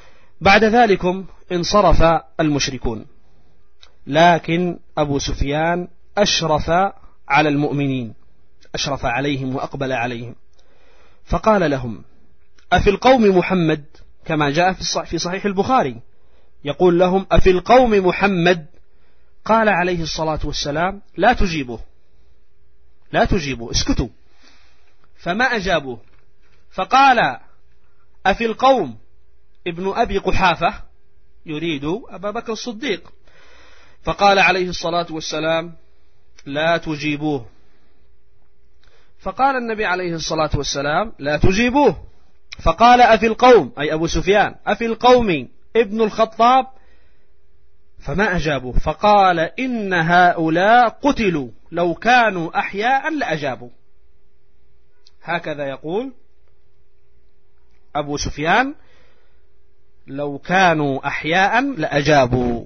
بعد ذلك انصرف المشركون، لكن أبو سفيان أشرف على المؤمنين، أشرف عليهم وأقبل عليهم، فقال لهم: أفي القوم محمد؟ كما جاء في صحيح البخاري، يقول لهم: أفي القوم محمد؟ قال عليه الصلاة والسلام: لا تجيبوا، لا تجيبوا، اسكتوا. فما أجابوا، فقال: أفي القوم ابن أبي قحافة؟ يريد أبا بكر الصديق. فقال عليه الصلاة والسلام: لا تجيبوه. فقال النبي عليه الصلاة والسلام: لا تجيبوه. فقال: أفي القوم، أي أبو سفيان، أفي القوم ابن الخطاب؟ فما أجابوا. فقال: إن هؤلاء قتلوا، لو كانوا أحياء لأجابوا. هكذا يقول أبو سفيان: لو كانوا أحياء لأجابوا.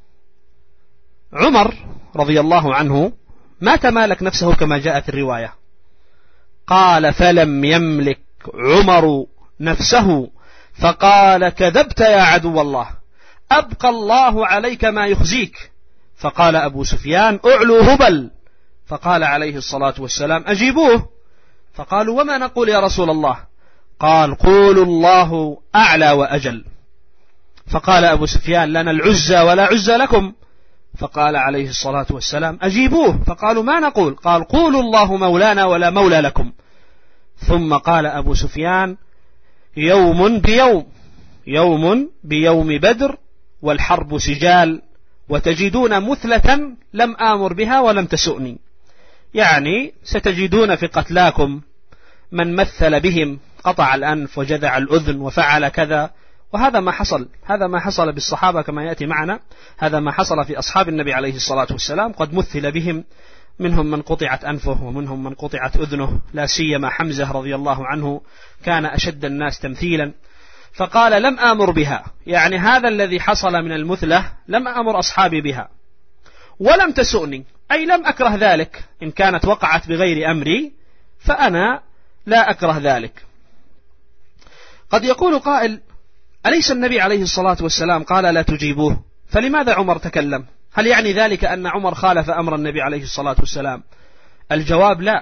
عمر رضي الله عنه ما تمالك نفسه كما جاء في الرواية، قال: فلم يملك عمر نفسه فقال: كذبت يا عدو الله، أبقى الله عليك ما يخزيك. فقال أبو سفيان: أعلو هبل. فقال عليه الصلاة والسلام: أجيبوه. فقالوا: وما نقول يا رسول الله؟ قال: قولوا الله أعلى وأجل. فقال أبو سفيان: لنا العزى ولا عزى لكم. فقال عليه الصلاة والسلام: أجيبوه. فقالوا: ما نقول؟ قال: قولوا الله مولانا ولا مولى لكم. ثم قال أبو سفيان: يوم بيوم، يوم بيوم بدر، والحرب سجال، وتجدون مثلة لم آمر بها ولم تسؤني. يعني ستجدون في قتلاكم من مثل بهم، قطع الأنف وجذع الأذن وفعل كذا، وهذا ما حصل، هذا ما حصل بالصحابة كما يأتي معنا، هذا ما حصل في أصحاب النبي عليه الصلاة والسلام، قد مثل بهم، منهم من قطعت أنفه ومنهم من قطعت أذنه، لا سيما حمزة رضي الله عنه كان أشد الناس تمثيلا. فقال: لم آمر بها، يعني هذا الذي حصل من المثلة لم أمر أصحابي بها، ولم تسؤني، أي لم أكره ذلك، إن كانت وقعت بغير أمري فأنا لا أكره ذلك. قد يقول قائل: أليس النبي عليه الصلاة والسلام قال لا تجيبوه؟ فلماذا عمر تكلم؟ هل يعني ذلك أن عمر خالف أمر النبي عليه الصلاة والسلام؟ الجواب: لا.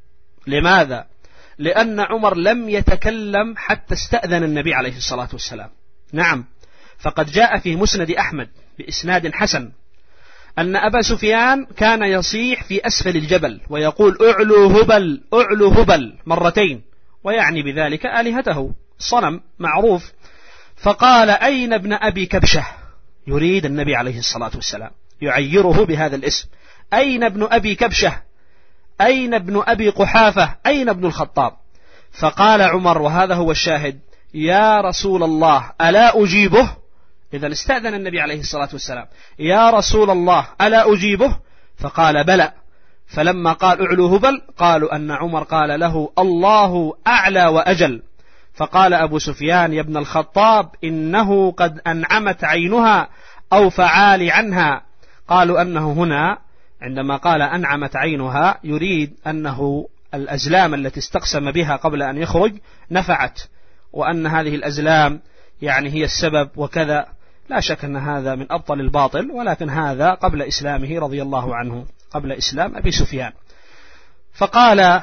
لماذا؟ لأن عمر لم يتكلم حتى استأذن النبي عليه الصلاة والسلام. نعم، فقد جاء في مسند أحمد بإسناد حسن أن أبا سفيان كان يصيح في أسفل الجبل ويقول: أعلو هبل، أعلو هبل، مرتين، ويعني بذلك آلهته، صنم معروف. فقال: أين ابن أبي كبشة؟ يريد النبي عليه الصلاة والسلام، يعيره بهذا الاسم: أين ابن أبي كبشة؟ أين ابن أبي قحافة؟ أين ابن الخطاب؟ فقال عمر، وهذا هو الشاهد: يا رسول الله ألا أجيبه؟ إذا استأذن النبي عليه الصلاة والسلام: يا رسول الله ألا أجيبه؟ فقال: بلى. فلما قال: أعلو هبل، قالوا أن عمر قال له: الله أعلى وأجل. فقال أبو سفيان: يا ابن الخطاب، إنه قد أنعمت عينها أو فعال عنها. قالوا أنه هنا عندما قال أنعمت عينها يريد أنه الأزلام التي استقسم بها قبل أن يخرج نفعت، وأن هذه الأزلام يعني هي السبب وكذا. لا شك أن هذا من أبطل الباطل، ولكن هذا قبل إسلامه رضي الله عنه، قبل إسلام أبي سفيان. فقال: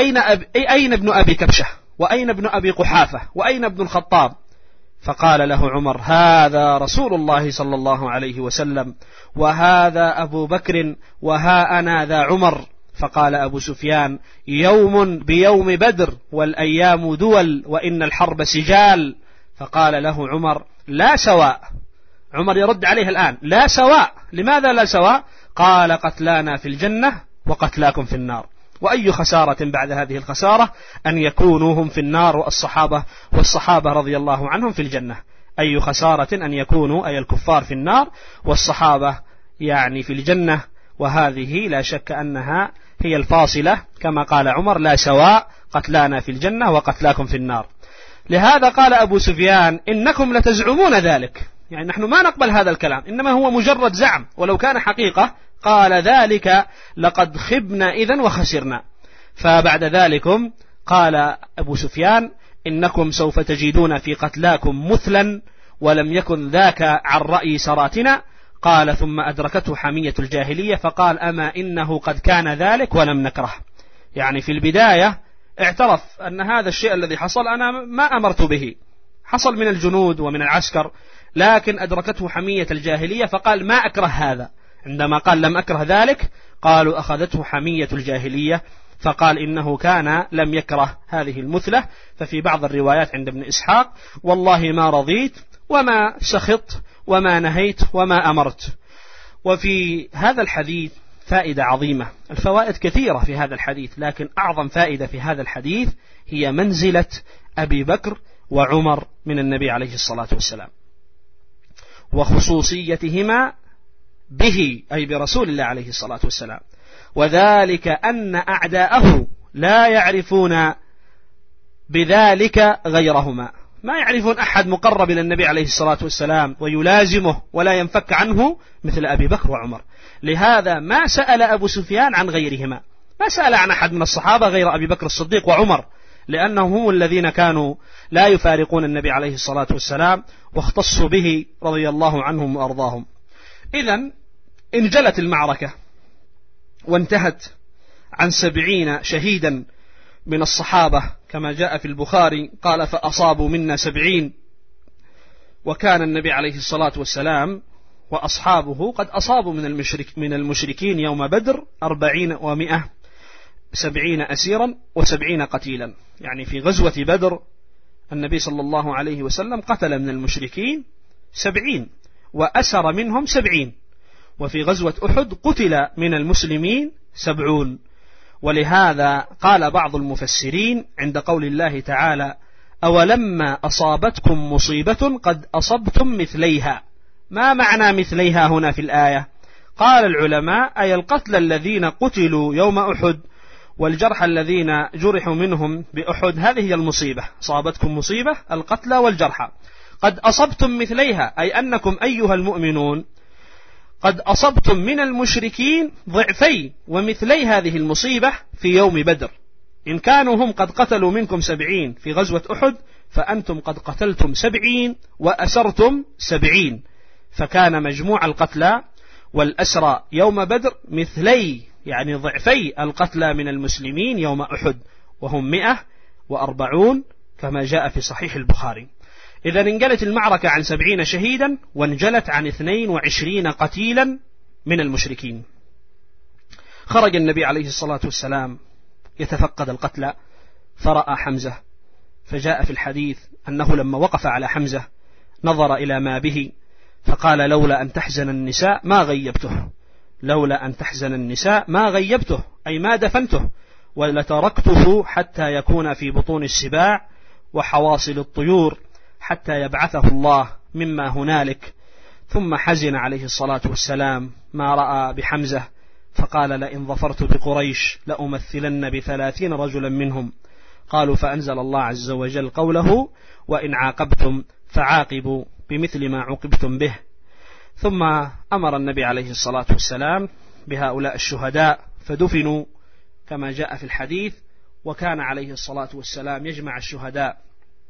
أين ابن أبي كبشة؟ وأين ابن أبي قحافة؟ وأين ابن الخطاب؟ فقال له عمر: هذا رسول الله صلى الله عليه وسلم، وهذا أبو بكر، وها أنا ذا عمر. فقال أبو سفيان: يوم بيوم بدر، والأيام دول، وإن الحرب سجال. فقال له عمر: لا سواء. عمر يرد عليه الآن: لا سواء. لماذا لا سواء؟ قال: قتلانا في الجنة وقتلاكم في النار، وأي خسارة بعد هذه الخسارة أن يكونوا هم في النار والصحابة رضي الله عنهم في الجنة. أي خسارة أن يكونوا أي الكفار في النار والصحابة يعني في الجنة، وهذه لا شك أنها هي الفاصلة، كما قال عمر: لا سواء، قتلانا في الجنة وقتلاكم في النار. لهذا قال أبو سفيان: إنكم لتزعمون ذلك، يعني نحن ما نقبل هذا الكلام، إنما هو مجرد زعم، ولو كان حقيقة قال ذلك لقد خبنا إذن وخسرنا. فبعد ذلكم قال أبو سفيان: إنكم سوف تجدون في قتلاكم مثلا ولم يكن ذاك عن رأي سراتنا. قال ثم أدركته حمية الجاهلية فقال أما إنه قد كان ذلك ولم نكره. يعني في البداية اعترف أن هذا الشيء الذي حصل أنا ما أمرت به، حصل من الجنود ومن العسكر، لكن أدركته حمية الجاهلية فقال ما أكره هذا. عندما قال لم أكره ذلك قالوا أخذته حمية الجاهلية، فقال إنه كان لم يكره هذه المثلة. ففي بعض الروايات عند ابن إسحاق والله ما رضيت وما سخط وما نهيت وما أمرت. وفي هذا الحديث فائدة عظيمة. الفوائد كثيرة في هذا الحديث، لكن أعظم فائدة في هذا الحديث هي منزلة أبي بكر وعمر من النبي عليه الصلاة والسلام، وخصوصيتهما به أي برسول الله عليه الصلاة والسلام، وذلك أن أعداءه لا يعرفون بذلك غيرهما، ما يعرفون أحد مقرب إلى النبي عليه الصلاة والسلام ويلازمه ولا ينفك عنه مثل أبي بكر وعمر. لهذا ما سأل أبو سفيان عن غيرهما، ما سأل عن أحد من الصحابة غير أبي بكر الصديق وعمر، لأنهم هم الذين كانوا لا يفارقون النبي عليه الصلاة والسلام واختصوا به رضي الله عنهم وأرضاهم. إذن انجلت المعركة وانتهت عن 70 شهيدا من الصحابة كما جاء في البخاري قال فأصابوا منا 70، وكان النبي عليه الصلاة والسلام وأصحابه قد أصابوا من المشركين يوم بدر 40 و100 70 أسيرا و70 قتيلا. يعني في غزوة بدر النبي صلى الله عليه وسلم قتل من المشركين 70 وأسر منهم 70، وفي غزوة أحد قتل من المسلمين 70. ولهذا قال بعض المفسرين عند قول الله تعالى أولما أصابتكم مصيبة قد أصبتم مثليها، ما معنى مثليها هنا في الآية؟ قال العلماء أي القتل الذين قتلوا يوم أحد والجرح الذين جرحوا منهم بأحد، هذه هي المصيبة، أصابتكم مصيبة القتل والجرح. قد أصبتم مثليها أي أنكم أيها المؤمنون قد أصبتم من المشركين ضعفي ومثلي هذه المصيبة في يوم بدر. إن كانوا هم قد قتلوا منكم 70 في غزوة أحد فأنتم قد قتلتم 70 وأسرتم 70، فكان مجموع القتلى والأسرى يوم بدر مثلي يعني ضعفي القتلى من المسلمين يوم أحد، وهم 140 كما جاء في صحيح البخاري. إذا انجلت المعركة عن 70 شهيدا وانجلت عن 22 قتيلا من المشركين. خرج النبي عليه الصلاة والسلام يتفقد القتلى فرأى حمزة، فجاء في الحديث أنه لما وقف على حمزة نظر إلى ما به فقال لولا أن تحزن النساء ما غيبته، لولا أن تحزن النساء ما غيبته أي ما دفنته، ولتركته حتى يكون في بطون السباع وحواصل الطيور حتى يبعثه الله مما هنالك. ثم حزن عليه الصلاة والسلام ما رأى بحمزة فقال لئن ظفرت بقريش لأمثلن ب30 رجلا منهم. قالوا فأنزل الله عز وجل قوله وإن عاقبتم فعاقبوا بمثل ما عوقبتم به. ثم أمر النبي عليه الصلاة والسلام بهؤلاء الشهداء فدفنوا كما جاء في الحديث، وكان عليه الصلاة والسلام يجمع الشهداء،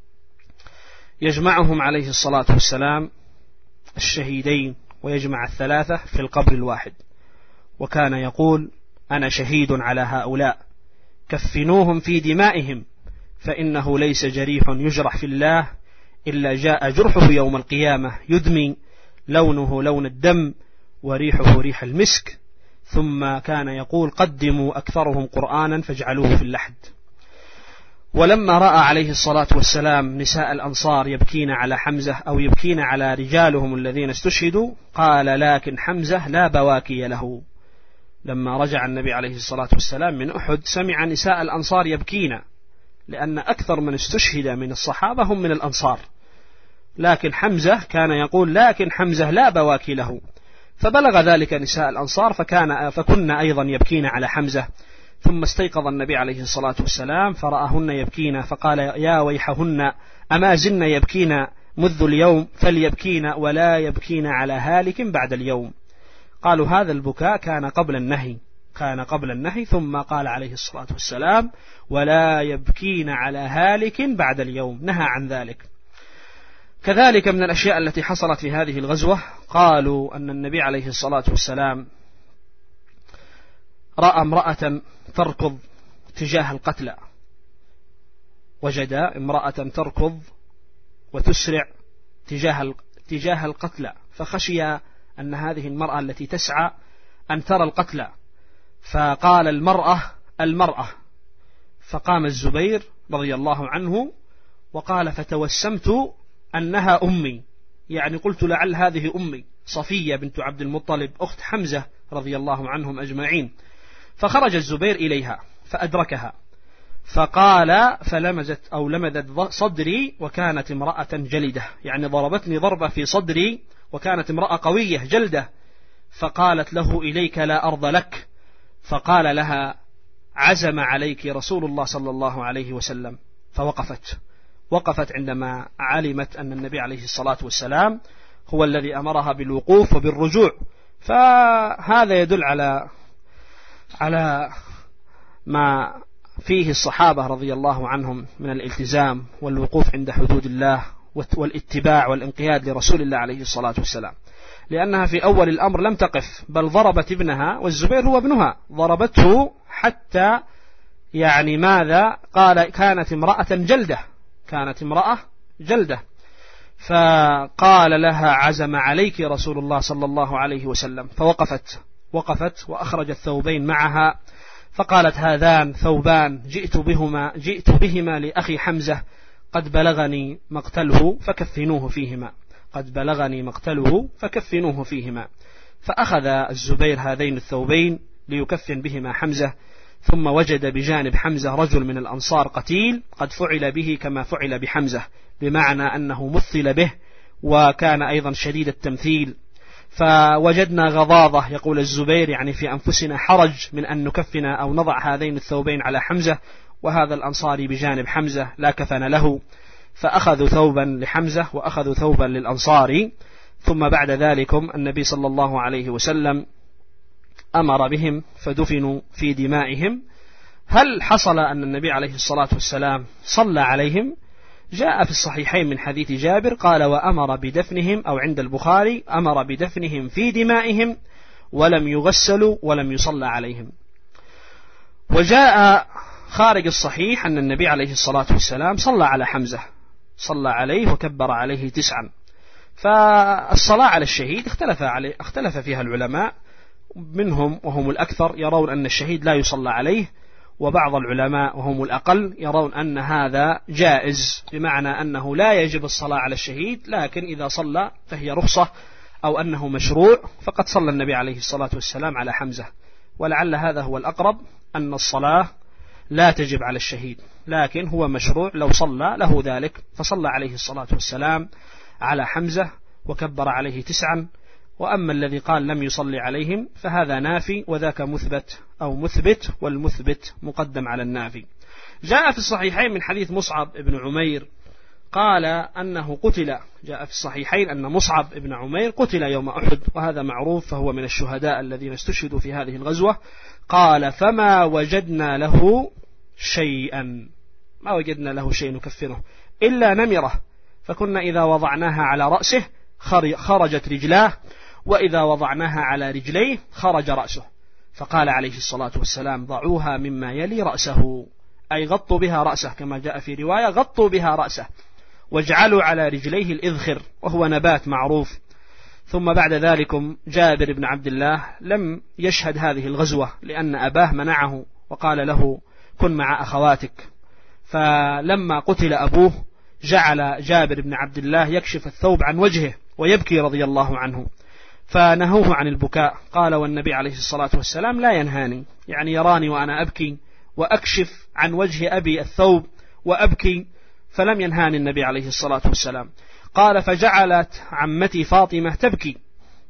يجمعهم عليه الصلاة والسلام الشهيدين ويجمع الثلاثة في القبر الواحد، وكان يقول أنا شهيد على هؤلاء كفنوهم في دمائهم فإنه ليس جريح يجرح في الله إلا جاء جرحه يوم القيامة يدمي لونه لون الدم وريحه ريح المسك. ثم كان يقول قدموا أكثرهم قرآنا فاجعلوه في اللحد. ولما رأى عليه الصلاة والسلام نساء الأنصار يبكين على حمزة أو يبكين على رجالهم الذين استشهدوا قال لكن حمزة لا بواكي له. لما رجع النبي عليه الصلاة والسلام من أحد سمع نساء الأنصار يبكين، لأن أكثر من استشهد من الصحابة هم من الأنصار، لكن حمزة كان يقول لكن حمزة لا بواكي له، فبلغ ذلك نساء الأنصار فكن أيضا يبكين على حمزة. ثم استيقظ النبي عليه الصلاة والسلام فرآهن يبكين فقال يا ويحهن أما زلن يبكين منذ اليوم فليبكين ولا يبكين على هالك بعد اليوم. قالوا هذا البكاء كان قبل النهي ثم قال عليه الصلاة والسلام ولا يبكين على هالك بعد اليوم، نهى عن ذلك. كذلك من الأشياء التي حصلت في هذه الغزوة قالوا أن النبي عليه الصلاة والسلام رأى امرأة تركض تجاه القتلى، وجد امرأة تركض وتسرع تجاه القتلى، فخشي أن هذه المرأة التي تسعى أن ترى القتلى، فقال المرأة، فقام الزبير رضي الله عنه وقال فتوسمت أنها أمي، يعني قلت لعل هذه أمي صفية بنت عبد المطلب أخت حمزة رضي الله عنهم أجمعين. فخرج الزبير إليها فأدركها فقال لمذت صدري وكانت امرأة جلدة، يعني ضربتني ضربة في صدري وكانت امرأة قوية جلدة. فقالت له إليك لا أرض لك، فقال لها عزم عليك رسول الله صلى الله عليه وسلم. وقفت عندما علمت أن النبي عليه الصلاة والسلام هو الذي أمرها بالوقوف وبالرجوع. فهذا يدل على ما فيه الصحابة رضي الله عنهم من الالتزام والوقوف عند حدود الله والاتباع والانقياد لرسول الله عليه الصلاة والسلام، لأنها في أول الأمر لم تقف بل ضربت ابنها، والزبير هو ابنها، ضربته حتى يعني ماذا قال كانت امرأة جلدة. فقال لها عزم عليك رسول الله صلى الله عليه وسلم. فوقفت وأخرجت ثوبين معها، فقالت هذان ثوبان جئت بهما لأخي حمزة قد بلغني مقتله فكفنوه فيهما. فأخذ الزبير هذين الثوبين ليكفن بهما حمزة، ثم وجد بجانب حمزة رجل من الأنصار قتيل قد فعل به كما فعل بحمزة، بمعنى أنه مثل به وكان أيضا شديد التمثيل. فوجدنا غضاضة يقول الزبير يعني في أنفسنا حرج من أن نكفن أو نضع هذين الثوبين على حمزة وهذا الأنصاري بجانب حمزة لا كفن له. فأخذوا ثوبا لحمزة وأخذوا ثوبا للأنصاري، ثم بعد ذلك النبي صلى الله عليه وسلم أمر بهم فدفنوا في دمائهم. هل حصل أن النبي عليه الصلاة والسلام صلى عليهم؟ جاء في الصحيحين من حديث جابر قال وأمر بدفنهم، أو عند البخاري أمر بدفنهم في دمائهم ولم يغسلوا ولم يصلى عليهم. وجاء خارج الصحيح أن النبي عليه الصلاة والسلام صلى على حمزة، صلى عليه وكبر عليه 9. فالصلاة على الشهيد اختلف فيها العلماء، منهم وهم الأكثر يرون أن الشهيد لا يصلى عليه، وبعض العلماء وهم الأقل يرون أن هذا جائز، بمعنى أنه لا يجب الصلاة على الشهيد، لكن إذا صلى فهي رخصة، أو أنه مشروع، فقد صلى النبي عليه الصلاة والسلام على حمزة. ولعل هذا هو الأقرب، أن الصلاة لا تجب على الشهيد، لكن هو مشروع لو صلى له ذلك. فصلى عليه الصلاة والسلام على حمزة وكبر عليه 9. وأما الذي قال لم يصلي عليهم فهذا نافي، وذاك مثبت، والمثبت مقدم على النافي. جاء في الصحيحين من حديث مصعب بن عمير قال أنه قتل، جاء في الصحيحين أن مصعب بن عمير قتل يوم أحد، وهذا معروف، فهو من الشهداء الذين استشهدوا في هذه الغزوة. قال فما وجدنا له شيئا، ما وجدنا له شيء نكفنه إلا نمرة، فكنا إذا وضعناها على رأسه خرجت رجلاه، وإذا وضعناها على رجليه خرج رأسه. فقال عليه الصلاة والسلام ضعوها مما يلي رأسه، أي غطوا بها رأسه، كما جاء في رواية غطوا بها رأسه، واجعلوا على رجليه الإذخر، وهو نبات معروف. ثم بعد ذلك جابر بن عبد الله لم يشهد هذه الغزوة، لأن أباه منعه وقال له كن مع أخواتك. فلما قتل أبوه جعل جابر بن عبد الله يكشف الثوب عن وجهه ويبكي رضي الله عنه، فنهوه عن البكاء. قال والنبي عليه الصلاة والسلام لا ينهاني، يعني يراني وأنا أبكي وأكشف عن وجه أبي الثوب وأبكي، فلم ينهاني النبي عليه الصلاة والسلام. قال فجعلت عمتي فاطمة تبكي،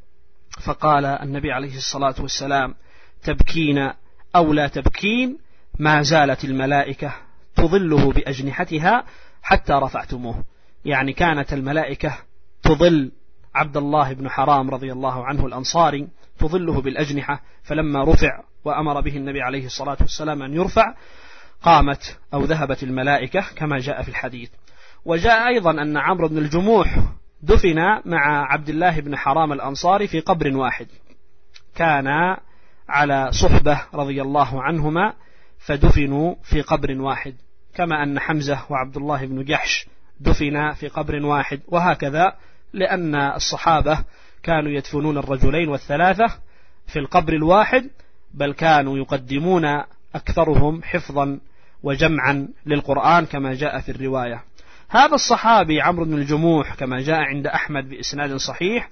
فقال النبي عليه الصلاة والسلام تبكين أو لا تبكين، ما زالت الملائكة تظله بأجنحتها حتى رفعتموه، يعني كانت الملائكة تظل عبد الله بن حرام رضي الله عنه الأنصاري، تظله بالأجنحة، فلما رفع وأمر به النبي عليه الصلاة والسلام أن يرفع قامت أو ذهبت الملائكة كما جاء في الحديث. وجاء أيضا أن عمرو بن الجموح دفن مع عبد الله بن حرام الأنصاري في قبر واحد، كان على صحبة رضي الله عنهما فدفنوا في قبر واحد، كما أن حمزة وعبد الله بن جحش دفنا في قبر واحد، وهكذا، لأن الصحابة كانوا يدفنون الرجلين والثلاثة في القبر الواحد، بل كانوا يقدمون أكثرهم حفظا وجمعا للقرآن كما جاء في الرواية. هذا الصحابي عمرو بن الجموح كما جاء عند أحمد بإسناد صحيح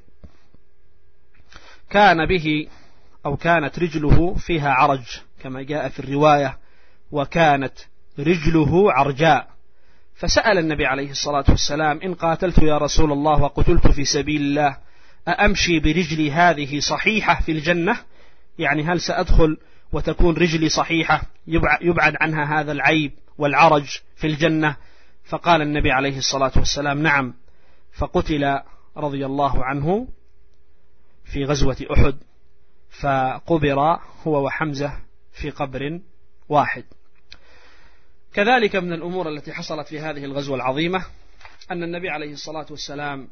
كان به أو كانت رجله فيها عرج كما جاء في الرواية، وكانت رجله عرجاء، فسأل النبي عليه الصلاة والسلام: إن قاتلت يا رسول الله وقتلت في سبيل الله أأمشي برجلي هذه صحيحة في الجنة؟ يعني هل سأدخل وتكون رجلي صحيحة يبعد عنها هذا العيب والعرج في الجنة؟ فقال النبي عليه الصلاة والسلام: نعم. فقتل رضي الله عنه في غزوة أحد، فقبر هو وحمزة في قبر واحد. كذلك من الأمور التي حصلت في هذه الغزوة العظيمة أن النبي عليه الصلاة والسلام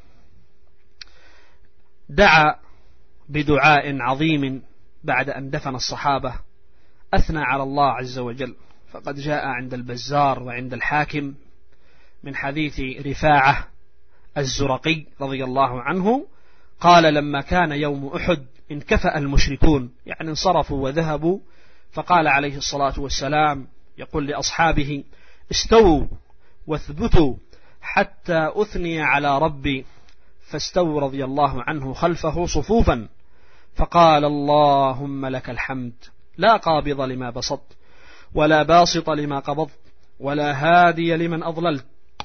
دعا بدعاء عظيم بعد أن دفن الصحابة، أثنى على الله عز وجل، فقد جاء عند البزار وعند الحاكم من حديث رفاعة الزرقي رضي الله عنه قال: لما كان يوم أحد انكفأ المشركون، يعني انصرفوا وذهبوا، فقال عليه الصلاة والسلام يقول لأصحابه: استووا واثبتوا حتى أثني على ربي، فاستووا رضي الله عنه خلفه صفوفا، فقال: اللهم لك الحمد، لا قابض لما بسطت ولا باسط لما قبضت ولا هادي لمن أضللت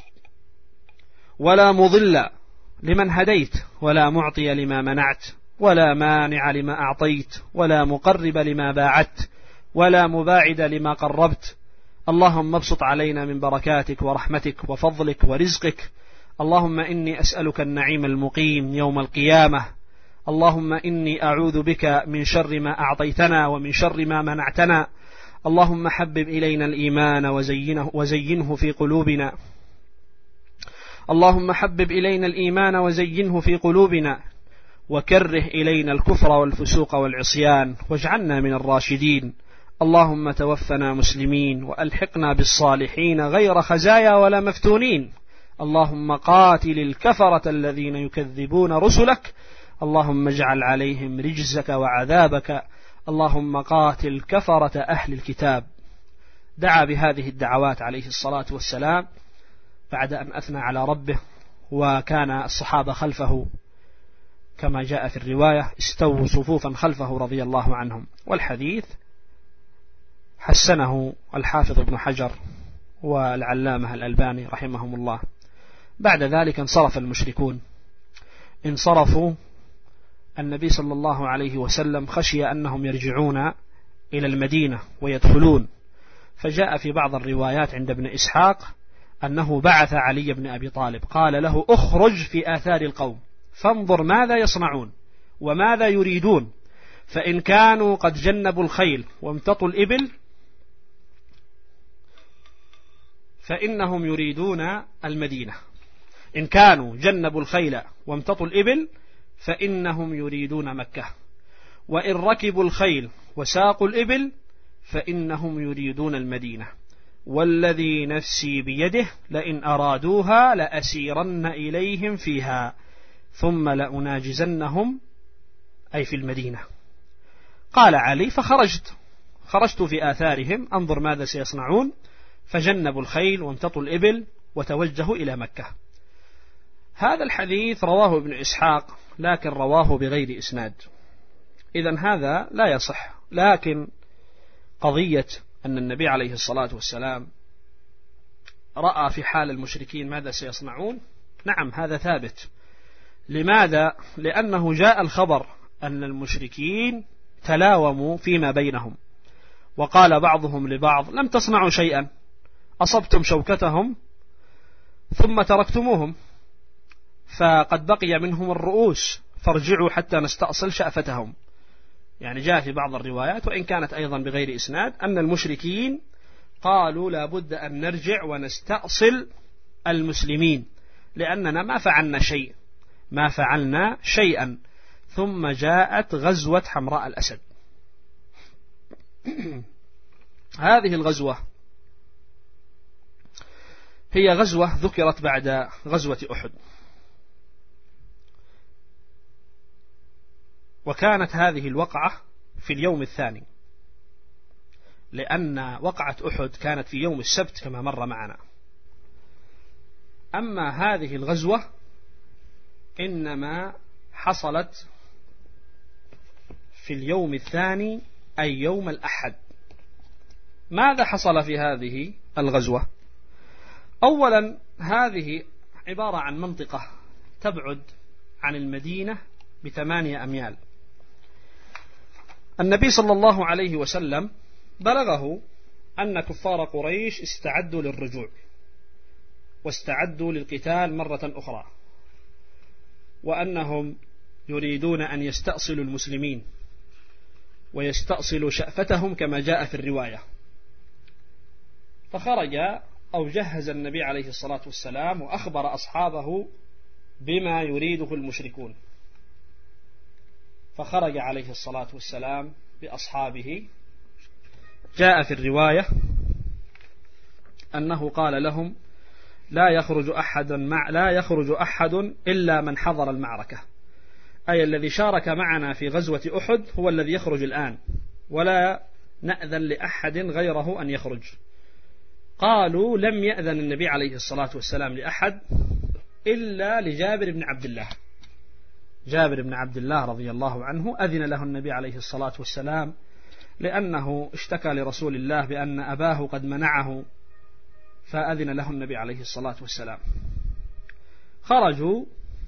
ولا مضل لمن هديت ولا معطي لما منعت ولا مانع لما أعطيت ولا مقرب لما باعدت ولا مباعد لما قربت. اللهم ابسط علينا من بركاتك ورحمتك وفضلك ورزقك. اللهم إني أسألك النعيم المقيم يوم القيامة. اللهم إني أعوذ بك من شر ما أعطيتنا ومن شر ما منعتنا. اللهم حبب إلينا الإيمان وزينه في قلوبنا. اللهم حبب إلينا الإيمان وزينه في قلوبنا وكره إلينا الكفر والفسوق والعصيان واجعلنا من الراشدين. اللهم توفنا مسلمين وألحقنا بالصالحين غير خزايا ولا مفتونين. اللهم قاتل الكفرة الذين يكذبون رسلك. اللهم اجعل عليهم رجزك وعذابك. اللهم قاتل كفرة أهل الكتاب. دعا بهذه الدعوات عليه الصلاة والسلام بعد أن أثنى على ربه، وكان الصحابة خلفه كما جاء في الرواية استووا صفوفا خلفه رضي الله عنهم. والحديث حسنه الحافظ ابن حجر والعلامة الألباني رحمهم الله. بعد ذلك انصرف المشركون، انصرفوا. النبي صلى الله عليه وسلم خشي أنهم يرجعون إلى المدينة ويدخلون، فجاء في بعض الروايات عند ابن إسحاق أنه بعث علي بن أبي طالب قال له: اخرج في آثار القوم فانظر ماذا يصنعون وماذا يريدون، فإن كانوا قد جنبوا الخيل وامتطوا الإبل فإنهم يريدون المدينة، إن كانوا جنبوا الخيل وامتطوا الإبل فإنهم يريدون مكة، وإن ركبوا الخيل وساقوا الإبل فإنهم يريدون المدينة، والذي نفسي بيده لئن أرادوها لأسيرن إليهم فيها ثم لأناجزنهم، أي في المدينة. قال علي: خرجت في آثارهم أنظر ماذا سيصنعون، فجنبوا الخيل وامتطوا الإبل وتوجهوا إلى مكة. هذا الحديث رواه ابن إسحاق، لكن رواه بغير إسناد، إذن هذا لا يصح. لكن قضية أن النبي عليه الصلاة والسلام رأى في حال المشركين ماذا سيصنعون، نعم هذا ثابت. لماذا؟ لأنه جاء الخبر أن المشركين تلاوموا فيما بينهم، وقال بعضهم لبعض: لم تصنعوا شيئا، أصبتم شوكتهم ثم تركتموهم، فقد بقي منهم الرؤوس فارجعوا حتى نستأصل شأفتهم. يعني جاء في بعض الروايات وإن كانت أيضا بغير إسناد أن المشركين قالوا لا بد أن نرجع ونستأصل المسلمين، لأننا ما فعلنا شيئا. ثم جاءت غزوة حمراء الأسد. هذه الغزوة هي غزوة ذكرت بعد غزوة أحد، وكانت هذه الوقعة في اليوم الثاني، لأن وقعة أحد كانت في يوم السبت كما مر معنا. أما هذه الغزوة إنما حصلت في اليوم الثاني، أي يوم الأحد. ماذا حصل في هذه الغزوة؟ أولا، هذه عبارة عن منطقة تبعد عن المدينة ب8 أميال. النبي صلى الله عليه وسلم بلغه أن كفار قريش استعدوا للرجوع واستعدوا للقتال مرة أخرى، وأنهم يريدون أن يستأصلوا المسلمين ويستأصلوا شأفتهم كما جاء في الرواية. فخرج أو جهز النبي عليه الصلاة والسلام وأخبر أصحابه بما يريده المشركون. فخرج عليه الصلاة والسلام بأصحابه. جاء في الرواية أنه قال لهم: لا يخرج أحد إلا من حضر المعركة، أي الذي شارك معنا في غزوة أحد هو الذي يخرج الآن، ولا نأذن لأحد غيره أن يخرج. قالوا: لم يأذن النبي عليه الصلاة والسلام لأحد إلا لجابر بن عبد الله. جابر بن عبد الله رضي الله عنه أذن له النبي عليه الصلاة والسلام، لأنه اشتكى لرسول الله بأن أباه قد منعه، فأذن له النبي عليه الصلاة والسلام. خرجوا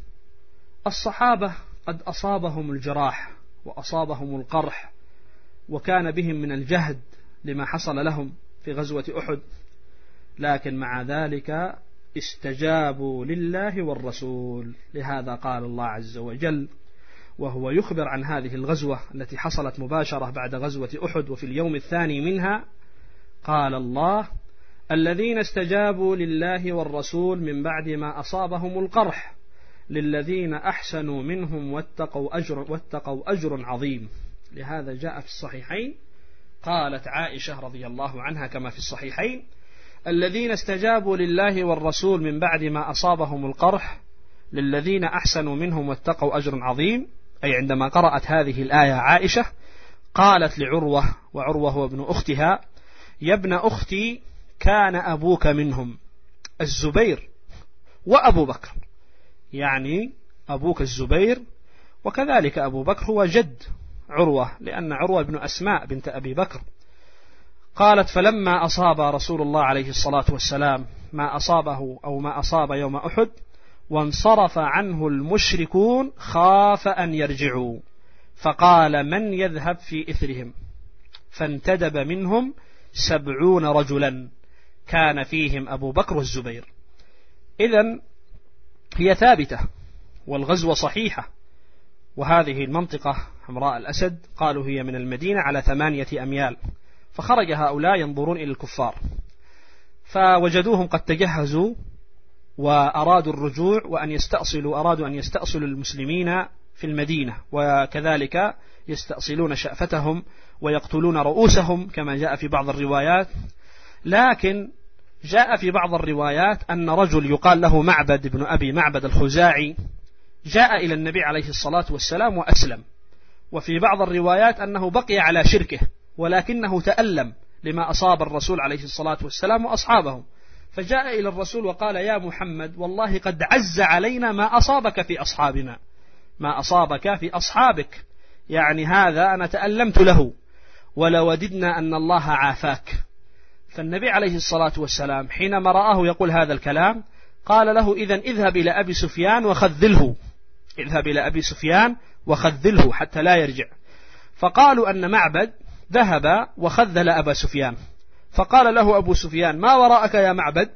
الصحابة قد أصابهم الجراح وأصابهم القرح، وكان بهم من الجهد لما حصل لهم في غزوة أحد، لكن مع ذلك استجابوا لله والرسول. لهذا قال الله عز وجل وهو يخبر عن هذه الغزوة التي حصلت مباشرة بعد غزوة أحد وفي اليوم الثاني منها، قال الله: الذين استجابوا لله والرسول من بعد ما أصابهم القرح للذين أحسنوا منهم واتقوا أجر عظيم. لهذا جاء في الصحيحين، قالت عائشة رضي الله عنها كما في الصحيحين: الذين استجابوا لله والرسول من بعد ما أصابهم القرح للذين أحسنوا منهم واتقوا أجر عظيم. أي عندما قرأت هذه الآية عائشة قالت لعروة، وعروة هو ابن أختها: يا ابن أختي، كان أبوك منهم، الزبير وأبو بكر، يعني أبوك الزبير، وكذلك أبو بكر هو جد عروة، لأن عروة ابن أسماء بنت أبي بكر. قالت: فلما أصاب رسول الله عليه الصلاة والسلام ما أصابه أو ما أصاب يوم أحد وانصرف عنه المشركون خاف أن يرجعوا، فقال: من يذهب في إثرهم؟ فانتدب منهم 70 رجلا كان فيهم أبو بكر والزبير. إذن هي ثابتة والغزوة صحيحة. وهذه المنطقة حمراء الأسد قالوا هي من المدينة على 8 أميال. فخرج هؤلاء ينظرون إلى الكفار، فوجدوهم قد تجهزوا وأرادوا الرجوع أرادوا أن يستأصلوا المسلمين في المدينة، وكذلك يستأصلون شأفتهم ويقتلون رؤوسهم كما جاء في بعض الروايات. لكن جاء في بعض الروايات أن رجل يقال له معبد بن أبي معبد الخزاعي جاء إلى النبي عليه الصلاة والسلام وأسلم. وفي بعض الروايات أنه بقي على شركه، ولكنه تألم لما أصاب الرسول عليه الصلاة والسلام وأصحابه، فجاء إلى الرسول وقال: يا محمد، والله قد عز علينا ما أصابك في أصحابنا، ما أصابك في أصحابك، يعني هذا أنا تألمت له ولوددنا أن الله عافاك. فالنبي عليه الصلاة والسلام حينما رآه يقول هذا الكلام قال له: إذن اذهب إلى أبي سفيان وخذله، اذهب إلى أبي سفيان وخذله حتى لا يرجع. فقالوا أن معبد ذهب وخذل أبا سفيان، فقال له أبو سفيان: ما وراءك يا معبد؟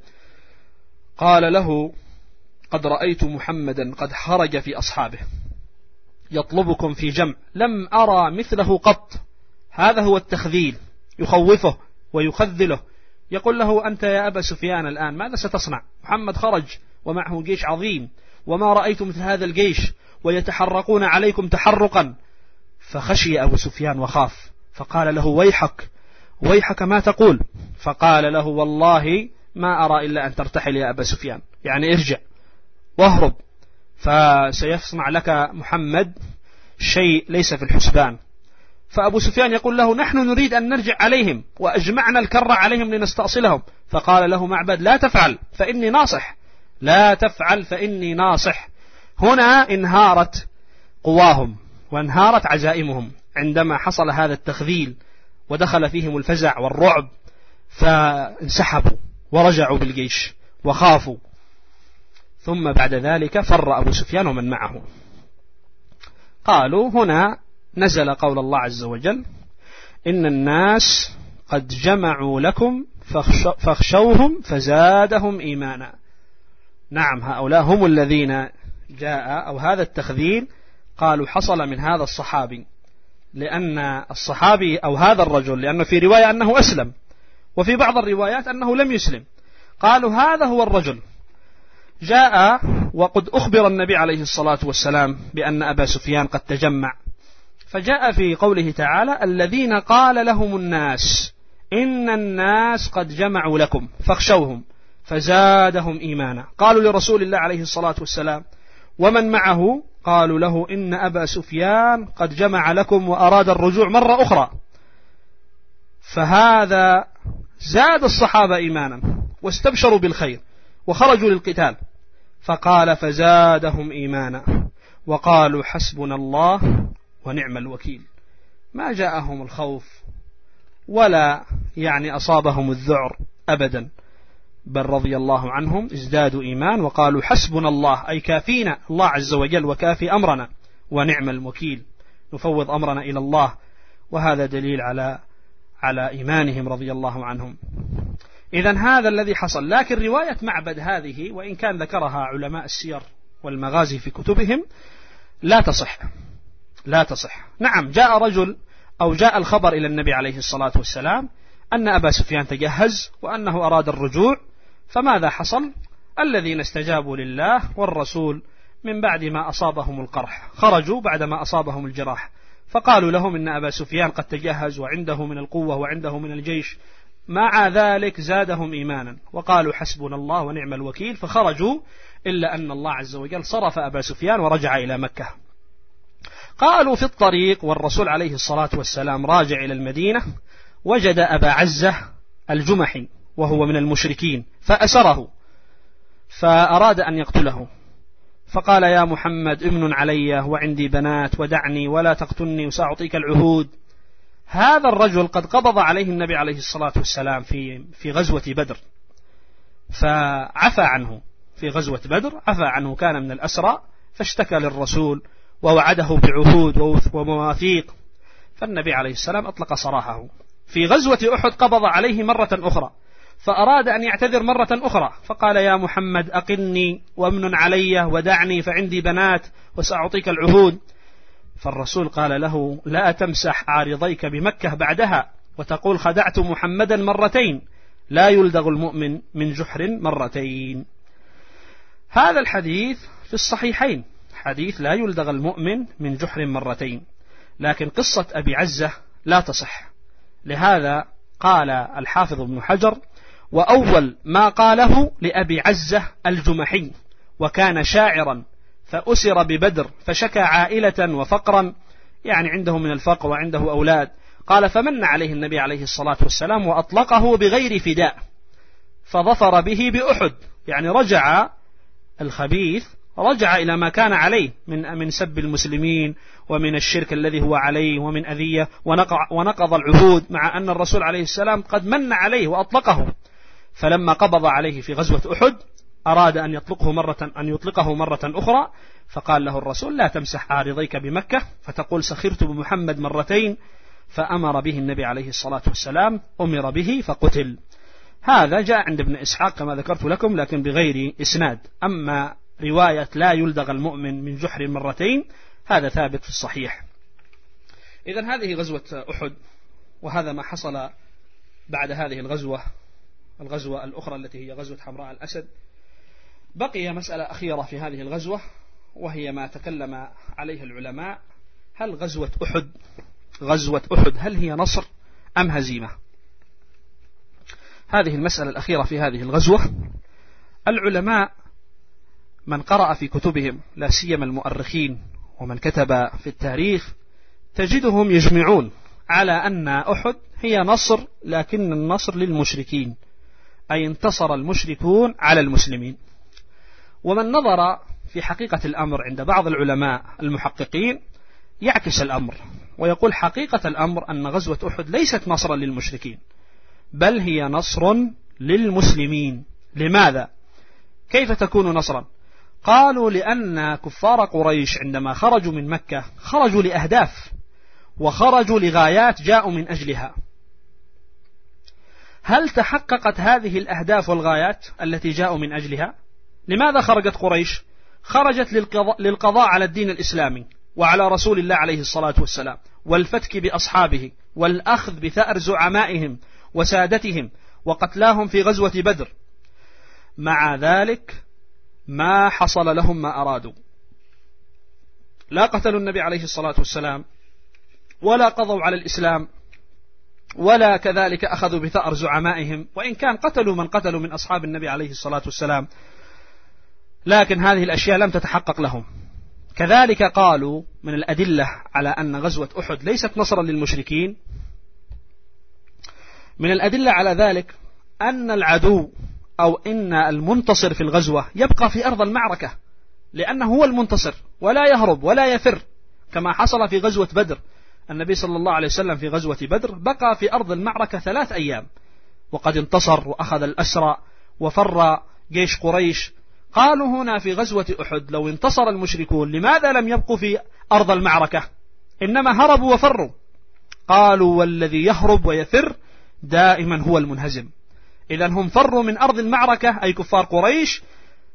قال له: قد رأيت محمدا قد خرج في أصحابه يطلبكم في جمع لم أرى مثله قط. هذا هو التخذيل، يخوفه ويخذله، يقول له: أنت يا أبا سفيان الآن ماذا ستصنع؟ محمد خرج ومعه جيش عظيم، وما رأيت مثل هذا الجيش، ويتحرقون عليكم تحرقا. فخشي أبو سفيان وخاف، فقال له: ويحك ما تقول؟ فقال له: والله ما أرى إلا أن ترتحل يا أبا سفيان، يعني ارجع واهرب، فسيصنع لك محمد شيء ليس في الحسبان. فأبو سفيان يقول له: نحن نريد أن نرجع عليهم، وأجمعنا الكر عليهم لنستأصلهم. فقال له معبد: لا تفعل فإني ناصح، لا تفعل فإني ناصح. هنا انهارت قواهم وانهارت عزائمهم عندما حصل هذا التخذيل ودخل فيهم الفزع والرعب، فانسحبوا ورجعوا بالجيش وخافوا. ثم بعد ذلك فر أبو سفيان ومن معه. قالوا: هنا نزل قول الله عز وجل: إن الناس قد جمعوا لكم فاخشوهم فزادهم إيمانا. نعم، هؤلاء هم الذين جاء أو هذا التخذيل قالوا حصل من هذا الصحابي، لأن الصحابي أو هذا الرجل، لأنه في رواية أنه أسلم وفي بعض الروايات أنه لم يسلم، قالوا هذا هو الرجل جاء وقد أخبر النبي عليه الصلاة والسلام بأن أبا سفيان قد تجمع، فجاء في قوله تعالى: الذين قال لهم الناس إن الناس قد جمعوا لكم فاخشوهم فزادهم إيمانا. قالوا لرسول الله عليه الصلاة والسلام: ومن معه؟ قالوا له: إن أبا سفيان قد جمع لكم وأراد الرجوع مرة أخرى. فهذا زاد الصحابة إيمانا واستبشروا بالخير وخرجوا للقتال. فقال: فزادهم إيمانا وقالوا حسبنا الله ونعم الوكيل. ما جاءهم الخوف ولا أصابهم الذعر أبدا، بل رضي الله عنهم ازدادوا إيمان وقالوا حسبنا الله، أي كافينا الله عز وجل وكافي أمرنا ونعم الوكيل، نفوض أمرنا إلى الله. وهذا دليل على إيمانهم رضي الله عنهم. إذن هذا الذي حصل. لكن رواية معبد هذه وإن كان ذكرها علماء السير والمغازي في كتبهم لا تصح. نعم، جاء رجل أو جاء الخبر إلى النبي عليه الصلاة والسلام أن أبا سفيان تجهز وأنه أراد الرجوع. فماذا حصل؟ الذين استجابوا لله والرسول من بعد ما أصابهم القرح خرجوا بعدما أصابهم الجراح، فقالوا لهم إن أبا سفيان قد تجهز وعنده من القوة وعنده من الجيش. مع ذلك زادهم إيمانا وقالوا حسبنا الله ونعم الوكيل، فخرجوا، إلا أن الله عز وجل صرف أبا سفيان ورجع إلى مكة. قالوا في الطريق والرسول عليه الصلاة والسلام راجع إلى المدينة وجد أبا عزة الجمحي وهو من المشركين، فأسره فأراد أن يقتله، فقال: يا محمد امن علي وعندي بنات ودعني ولا تقتلني وسأعطيك العهود. هذا الرجل قد قبض عليه النبي عليه الصلاة والسلام في غزوة بدر، فعفى عنه في غزوة بدر، عفى عنه، كان من الأسرى، فاشتكى للرسول ووعده بعهود ومواثيق، فالنبي عليه السلام أطلق سراحه. في غزوة أحد قبض عليه مرة أخرى، فأراد أن يعتذر مرة أخرى، فقال: يا محمد أقلني وامن علي ودعني فعندي بنات وسأعطيك العهود. فالرسول قال له: لا تمسح عارضيك بمكة بعدها وتقول خدعت محمدا مرتين، لا يلدغ المؤمن من جحر مرتين. هذا الحديث في الصحيحين، حديث لا يلدغ المؤمن من جحر مرتين. لكن قصة أبي عزة لا تصح. لهذا قال الحافظ ابن حجر: وأول ما قاله لأبي عزة الجمحي، وكان شاعرا فأسر ببدر فشكى عائلة وفقرا، عنده من الفقر وعنده أولاد. قال: فمن عليه النبي عليه الصلاة والسلام وأطلقه بغير فداء، فظفر به بأحد. رجع الخبيث، رجع إلى ما كان عليه من سب المسلمين ومن الشرك الذي هو عليه ومن أذية، ونقض العهود، مع أن الرسول عليه السلام قد من عليه وأطلقه. فلما قبض عليه في غزوة أحد أراد أن يطلقه مرة أخرى، فقال له الرسول: لا تمسح عارضيك بمكة فتقول سخرت بمحمد مرتين. فأمر به النبي عليه الصلاة والسلام، أمر به فقتل. هذا جاء عند ابن إسحاق كما ذكرت لكم، لكن بغير إسناد. أما رواية لا يلدغ المؤمن من جحر مرتين هذا ثابت في الصحيح. إذن هذه غزوة أحد، وهذا ما حصل بعد هذه الغزوة الغزوة الأخرى التي هي غزوة حمراء الأسد. بقي مسألة أخيرة في هذه الغزوة، وهي ما تكلم عليه العلماء: هل غزوة أحد هل هي نصر أم هزيمة؟ هذه المسألة الأخيرة في هذه الغزوة، العلماء من قرأ في كتبهم لا سيما المؤرخين ومن كتب في التاريخ تجدهم يجمعون على أن أحد هي نصر، لكن النصر للمشركين، أي انتصر المشركون على المسلمين. ومن نظر في حقيقة الأمر عند بعض العلماء المحققين يعكس الأمر ويقول: حقيقة الأمر أن غزوة أحد ليست نصرا للمشركين، بل هي نصر للمسلمين. لماذا؟ كيف تكون نصرا؟ قالوا: لأن كفار قريش عندما خرجوا من مكة خرجوا لأهداف وخرجوا لغايات جاءوا من أجلها. هل تحققت هذه الأهداف والغايات التي جاءوا من أجلها؟ لماذا خرجت قريش؟ خرجت للقضاء على الدين الإسلامي وعلى رسول الله عليه الصلاة والسلام، والفتك بأصحابه، والأخذ بثأر زعمائهم وسادتهم، وقتلاهم في غزوة بدر. مع ذلك ما حصل لهم ما أرادوا، لا قتلوا النبي عليه الصلاة والسلام، ولا قضوا على الإسلام، ولا كذلك أخذوا بثأر زعمائهم، وإن كان قتلوا من قتلوا من أصحاب النبي عليه الصلاة والسلام، لكن هذه الأشياء لم تتحقق لهم. كذلك قالوا من الأدلة على أن غزوة أحد ليست نصرا للمشركين، من الأدلة على ذلك أن العدو أو إن المنتصر في الغزوة يبقى في أرض المعركة، لأنه هو المنتصر ولا يهرب ولا يفر، كما حصل في غزوة بدر. النبي صلى الله عليه وسلم في غزوة بدر بقى في أرض المعركة 3 أيام، وقد انتصر وأخذ الأسرى وفر جيش قريش. قالوا هنا في غزوة أحد لو انتصر المشركون لماذا لم يبقوا في أرض المعركة، إنما هربوا وفروا؟ قالوا: والذي يهرب ويفر دائما هو المنهزم. إذن هم فروا من أرض المعركة أي كفار قريش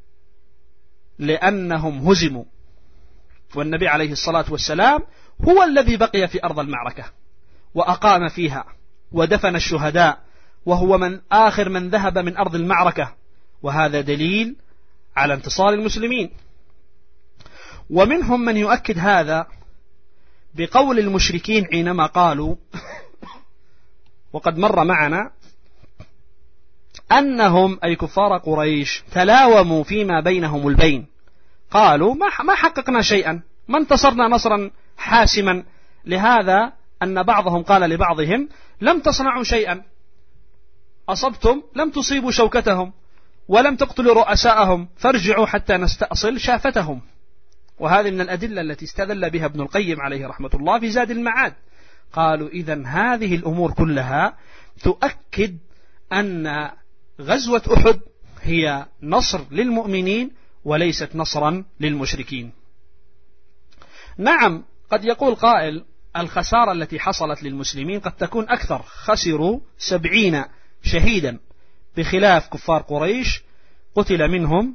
لأنهم هزموا، والنبي عليه الصلاة والسلام هو الذي بقي في أرض المعركة وأقام فيها ودفن الشهداء، وهو من آخر من ذهب من أرض المعركة، وهذا دليل على انتصار المسلمين. ومنهم من يؤكد هذا بقول المشركين حينما قالوا وقد مر معنا أنهم أي كفار قريش تلاوموا فيما بينهم البين، قالوا: ما حققنا شيئا، ما انتصرنا نصرا حاسما. لهذا أن بعضهم قال لبعضهم: لم تصنعوا شيئا، أصبتم لم تصيبوا شوكتهم ولم تقتلوا رؤساءهم، فارجعوا حتى نستأصل شافتهم. وهذه من الأدلة التي استدل بها ابن القيم عليه رحمة الله في زاد المعاد. قالوا: إذن هذه الأمور كلها تؤكد أن غزوة أحد هي نصر للمؤمنين وليست نصرا للمشركين. نعم، قد يقول قائل: الخسارة التي حصلت للمسلمين قد تكون أكثر، خسروا 70 شهيدا، بخلاف كفار قريش قتل منهم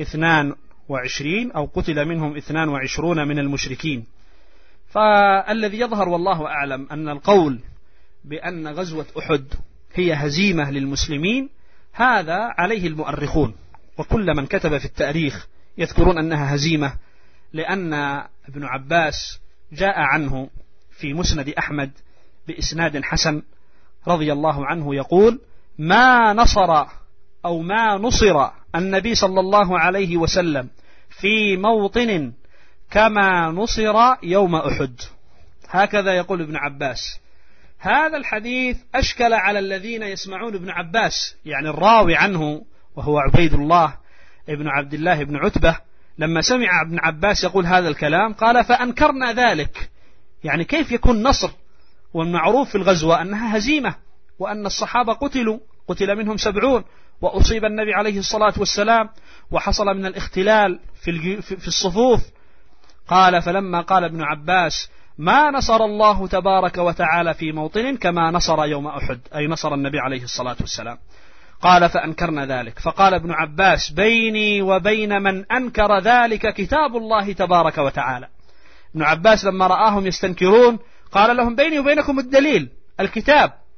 22 أو قتل منهم 22 من المشركين. فالذي يظهر والله أعلم أن القول بأن غزوة أحد هي هزيمة للمسلمين هذا عليه المؤرخون، وكل من كتب في التاريخ يذكرون أنها هزيمة، لأن ابن عباس جاء عنه في مسند أحمد بإسناد حسن رضي الله عنه يقول: ما نصر النبي صلى الله عليه وسلم في موطن كما نصر يوم أحد. هكذا يقول ابن عباس. هذا الحديث أشكل على الذين يسمعون ابن عباس، يعني الراوي عنه وهو عبيد الله ابن عبد الله بن عتبة، لما سمع ابن عباس يقول هذا الكلام قال: فأنكرنا ذلك. يعني كيف يكون نصر والمعروف في الغزوة أنها هزيمة، وأن الصحابة قتل منهم 70، وأصيب النبي عليه الصلاة والسلام، وحصل من الاختلال في الصفوف. قال: فلما قال ابن عباس: ما نصر الله تبارك وتعالى في موطن كما نصر يوم أحد، أي نصر النبي عليه الصلاة والسلام. قال: فأنكرنا ذلك. فقال ابن عباس: بيني وبين من أنكر ذلك كتاب الله تبارك وتعالى. ابن عباس لما رآهم يستنكرون قال لهم: بيني وبينكم الدليل، الكتاب،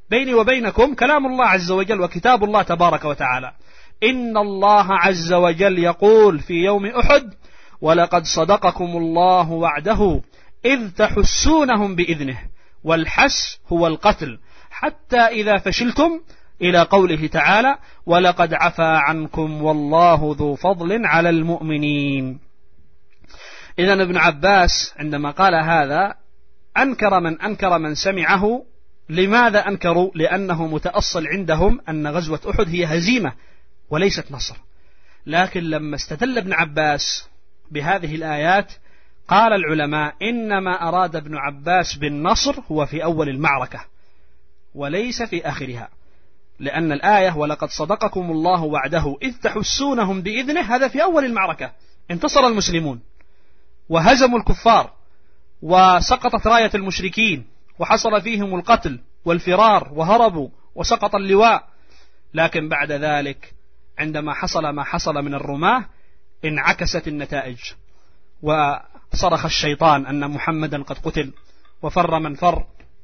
بيني وبينكم كلام الله عز وجل وكتاب الله تبارك وتعالى. إن الله عز وجل يقول في يوم أحد: ولقد صدقكم الله وعده إذ تحسونهم بإذنه، والحس هو القتل، حتى إذا فشلتم، إلى قوله تعالى: ولقد عفا عنكم والله ذو فضل على المؤمنين. إذن ابن عباس عندما قال هذا أنكر من سمعه. لماذا أنكروا؟ لأنه متأصل عندهم أن غزوة أحد هي هزيمة وليست نصر. لكن لما استدل ابن عباس بهذه الآيات قال العلماء: إنما أراد ابن عباس بالنصر هو في أول المعركة وليس في آخرها، لأن الآية ولقد صدقكم الله وعده إذ تحسونهم بإذنه هذا في أول المعركة، انتصر المسلمون وهزموا الكفار وسقطت راية المشركين وحصل فيهم القتل والفرار وهربوا وسقط اللواء. لكن بعد ذلك عندما حصل ما حصل من الرماة انعكست النتائج، وصرخ الشيطان أن محمدا قد قتل وفر من فر.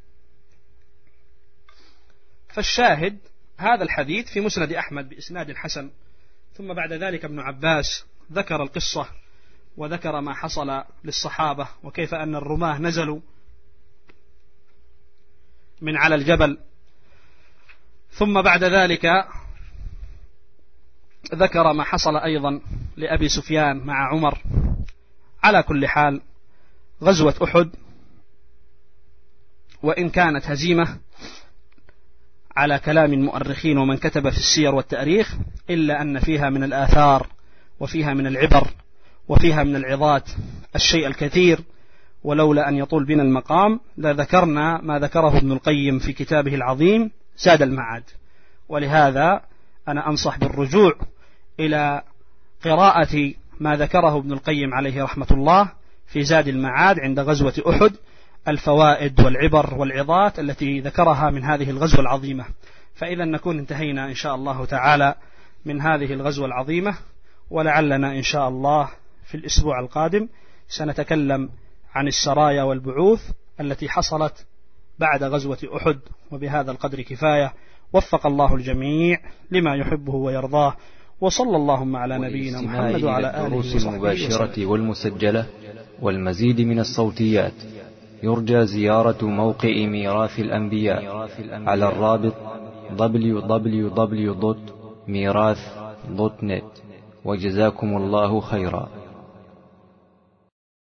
فالشاهد هذا الحديث في مسند أحمد بإسناد حسن. ثم بعد ذلك ابن عباس ذكر القصة وذكر ما حصل للصحابة وكيف أن الرماة نزلوا من على الجبل. ثم بعد ذلك ذكر ما حصل أيضا لأبي سفيان مع عمر. على كل حال غزوة أحد وإن كانت هزيمة على كلام المؤرخين ومن كتب في السير والتاريخ، إلا أن فيها من الآثار وفيها من العبر وفيها من العظات الشيء الكثير، ولولا أن يطول بنا المقام لذكرنا ما ذكره ابن القيم في كتابه العظيم زاد المعاد. ولهذا أنا أنصح بالرجوع إلى قراءة ما ذكره ابن القيم عليه رحمة الله في زاد المعاد عند غزوة أحد، الفوائد والعبر والعظات التي ذكرها من هذه الغزوة العظيمة. فإذا نكون انتهينا إن شاء الله تعالى من هذه الغزوة العظيمة، ولعلنا إن شاء الله في الأسبوع القادم سنتكلم عن السرايا والبعوث التي حصلت بعد غزوة أحد. وبهذا القدر كفاية، وفق الله الجميع لما يحبه ويرضاه، وصلى اللهم على نبينا محمد وعلى آله وصحبه وسلم. المباشرة والمسجلة والمزيد من الصوتيات يرجى زيارة موقع ميراث الأنبياء على الرابط www.mirath.net. وجزاكم الله خيرا.